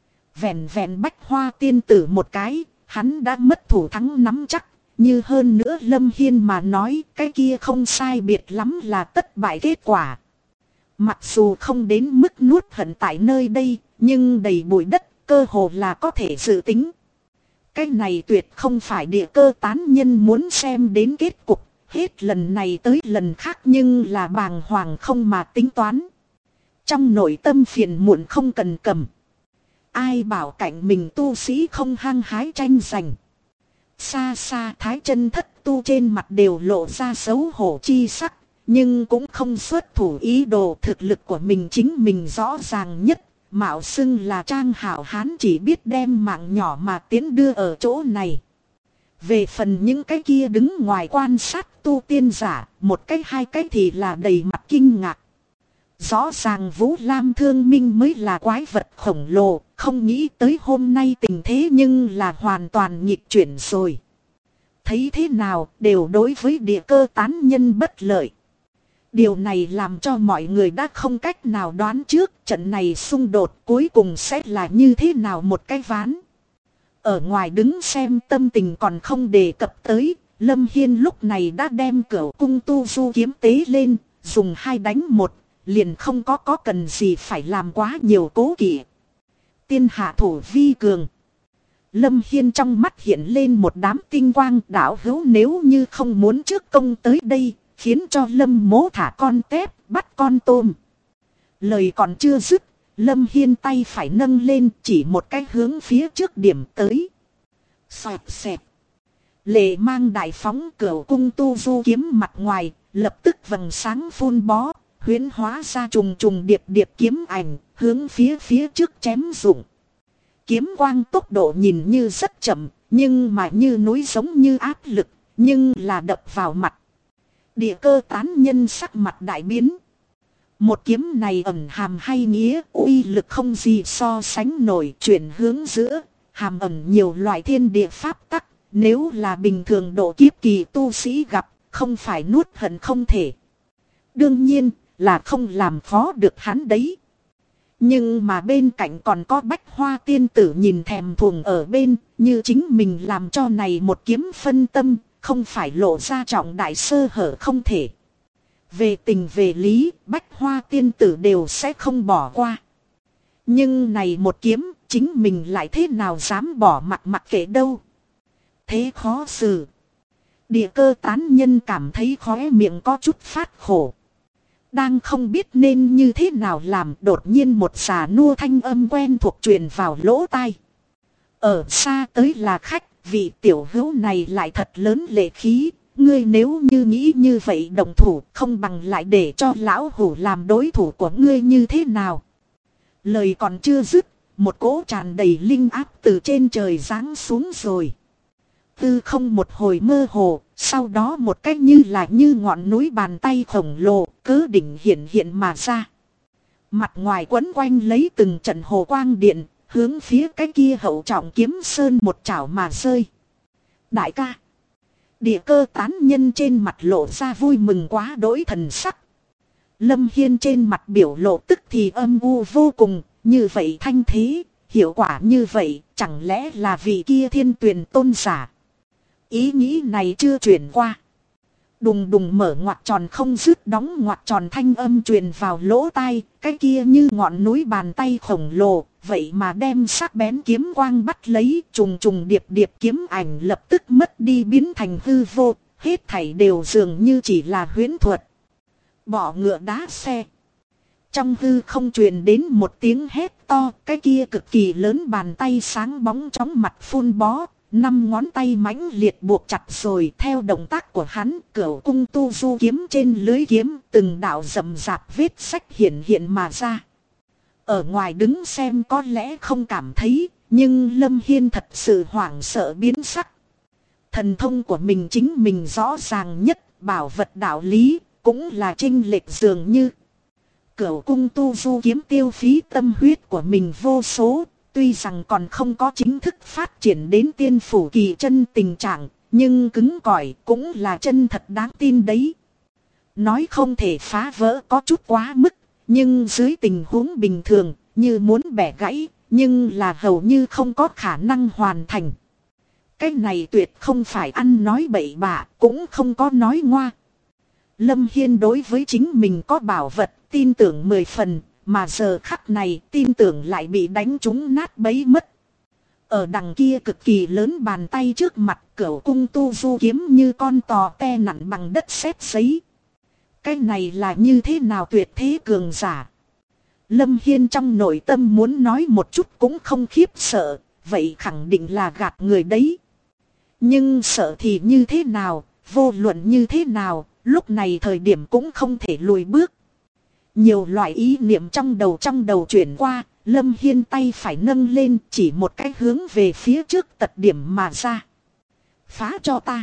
Vẹn vẹn Bách Hoa tiên tử một cái, hắn đã mất thủ thắng nắm chắc. Như hơn nữa Lâm Hiên mà nói, cái kia không sai biệt lắm là tất bại kết quả. Mặc dù không đến mức nuốt hận tại nơi đây, nhưng đầy bụi đất, cơ hồ là có thể dự tính. Cái này tuyệt không phải địa cơ tán nhân muốn xem đến kết cục, hết lần này tới lần khác nhưng là bàng hoàng không mà tính toán. Trong nội tâm phiền muộn không cần cầm. Ai bảo cạnh mình tu sĩ không hăng hái tranh giành. Xa xa Thái Chân Thất Tu trên mặt đều lộ ra xấu hổ chi sắc, nhưng cũng không xuất thủ ý đồ, thực lực của mình chính mình rõ ràng nhất, mạo xưng là trang hảo hán chỉ biết đem mạng nhỏ mà tiến đưa ở chỗ này. Về phần những cái kia đứng ngoài quan sát tu tiên giả, một cái hai cái thì là đầy mặt kinh ngạc. Rõ ràng Vũ Lam Thương Minh mới là quái vật khổng lồ, không nghĩ tới hôm nay tình thế nhưng là hoàn toàn nghịch chuyển rồi. Thấy thế nào đều đối với địa cơ tán nhân bất lợi. Điều này làm cho mọi người đã không cách nào đoán trước trận này xung đột cuối cùng sẽ là như thế nào một cái ván. Ở ngoài đứng xem tâm tình còn không đề cập tới, Lâm Hiên lúc này đã đem Cửu Cung Tu Du kiếm tế lên, dùng 2 đánh 1. Liền không có cần gì phải làm quá nhiều cố kỵ. Tiên hạ thủ vi cường. Lâm Hiên trong mắt hiện lên một đám tinh quang, đạo hữu nếu như không muốn trước công tới đây, khiến cho Lâm Mỗ thả con tép, bắt con tôm. Lời còn chưa dứt, Lâm Hiên tay phải nâng lên chỉ một cái hướng phía trước điểm tới. Xoẹt xẹt. Lệ mang đại phóng Cửu Cung Tu Du kiếm mặt ngoài, lập tức vầng sáng phun bó. Huyễn hóa ra trùng trùng điệp điệp kiếm ảnh, hướng phía trước chém dụng. Kiếm quang tốc độ nhìn như rất chậm, nhưng mà như núi giống như áp lực, nhưng là đập vào mặt. Địa cơ tán nhân sắc mặt đại biến. Một kiếm này ẩn hàm hay nghĩa, uy lực không gì so sánh nổi, chuyển hướng giữa, hàm ẩn nhiều loại thiên địa pháp tắc, nếu là bình thường độ kiếp kỳ tu sĩ gặp, không phải nuốt hận không thể. Đương nhiên là không làm khó được hắn đấy. Nhưng mà bên cạnh còn có Bách Hoa tiên tử nhìn thèm thuồng ở bên, như chính mình làm cho này một kiếm phân tâm, không phải lộ ra trọng đại sơ hở không thể. Về tình về lý, Bách Hoa tiên tử đều sẽ không bỏ qua. Nhưng này một kiếm, chính mình lại thế nào dám bỏ mặc kệ đâu. Thế khó xử. Địa cơ tán nhân cảm thấy khóe miệng có chút phát khổ. Đang không biết nên như thế nào làm, đột nhiên một già nua thanh âm quen thuộc truyền vào lỗ tai. Ở xa tới là khách, vị tiểu hữu này lại thật lớn lệ khí. Ngươi nếu như nghĩ như vậy đồng thủ, không bằng lại để cho lão hủ làm đối thủ của ngươi như thế nào. Lời còn chưa dứt, một cỗ tràn đầy linh áp từ trên trời giáng xuống rồi. Tư không một hồi mơ hồ, sau đó một cách như ngọn núi bàn tay khổng lồ, cớ đỉnh hiện hiện mà ra. Mặt ngoài quấn quanh lấy từng trận hồ quang điện, hướng phía cái kia hậu trọng kiếm sơn một chảo mà rơi. Đại ca. Địa cơ tán nhân trên mặt lộ ra vui mừng quá đỗi thần sắc. Lâm Hiên trên mặt biểu lộ tức thì âm u vô cùng, như vậy thanh thế, hiệu quả như vậy, chẳng lẽ là vị kia thiên tuyền tôn giả. Ý nghĩ này chưa chuyển qua. Đùng đùng mở ngoặc tròn không dứt đóng ngoặc tròn thanh âm truyền vào lỗ tai, cái kia như ngọn núi bàn tay khổng lồ, vậy mà đem sắc bén kiếm quang bắt lấy, trùng trùng điệp điệp kiếm ảnh lập tức mất đi biến thành hư vô, hết thảy đều dường như chỉ là huyễn thuật. Bỏ ngựa đá xe. Trong hư không truyền đến một tiếng hét to, cái kia cực kỳ lớn bàn tay sáng bóng chóng mặt phun bó. 5 ngón tay mãnh liệt buộc chặt rồi, theo động tác của hắn, cửu cung tu du kiếm trên lưới kiếm, từng đạo rậm rạp vết sách hiện hiện mà ra. Ở ngoài đứng xem có lẽ không cảm thấy, nhưng Lâm Hiên thật sự hoảng sợ biến sắc. Thần thông của mình chính mình rõ ràng nhất, bảo vật đạo lý, cũng là chênh lệch dường như. Cửu cung tu du kiếm tiêu phí tâm huyết của mình vô số. Tuy rằng còn không có chính thức phát triển đến tiên phủ kỳ chân tình trạng, nhưng cứng cỏi cũng là chân thật đáng tin đấy. Nói không thể phá vỡ có chút quá mức, nhưng dưới tình huống bình thường, như muốn bẻ gãy, nhưng là hầu như không có khả năng hoàn thành. Cái này tuyệt không phải ăn nói bậy bạ, cũng không có nói ngoa. Lâm Hiên đối với chính mình có bảo vật, tin tưởng 10 phần. Mà giờ khắc này tin tưởng lại bị đánh trúng nát bấy mất. Ở đằng kia cực kỳ lớn bàn tay trước mặt, cửu cung tu du kiếm như con tò te nặng bằng đất sét giấy. Cái này là như thế nào tuyệt thế cường giả. Lâm Hiên trong nội tâm muốn nói một chút cũng không khiếp sợ, vậy khẳng định là gạt người đấy. Nhưng sợ thì như thế nào, vô luận như thế nào, lúc này thời điểm cũng không thể lùi bước. Nhiều loại ý niệm trong đầu chuyển qua, Lâm Hiên tay phải nâng lên chỉ một cái hướng về phía trước tật điểm mà ra. Phá cho ta.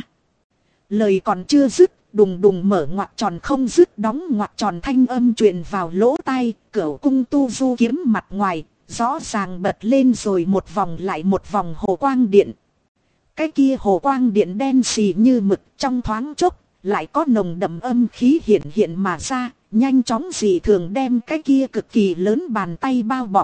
Lời còn chưa dứt, đùng đùng mở ngoặc tròn không dứt đóng ngoặc tròn thanh âm truyền vào lỗ tai, cửu cung tu du kiếm mặt ngoài, rõ ràng bật lên rồi một vòng lại một vòng hồ quang điện. Cái kia hồ quang điện đen xì như mực trong thoáng chốc, lại có nồng đậm âm khí hiện hiện mà ra. Nhanh chóng dị thường đem cái kia cực kỳ lớn bàn tay bao bọc.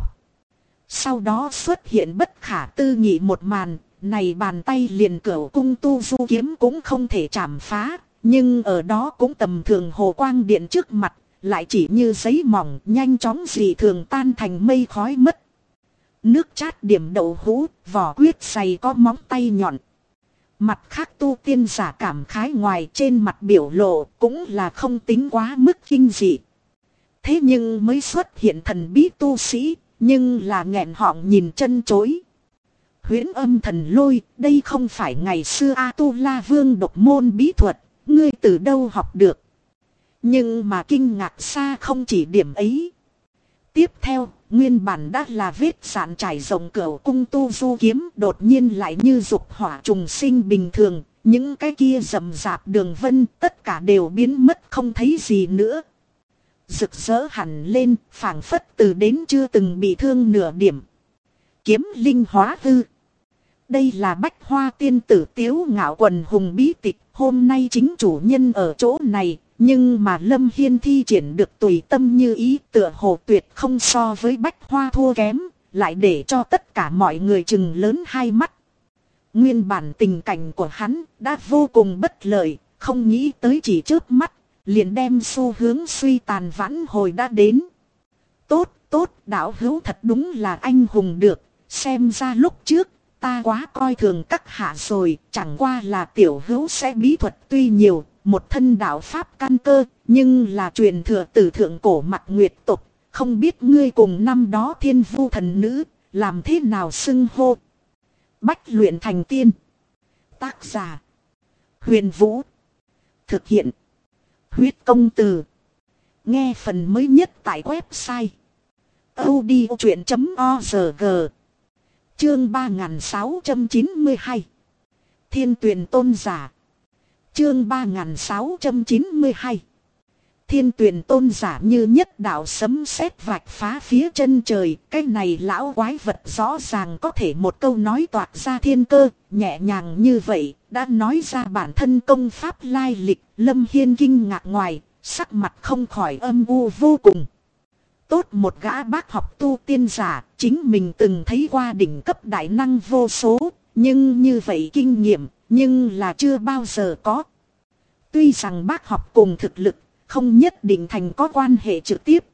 Sau đó xuất hiện bất khả tư nghị một màn, này bàn tay liền cửu cung tu du kiếm cũng không thể chạm phá, nhưng ở đó cũng tầm thường hồ quang điện trước mặt, lại chỉ như giấy mỏng nhanh chóng dị thường tan thành mây khói mất. Nước chát điểm đậu hũ, vỏ quyết dày có móng tay nhọn. Mặt khác tu tiên giả cảm khái ngoài trên mặt biểu lộ cũng là không tính quá mức kinh dị. Thế nhưng mới xuất hiện thần bí tu sĩ, nhưng là nghẹn họng nhìn chân chối. Huyễn âm thần lôi, đây không phải ngày xưa A-tu-la vương độc môn bí thuật, ngươi từ đâu học được. Nhưng mà kinh ngạc xa không chỉ điểm ấy. Tiếp theo, nguyên bản đã là vết sạn trải rộng cửu cung tu du kiếm đột nhiên lại như dục hỏa trùng sinh bình thường. Những cái kia rậm rạp đường vân tất cả đều biến mất không thấy gì nữa. Rực rỡ hẳn lên, phảng phất từ đến chưa từng bị thương nửa điểm. Kiếm linh hóa hư. Đây là Bách Hoa tiên tử Tiếu Ngạo quần hùng bí tịch, hôm nay chính chủ nhân ở chỗ này. Nhưng mà Lâm Hiên thi triển được tùy tâm như ý, tựa hồ tuyệt không so với Bách Hoa thua kém, lại để cho tất cả mọi người chừng lớn hai mắt. Nguyên bản tình cảnh của hắn đã vô cùng bất lợi, không nghĩ tới chỉ chớp mắt, liền đem xu hướng suy tàn vãn hồi đã đến. Tốt, đạo hữu thật đúng là anh hùng được, xem ra lúc trước ta quá coi thường các hạ rồi, chẳng qua là tiểu hữu sẽ bí thuật tuy nhiều. một thân đạo pháp căn cơ, nhưng là truyền thừa từ thượng cổ Mặc Nguyệt tộc. Không biết ngươi cùng năm đó Thiên Vu thần nữ, làm thế nào xưng hô? Bách luyện thành tiên. Tác giả: Huyền Vũ. Thực hiện: Huyết Công Từ. Nghe phần mới nhất tại website audiochuyện.org. Chương 3692. Thiên Tuyền Tôn Giả. Chương 3692. Thiên Tuyền Tôn Giả như nhất đạo sấm sét vạch phá phía chân trời. Cái này lão quái vật rõ ràng có thể một câu nói toạc ra thiên cơ. Nhẹ nhàng như vậy đã nói ra bản thân công pháp lai lịch. Lâm Hiên kinh ngạc ngoài, sắc mặt không khỏi âm u vô cùng. Tốt một gã bác học tu tiên giả, chính mình từng thấy qua đỉnh cấp đại năng vô số. Nhưng như vậy kinh nghiệm, nhưng là chưa bao giờ có. Tuy rằng bác học cùng thực lực không nhất định thành có quan hệ trực tiếp.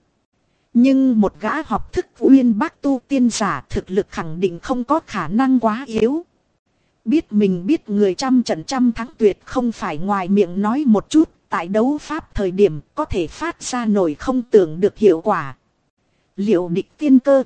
Nhưng một gã học thức uyên bác tu tiên giả thực lực khẳng định không có khả năng quá yếu. Biết mình biết người trăm trận trăm thắng tuyệt không phải ngoài miệng nói một chút. Tại đấu pháp thời điểm có thể phát ra nổi không tưởng được hiệu quả. Liệu địch tiên cơ.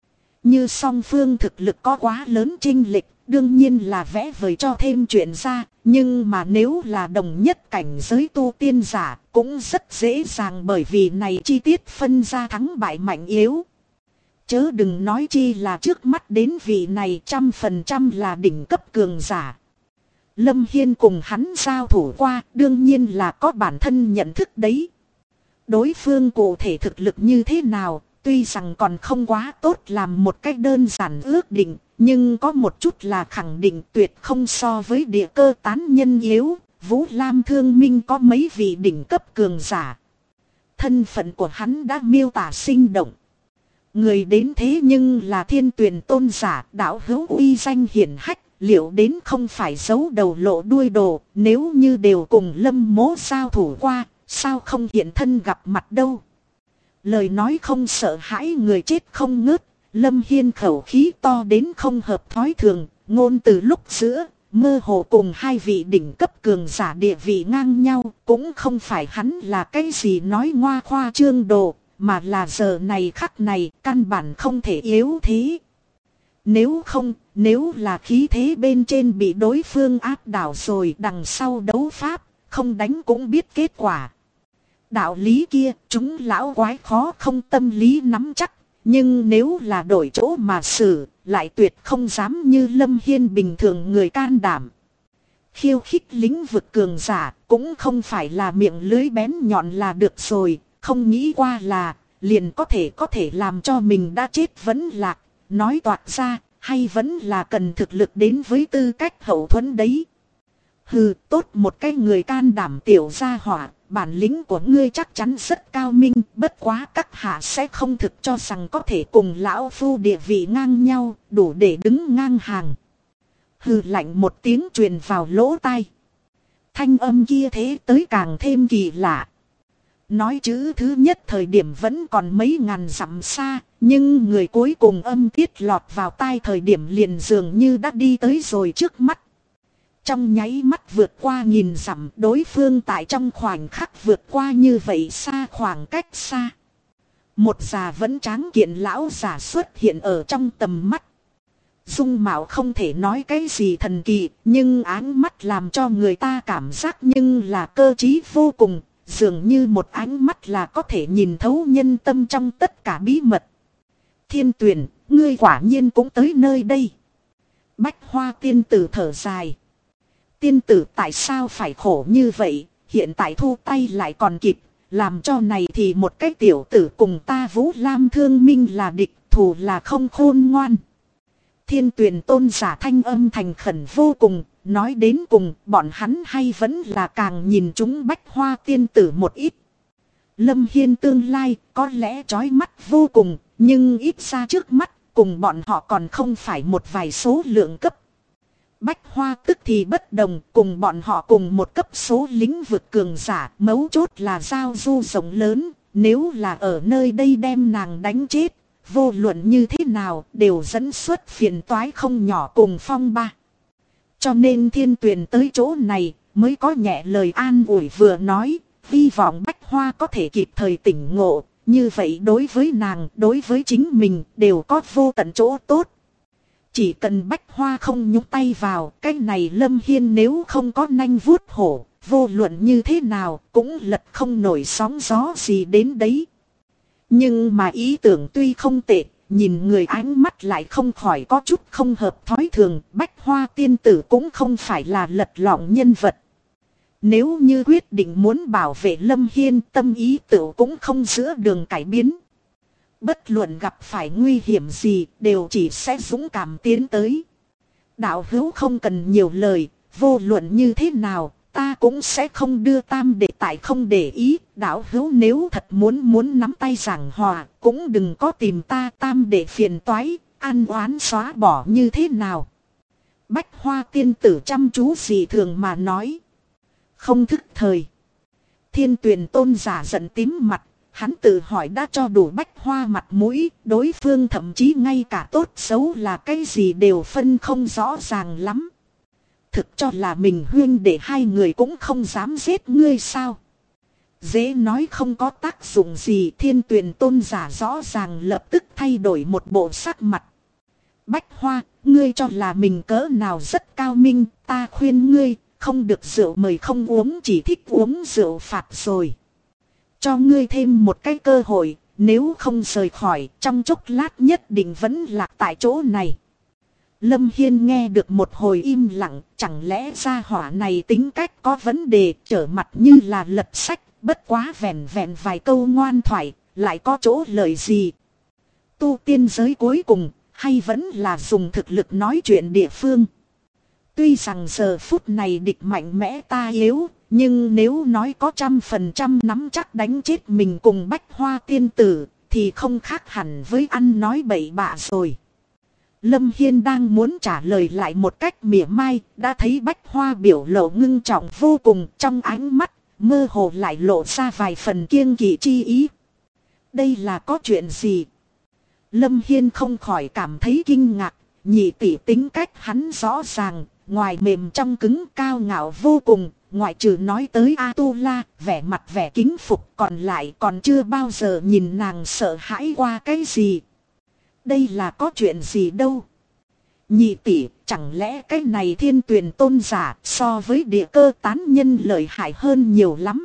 Như song phương thực lực có quá lớn chênh lệch, đương nhiên là vẽ vời cho thêm chuyện ra. Nhưng mà nếu là đồng nhất cảnh giới tu tiên giả cũng rất dễ dàng bởi vì này chi tiết phân ra thắng bại mạnh yếu. Chớ đừng nói chi là trước mắt đến vị này 100% là đỉnh cấp cường giả. Lâm Hiên cùng hắn giao thủ qua đương nhiên là có bản thân nhận thức đấy. Đối phương cụ thể thực lực như thế nào, tuy rằng còn không quá tốt làm một cách đơn giản ước định, nhưng có một chút là khẳng định tuyệt không so với địa cơ tán nhân yếu. Vũ Lam Thương Minh có mấy vị đỉnh cấp cường giả. Thân phận của hắn đã miêu tả sinh động. Người đến thế nhưng là Thiên Tuyền Tôn Giả, đạo hữu uy danh hiển hách. Liệu đến không phải giấu đầu lộ đuôi đồ, nếu như đều cùng Lâm Mỗ giao thủ qua, sao không hiện thân gặp mặt đâu. Lời nói không sợ hãi người chết không ngớt, Lâm Hiên khẩu khí to đến không hợp thói thường, ngôn từ lúc giữa, mơ hồ cùng hai vị đỉnh cấp cường giả địa vị ngang nhau, cũng không phải hắn là cái gì nói ngoa khoa trương đồ, mà là giờ này khắc này, căn bản không thể yếu thế. Nếu là khí thế bên trên bị đối phương áp đảo rồi đằng sau đấu pháp, không đánh cũng biết kết quả. Đạo lý kia, chúng lão quái khó không tâm lý nắm chắc, nhưng nếu là đổi chỗ mà xử, lại tuyệt không dám như Lâm Hiên bình thường người can đảm. Khiêu khích lĩnh vực cường giả, cũng không phải là miệng lưới bén nhọn là được rồi, không nghĩ qua là, liền có thể làm cho mình đã chết vẫn lạc, nói toạc ra. Hay vẫn là cần thực lực đến với tư cách hậu thuẫn đấy. Hừ, tốt một cái người can đảm tiểu gia hỏa, bản lĩnh của ngươi chắc chắn rất cao minh, bất quá các hạ sẽ không thực cho rằng có thể cùng lão phu địa vị ngang nhau, đủ để đứng ngang hàng. Hừ lạnh một tiếng truyền vào lỗ tai. Thanh âm kia thế tới càng thêm kỳ lạ. Nói chữ thứ nhất thời điểm vẫn còn mấy ngàn dặm xa, nhưng người cuối cùng âm tiết lọt vào tai thời điểm liền dường như đã đi tới rồi trước mắt. Trong nháy mắt vượt qua nghìn dặm, đối phương tại trong khoảnh khắc vượt qua như vậy xa khoảng cách xa. Một già vẫn tráng kiện lão giả xuất hiện ở trong tầm mắt. Dung mạo không thể nói cái gì thần kỳ, nhưng áng mắt làm cho người ta cảm giác nhưng là cơ trí vô cùng. Dường như một ánh mắt là có thể nhìn thấu nhân tâm trong tất cả bí mật. Thiên Tuyền, ngươi quả nhiên cũng tới nơi đây. Bách Hoa tiên tử thở dài. Tiên tử tại sao phải khổ như vậy, hiện tại thu tay lại còn kịp, làm cho này thì một cái tiểu tử cùng ta Vũ Lam Thương Minh là địch, thù là không khôn ngoan. Thiên Tuyền Tôn giả thanh âm thành khẩn vô cùng, nói đến cùng bọn hắn hay vẫn là càng nhìn chúng Bách Hoa tiên tử một ít. Lâm Hiên tương lai có lẽ chói mắt vô cùng, nhưng ít ra trước mắt cùng bọn họ còn không phải một vài số lượng cấp. Bách Hoa tức thì bất đồng, cùng bọn họ cùng một cấp số lĩnh vực cường giả, mấu chốt là giao du rộng lớn, nếu là ở nơi đây đem nàng đánh chết, vô luận như thế nào đều dẫn xuất phiền toái không nhỏ cùng phong ba. Cho nên Thiên Tuyền tới chỗ này, mới có nhẹ lời an ủi vừa nói, hy vọng Bách Hoa có thể kịp thời tỉnh ngộ, như vậy đối với nàng, đối với chính mình đều có vô tận chỗ tốt. Chỉ cần Bách Hoa không nhúng tay vào, cái này Lâm Hiên nếu không có nanh vuốt hổ, vô luận như thế nào cũng lật không nổi sóng gió gì đến đấy. Nhưng mà ý tưởng tuy không tệ, nhìn người ánh mắt lại không khỏi có chút không hợp thói thường. Bách Hoa tiên tử cũng không phải là lật lọng nhân vật. Nếu như quyết định muốn bảo vệ Lâm Hiên, tâm ý tự cũng không giữa đường cải biến. Bất luận gặp phải nguy hiểm gì đều chỉ sẽ dũng cảm tiến tới. Đạo hữu không cần nhiều lời, vô luận như thế nào ta cũng sẽ không đưa tam đệ tại không để ý. Đạo hữu nếu thật muốn nắm tay giảng hòa, cũng đừng có tìm ta tam đệ phiền toái, ăn oán xóa bỏ như thế nào. Bách Hoa tiên tử chăm chú dị thường mà nói. Không thức thời. Thiên Tuyền tôn giả giận tím mặt, hắn tự hỏi đã cho đủ Bách Hoa mặt mũi, đối phương thậm chí ngay cả tốt xấu là cái gì đều phân không rõ ràng lắm. Thực cho là mình huyên để hai người cũng không dám giết ngươi sao? Dễ nói không có tác dụng gì. Thiên Tuyền tôn giả rõ ràng lập tức thay đổi một bộ sắc mặt. Bách Hoa, ngươi cho là mình cỡ nào rất cao minh, ta khuyên ngươi không được rượu mời không uống, chỉ thích uống rượu phạt rồi. Cho ngươi thêm một cái cơ hội, nếu không rời khỏi, trong chốc lát nhất định vẫn lạc tại chỗ này. Lâm Hiên nghe được một hồi im lặng, chẳng lẽ gia hỏa này tính cách có vấn đề, trở mặt như là lật sách, bất quá vẹn vài câu ngoan thoại, lại có chỗ lời gì. Tu tiên giới cuối cùng, hay vẫn là dùng thực lực nói chuyện địa phương. Tuy rằng giờ phút này địch mạnh mẽ ta yếu, nhưng nếu nói có 100% nắm chắc đánh chết mình cùng Bách Hoa tiên tử, thì không khác hẳn với ăn nói bậy bạ rồi. Lâm Hiên đang muốn trả lời lại một cách mỉa mai, đã thấy Bách Hoa biểu lộ ngưng trọng vô cùng, trong ánh mắt, mơ hồ lại lộ ra vài phần kiêng kỵ chi ý. Đây là có chuyện gì? Lâm Hiên không khỏi cảm thấy kinh ngạc, nhị tỷ tính cách hắn rõ ràng, ngoài mềm trong cứng, cao ngạo vô cùng, ngoại trừ nói tới A-tu-la, vẻ mặt vẻ kính phục, còn lại còn chưa bao giờ nhìn nàng sợ hãi qua cái gì. Đây là có chuyện gì đâu? Nhị tỷ, chẳng lẽ cái này Thiên Tuyền tôn giả so với địa cơ tán nhân lợi hại hơn nhiều lắm?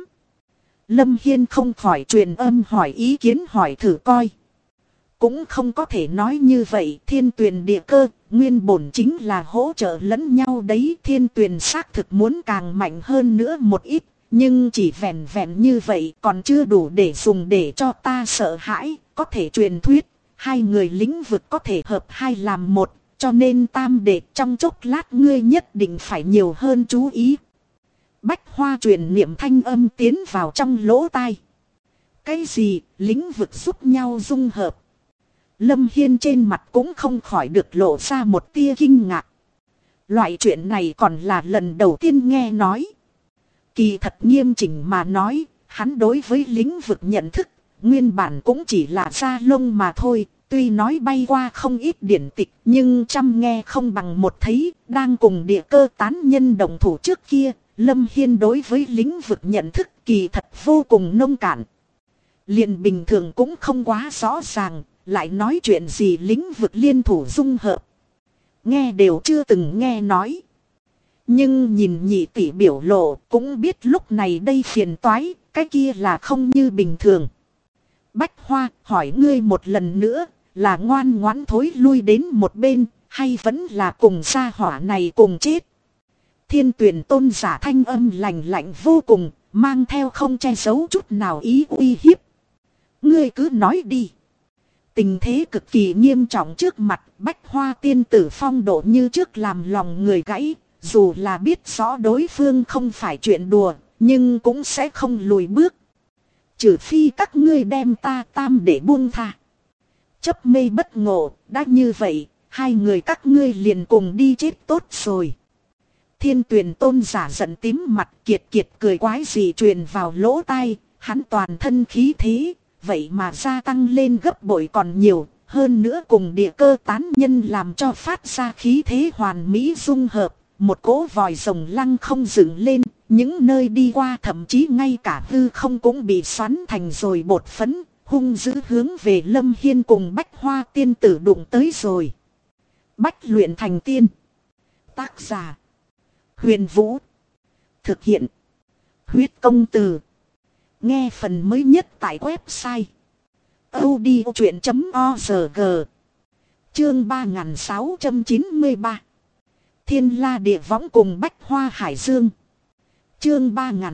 Lâm Hiên không khỏi truyền âm hỏi ý kiến, hỏi thử coi. Cũng không có thể nói như vậy, Thiên Tuyền địa cơ, nguyên bổn chính là hỗ trợ lẫn nhau đấy. Thiên Tuyền xác thực muốn càng mạnh hơn nữa một ít, nhưng chỉ vẹn như vậy còn chưa đủ để dùng để cho ta sợ hãi. Có thể truyền thuyết, hai người lĩnh vực có thể hợp hai làm một, cho nên tam đệ trong chốc lát ngươi nhất định phải nhiều hơn chú ý. Bách Hoa truyền niệm thanh âm tiến vào trong lỗ tai. Cái gì, lĩnh vực giúp nhau dung hợp? Lâm Hiên trên mặt cũng không khỏi được lộ ra một tia kinh ngạc. Loại chuyện này còn là lần đầu tiên nghe nói. Kỳ thật nghiêm chỉnh mà nói, hắn đối với lĩnh vực nhận thức, nguyên bản cũng chỉ là da lông mà thôi. Tuy nói bay qua không ít điển tịch, nhưng trăm nghe không bằng một thấy. Đang cùng địa cơ tán nhân đồng thủ trước kia, Lâm Hiên đối với lĩnh vực nhận thức kỳ thật vô cùng nông cạn. Liền bình thường cũng không quá rõ ràng, lại nói chuyện gì lĩnh vực liên thủ dung hợp. Nghe đều chưa từng nghe nói. Nhưng nhìn nhị tỷ biểu lộ cũng biết lúc này đây phiền toái, cái kia là không như bình thường. Bách Hoa, hỏi ngươi một lần nữa, là ngoan ngoãn thối lui đến một bên, hay vẫn là cùng gia hỏa này cùng chết? Thiên Tuyền tôn giả thanh âm lạnh lạnh vô cùng, mang theo không che giấu chút nào ý uy hiếp. Ngươi cứ nói đi. Tình thế cực kỳ nghiêm trọng trước mặt, Bách Hoa tiên tử phong độ như trước làm lòng người gãy, dù là biết rõ đối phương không phải chuyện đùa, nhưng cũng sẽ không lùi bước. Trừ phi các ngươi đem ta tam để buông tha. Chấp mê bất ngộ, đã như vậy, hai người các ngươi liền cùng đi chết tốt rồi. Thiên Tuyền tôn giả giận tím mặt, kiệt cười quái gì truyền vào lỗ tai, hắn toàn thân khí thế, vậy mà gia tăng lên gấp bội còn nhiều, hơn nữa cùng địa cơ tán nhân làm cho phát ra khí thế hoàn mỹ dung hợp, một cỗ vòi rồng lăng không dựng lên, những nơi đi qua thậm chí ngay cả hư không cũng bị xoắn thành rồi bột phấn, hung dữ hướng về Lâm Hiên cùng Bách Hoa tiên tử đụng tới rồi. Bách luyện thành tiên. Tác giả Huyền Vũ. Thực hiện Huyết Công Từ. Nghe phần mới nhất tại website audiochuyện.org. Chương 3693. Thiên La Địa Võng cùng Bách Hoa Hải Dương. Chương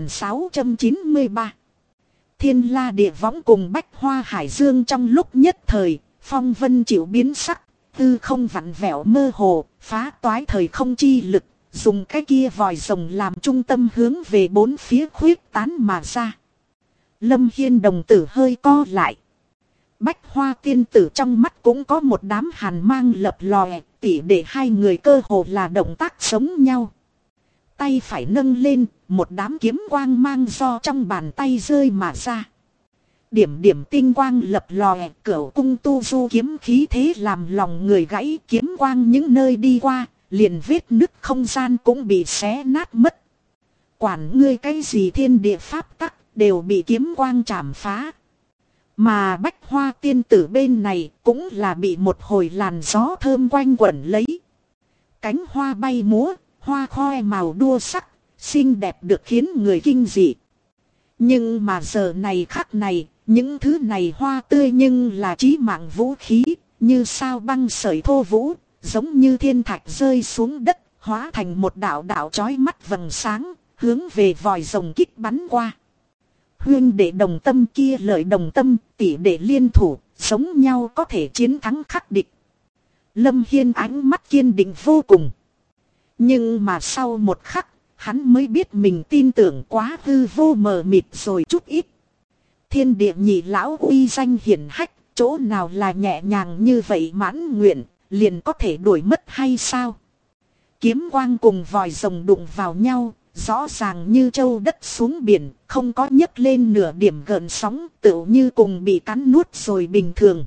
3693. Thiên La Địa Võng cùng Bách Hoa Hải Dương. Trong lúc nhất thời, phong vân chịu biến sắc, tư không vặn vẹo mơ hồ, phá toái thời không chi lực, dùng cái kia vòi rồng làm trung tâm hướng về bốn phía khuyết tán mà ra. Lâm Hiên đồng tử hơi co lại. Bách Hoa tiên tử trong mắt cũng có một đám hàn mang lập lòe, tỉ để hai người cơ hồ là động tác giống nhau. Tay phải nâng lên, một đám kiếm quang mang do trong bàn tay rơi mà ra. Điểm điểm tinh quang lập lòe, cửu cung tu du kiếm khí thế làm lòng người gãy, kiếm quang những nơi đi qua, liền vết nứt không gian cũng bị xé nát mất. Quản ngươi cái gì thiên địa pháp tắc, đều bị kiếm quang chảm phá. Mà Bách Hoa tiên tử bên này cũng là bị một hồi làn gió thơm quanh quẩn lấy. Cánh hoa bay múa, hoa khoe màu đua sắc, xinh đẹp được khiến người kinh dị. Nhưng mà giờ này khắc này, những thứ này hoa tươi nhưng là chí mạng vũ khí, như sao băng sợi thô vũ, giống như thiên thạch rơi xuống đất, hóa thành một đạo đạo chói mắt vầng sáng, hướng về vòi rồng kích bắn qua. Huyên đệ đồng tâm kia lợi đồng tâm, tỷ đệ liên thủ, giống nhau có thể chiến thắng khắc địch. Lâm Hiên ánh mắt kiên định vô cùng. Nhưng mà sau một khắc, hắn mới biết mình tin tưởng quá hư vô mờ mịt rồi chút ít. Thiên địa nhị lão uy danh hiển hách, chỗ nào là nhẹ nhàng như vậy mãn nguyện, liền có thể đuổi mất hay sao? Kiếm quang cùng vòi rồng đụng vào nhau, rõ ràng như châu đất xuống biển, không có nhấc lên nửa điểm gợn sóng, tựu như cùng bị cắn nuốt rồi bình thường.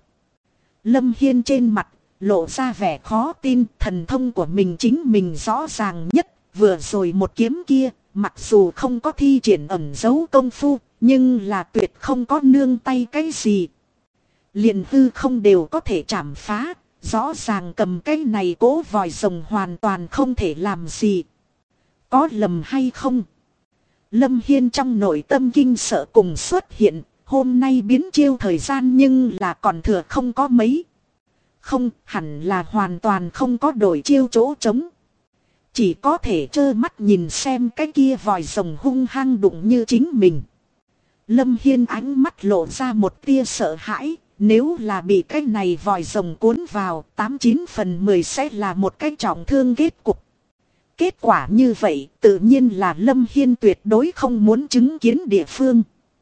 Lâm Hiên trên mặt lộ ra vẻ khó tin, thần thông của mình chính mình rõ ràng nhất. Vừa rồi một kiếm kia, mặc dù không có thi triển ẩn giấu công phu, nhưng là tuyệt không có nương tay cái gì. Liền hư không đều có thể chảm phá, rõ ràng cầm cái này cố vòi rồng hoàn toàn không thể làm gì. Có lầm hay không? Lâm Hiên trong nội tâm kinh sợ cùng xuất hiện, hôm nay biến chiêu thời gian nhưng là còn thừa không có mấy. Không, hẳn là hoàn toàn không có đổi chiêu chỗ trống. Chỉ có thể trơ mắt nhìn xem cái kia vòi rồng hung hăng đụng như chính mình. Lâm Hiên ánh mắt lộ ra một tia sợ hãi. Nếu là bị cái này vòi rồng cuốn vào, 89 phần 10 sẽ là một cái trọng thương kết cục. Kết quả như vậy tự nhiên là Lâm Hiên tuyệt đối không muốn chứng kiến địa phương.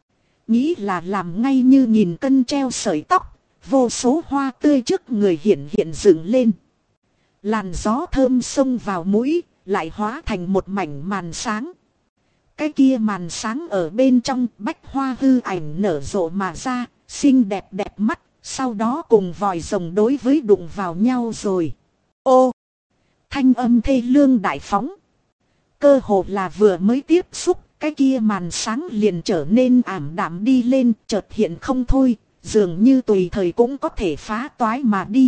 Nghĩ là làm ngay như nhìn cân treo sợi tóc, vô số hoa tươi trước người hiện dựng lên. Làn gió thơm xông vào mũi, lại hóa thành một mảnh màn sáng. Cái kia màn sáng ở bên trong bách hoa hư ảnh nở rộ mà ra, xinh đẹp đẹp mắt, sau đó cùng vòi rồng đối với đụng vào nhau rồi. Ô! Thanh âm thê lương đại phóng. Cơ hồ là vừa mới tiếp xúc, cái kia màn sáng liền trở nên ảm đạm đi lên, chợt hiện không thôi, dường như tùy thời cũng có thể phá toái mà đi.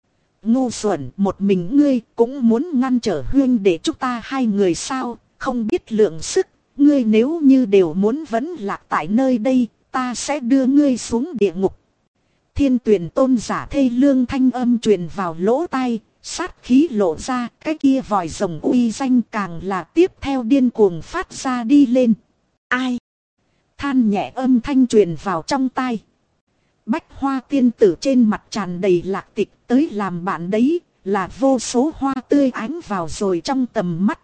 Ngu xuẩn, một mình ngươi cũng muốn ngăn trở huyên để chúng ta hai người sao, không biết lượng sức, ngươi nếu như đều muốn vẫn lạc tại nơi đây, ta sẽ đưa ngươi xuống địa ngục. Thiên Tuyển tôn giả thê lương thanh âm truyền vào lỗ tai, sát khí lộ ra, cái kia vòi rồng uy danh càng là tiếp theo điên cuồng phát ra đi lên. Ai? Than nhẹ âm thanh truyền vào trong tai. Bách Hoa tiên tử trên mặt tràn đầy lạc tịch, tới làm bạn đấy, là vô số hoa tươi ánh vào rồi trong tầm mắt.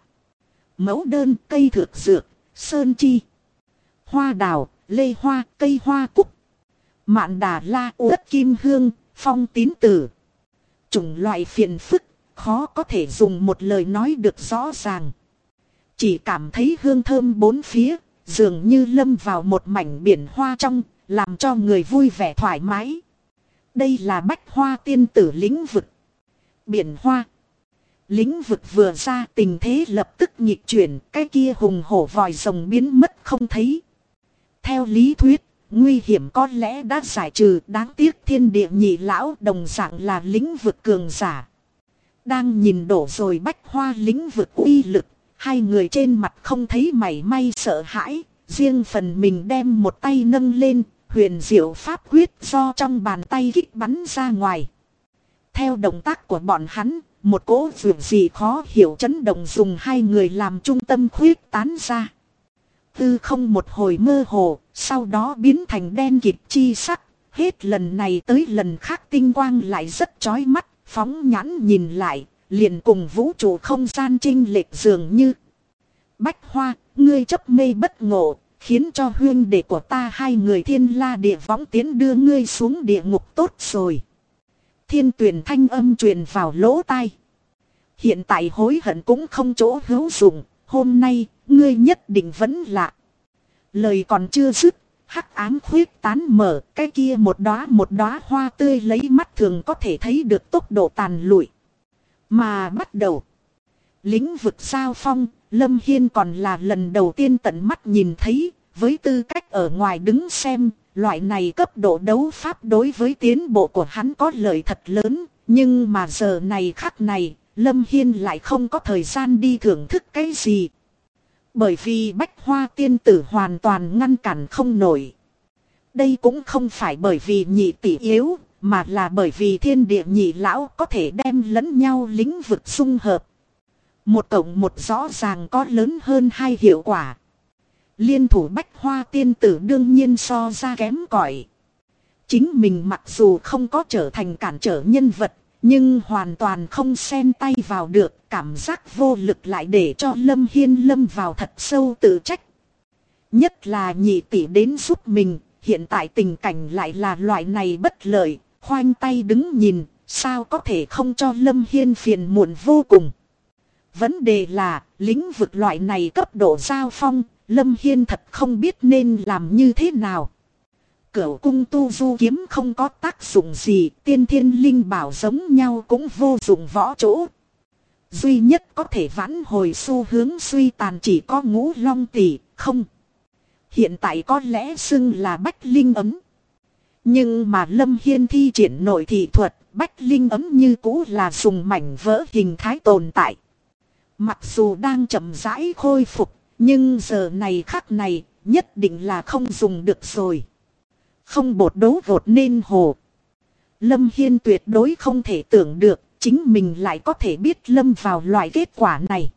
Mẫu đơn, cây thược dược, sơn chi, hoa đào, lê hoa, cây hoa cúc, mạn đà la, uất kim hương, phong tín tử. Chủng loại phiền phức, khó có thể dùng một lời nói được rõ ràng. Chỉ cảm thấy hương thơm bốn phía, dường như lâm vào một mảnh biển hoa trong, làm cho người vui vẻ thoải mái. Đây là bách hoa tiên tử lĩnh vực. Biển hoa. Lĩnh vực vừa ra, tình thế lập tức nghịch chuyển, cái kia hùng hổ vòi rồng biến mất không thấy. Theo lý thuyết, nguy hiểm có lẽ đã giải trừ, đáng tiếc thiên địa nhị lão đồng dạng là lĩnh vực cường giả. Đang nhìn đổ rồi Bách Hoa lĩnh vực uy lực, hai người trên mặt không thấy mảy may sợ hãi, riêng phần mình đem một tay nâng lên, huyền diệu pháp quyết do trong bàn tay kích bắn ra ngoài. Theo động tác của bọn hắn, một cỗ vượt gì khó hiểu chấn động dùng hai người làm trung tâm khuyết tán ra. Tư không một hồi mơ hồ, sau đó biến thành đen kịt chi sắc, hết lần này tới lần khác tinh quang lại rất chói mắt, phóng nhãn nhìn lại, liền cùng vũ trụ không gian chênh lệch dường như. Bách Hoa, ngươi chấp mê bất ngộ, khiến cho huynh đệ của ta hai người thiên la địa võng tiến đưa ngươi xuống địa ngục tốt rồi. Thiên Tuyền thanh âm truyền vào lỗ tai. Hiện tại hối hận cũng không chỗ hữu dụng, hôm nay, ngươi nhất định vẫn lạ. Lời còn chưa dứt, hắc ám khuyết tán mở, cái kia một đóa hoa tươi lấy mắt thường có thể thấy được tốc độ tàn lụi. Mà bắt đầu, lĩnh vực giao phong, Lâm Hiên còn là lần đầu tiên tận mắt nhìn thấy, với tư cách ở ngoài đứng xem, loại này cấp độ đấu pháp đối với tiến bộ của hắn có lợi thật lớn, nhưng mà giờ này khắc này, Lâm Hiên lại không có thời gian đi thưởng thức cái gì. Bởi vì Bách Hoa tiên tử hoàn toàn ngăn cản không nổi. Đây cũng không phải bởi vì nhị tỷ yếu, mà là bởi vì thiên địa nhị lão có thể đem lẫn nhau lĩnh vực xung hợp. Một cộng một rõ ràng có lớn hơn hai hiệu quả. Liên thủ Bách Hoa tiên tử đương nhiên so ra kém cỏi. Chính mình mặc dù không có trở thành cản trở nhân vật, nhưng hoàn toàn không xen tay vào được, cảm giác vô lực lại để cho Lâm Hiên lâm vào thật sâu tự trách. Nhất là nhị tỷ đến giúp mình, hiện tại tình cảnh lại là loại này bất lợi, khoanh tay đứng nhìn, sao có thể không cho Lâm Hiên phiền muộn vô cùng. Vấn đề là, lĩnh vực loại này cấp độ giao phong, Lâm Hiên thật không biết nên làm như thế nào. Cửu cung tu du kiếm không có tác dụng gì, tiên thiên linh bảo giống nhau cũng vô dụng võ chỗ. Duy nhất có thể vãn hồi xu hướng suy tàn chỉ có Ngũ Long tỷ, không. Hiện tại có lẽ xưng là Bách Linh ấm. Nhưng mà Lâm Hiên thi triển nội thị thuật, Bách Linh ấm như cũ là dùng mảnh vỡ hình thái tồn tại. Mặc dù đang chậm rãi khôi phục, nhưng giờ này khắc này, nhất định là không dùng được rồi. Không bột đấu vột nên hồ. Lâm Hiên tuyệt đối không thể tưởng được, chính mình lại có thể biết lâm vào loại kết quả này.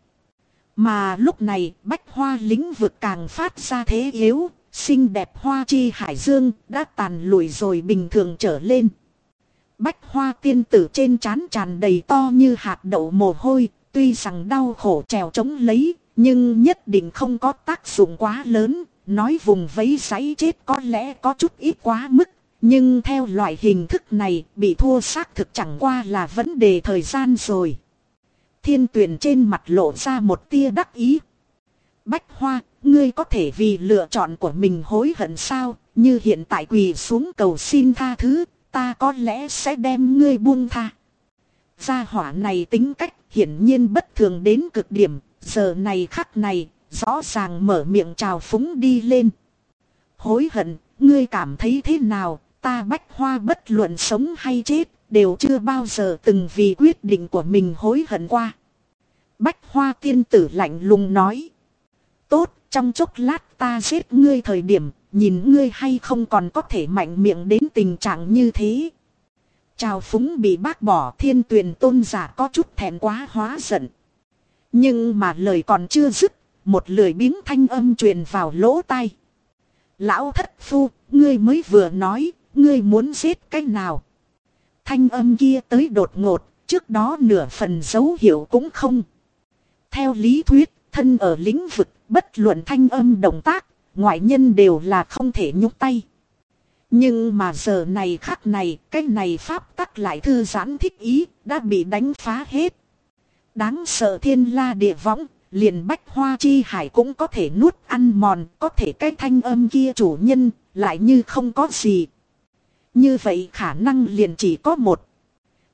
Mà lúc này, Bách Hoa lĩnh vực càng phát ra thế yếu, xinh đẹp hoa chi hải dương đã tàn lụi rồi bình thường trở lên. Bách Hoa tiên tử trên trán tràn đầy to như hạt đậu mồ hôi, tuy rằng đau khổ trèo chống lấy, nhưng nhất định không có tác dụng quá lớn. Nói vùng vẫy giấy chết có lẽ có chút ít quá mức, nhưng theo loại hình thức này bị thua xác thực chẳng qua là vấn đề thời gian rồi. Thiên Tuyền trên mặt lộ ra một tia đắc ý. Bách Hoa, ngươi có thể vì lựa chọn của mình hối hận sao? Như hiện tại quỳ xuống cầu xin tha thứ, ta có lẽ sẽ đem ngươi buông tha. Gia hỏa này tính cách hiển nhiên bất thường đến cực điểm, giờ này khắc này, rõ ràng mở miệng trào phúng đi lên. Hối hận, ngươi cảm thấy thế nào? Ta Bách Hoa bất luận sống hay chết, đều chưa bao giờ từng vì quyết định của mình hối hận qua. Bách Hoa tiên tử lạnh lùng nói. Tốt, trong chốc lát ta giết ngươi thời điểm, nhìn ngươi hay không còn có thể mạnh miệng đến tình trạng như thế. Trào phúng bị bác bỏ, Thiên Tuyền tôn giả có chút thẹn quá hóa giận. Nhưng mà lời còn chưa dứt, một lười biếng thanh âm truyền vào lỗ tai. Lão thất phu, ngươi mới vừa nói, ngươi muốn giết cái nào? Thanh âm kia tới đột ngột, trước đó nửa phần dấu hiệu cũng không. Theo lý thuyết, thân ở lĩnh vực, bất luận thanh âm động tác, ngoại nhân đều là không thể nhúc tay. Nhưng mà giờ này khắc này, cái này pháp tắc lại thư giãn thích ý, đã bị đánh phá hết. Đáng sợ thiên la địa võng, liền Bách Hoa chi hải cũng có thể nuốt ăn mòn, có thể cái thanh âm kia chủ nhân, lại như không có gì. Như vậy khả năng liền chỉ có một.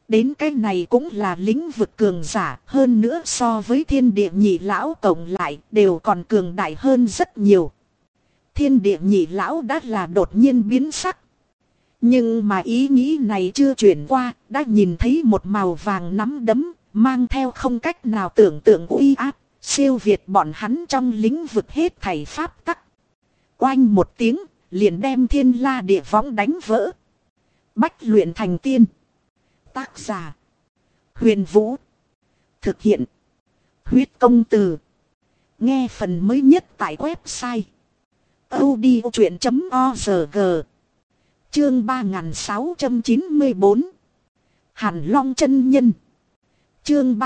Đến cái này cũng là lĩnh vực cường giả, hơn nữa so với thiên địa nhị lão cộng lại đều còn cường đại hơn rất nhiều. Thiên địa nhị lão đã là đột nhiên biến sắc. Nhưng mà ý nghĩ này chưa chuyển qua, đã nhìn thấy một màu vàng nắm đấm, mang theo không cách nào tưởng tượng uy áp, siêu việt bọn hắn trong lĩnh vực hết thảy pháp tắc. Oanh một tiếng, liền đem thiên la địa võng đánh vỡ. Bách luyện thành tiên. Tác giả: Huyền Vũ. Thực hiện: Huyết Công Từ. Nghe phần mới nhất tại website audiochuyện.org. Chương 3694. Hàn Long chân nhân. Chương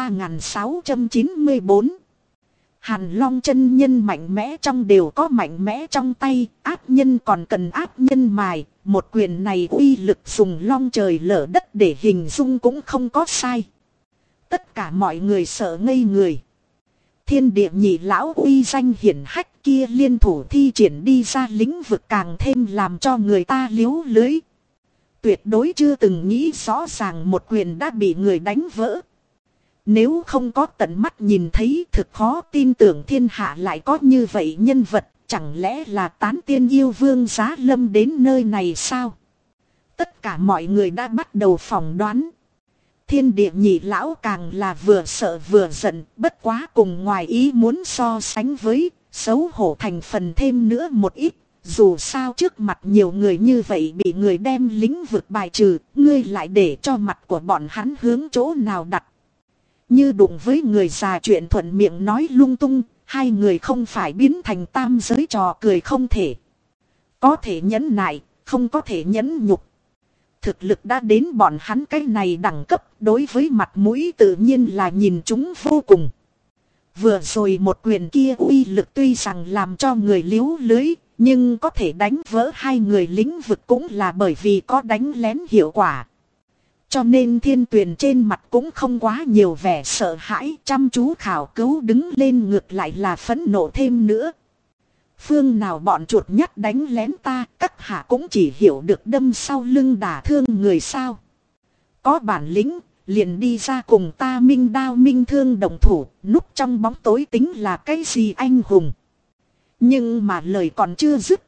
3694. Hàn Long chân nhân mạnh mẽ trong đều có mạnh mẽ trong tay, áp nhân còn cần áp nhân mài. Một quyền này uy lực dùng long trời lở đất để hình dung cũng không có sai. Tất cả mọi người sợ ngây người. Thiên địa nhị lão uy danh hiển hách kia liên thủ thi triển đi ra lĩnh vực càng thêm làm cho người ta liếu lưới. Tuyệt đối chưa từng nghĩ rõ ràng một quyền đã bị người đánh vỡ. Nếu không có tận mắt nhìn thấy thực khó tin tưởng thiên hạ lại có như vậy nhân vật, chẳng lẽ là tán tiên yêu vương Giá Lâm đến nơi này sao? Tất cả mọi người đã bắt đầu phỏng đoán. Thiên địa nhị lão càng là vừa sợ vừa giận, bất quá cùng ngoài ý muốn so sánh với, xấu hổ thành phần thêm nữa một ít. Dù sao trước mặt nhiều người như vậy bị người đem lĩnh vực bài trừ, ngươi lại để cho mặt của bọn hắn hướng chỗ nào đặt. Như đụng với người già chuyện thuận miệng nói lung tung, hai người không phải biến thành tam giới trò cười không thể. Có thể nhẫn nại, không có thể nhẫn nhục. Thực lực đã đến bọn hắn cái này đẳng cấp, đối với mặt mũi tự nhiên là nhìn chúng vô cùng. Vừa rồi một quyền kia uy lực tuy rằng làm cho người liếu lưới, nhưng có thể đánh vỡ hai người lĩnh vực cũng là bởi vì có đánh lén hiệu quả. Cho nên Thiên Tuyền trên mặt cũng không quá nhiều vẻ sợ hãi, chăm chú khảo cứu đứng lên ngược lại là phẫn nộ thêm nữa. Phương nào bọn chuột nhắt đánh lén ta, các hạ cũng chỉ hiểu được đâm sau lưng đả thương người sao. Có bản lĩnh, liền đi ra cùng ta minh đao minh thương đồng thủ, núp trong bóng tối tính là cái gì anh hùng. Nhưng mà lời còn chưa dứt.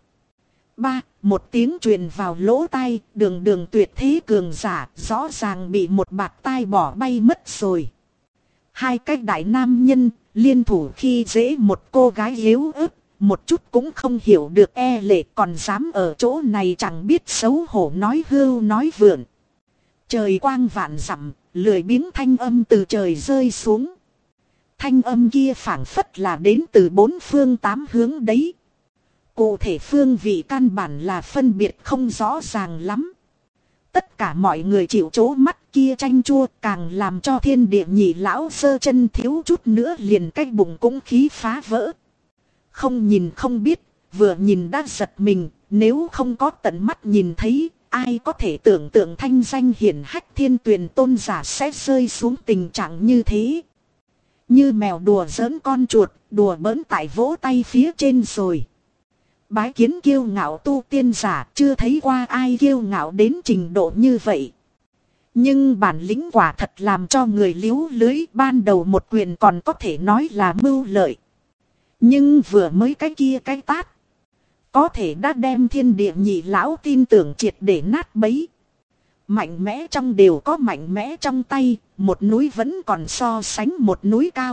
Một tiếng truyền vào lỗ tai, đường đường tuyệt thế cường giả, rõ ràng bị một bạt tai bỏ bay mất rồi. Hai cái đại nam nhân, liên thủ khi dễ một cô gái yếu ớt, một chút cũng không hiểu được e lệ còn dám ở chỗ này chẳng biết xấu hổ nói hưu nói vượn. Trời quang vạn dặm, lười biếng thanh âm từ trời rơi xuống. Thanh âm kia phảng phất là đến từ bốn phương tám hướng đấy. Cụ thể phương vị căn bản là phân biệt không rõ ràng lắm. Tất cả mọi người chịu chố mắt kia tranh chua càng làm cho thiên địa nhị lão sơ chân thiếu chút nữa liền cái bụng cũng khí phá vỡ. Không nhìn không biết, vừa nhìn đã giật mình, nếu không có tận mắt nhìn thấy, ai có thể tưởng tượng thanh danh hiển hách Thiên Tuyền tôn giả sẽ rơi xuống tình trạng như thế. Như mèo đùa giỡn con chuột, đùa bỡn tại vỗ tay phía trên rồi. Bái kiến kiêu ngạo tu tiên giả, chưa thấy qua ai kiêu ngạo đến trình độ như vậy. Nhưng bản lĩnh quả thật làm cho người liếu lưới, ban đầu một quyền còn có thể nói là mưu lợi. Nhưng vừa mới cái kia cái tát, có thể đã đem thiên địa nhị lão tin tưởng triệt để nát bấy. Mạnh mẽ trong đều có mạnh mẽ trong tay, một núi vẫn còn so sánh một núi cao.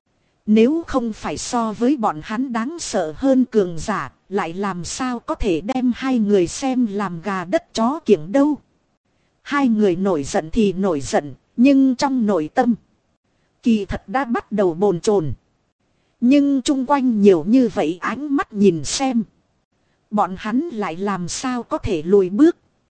Nếu không phải so với bọn hắn đáng sợ hơn cường giả, lại làm sao có thể đem hai người xem làm gà đất chó kiểng đâu. Hai người nổi giận thì nổi giận, nhưng trong nội tâm kỳ thật đã bắt đầu bồn chồn. Nhưng chung quanh nhiều như vậy ánh mắt nhìn xem, bọn hắn lại làm sao có thể lùi bước.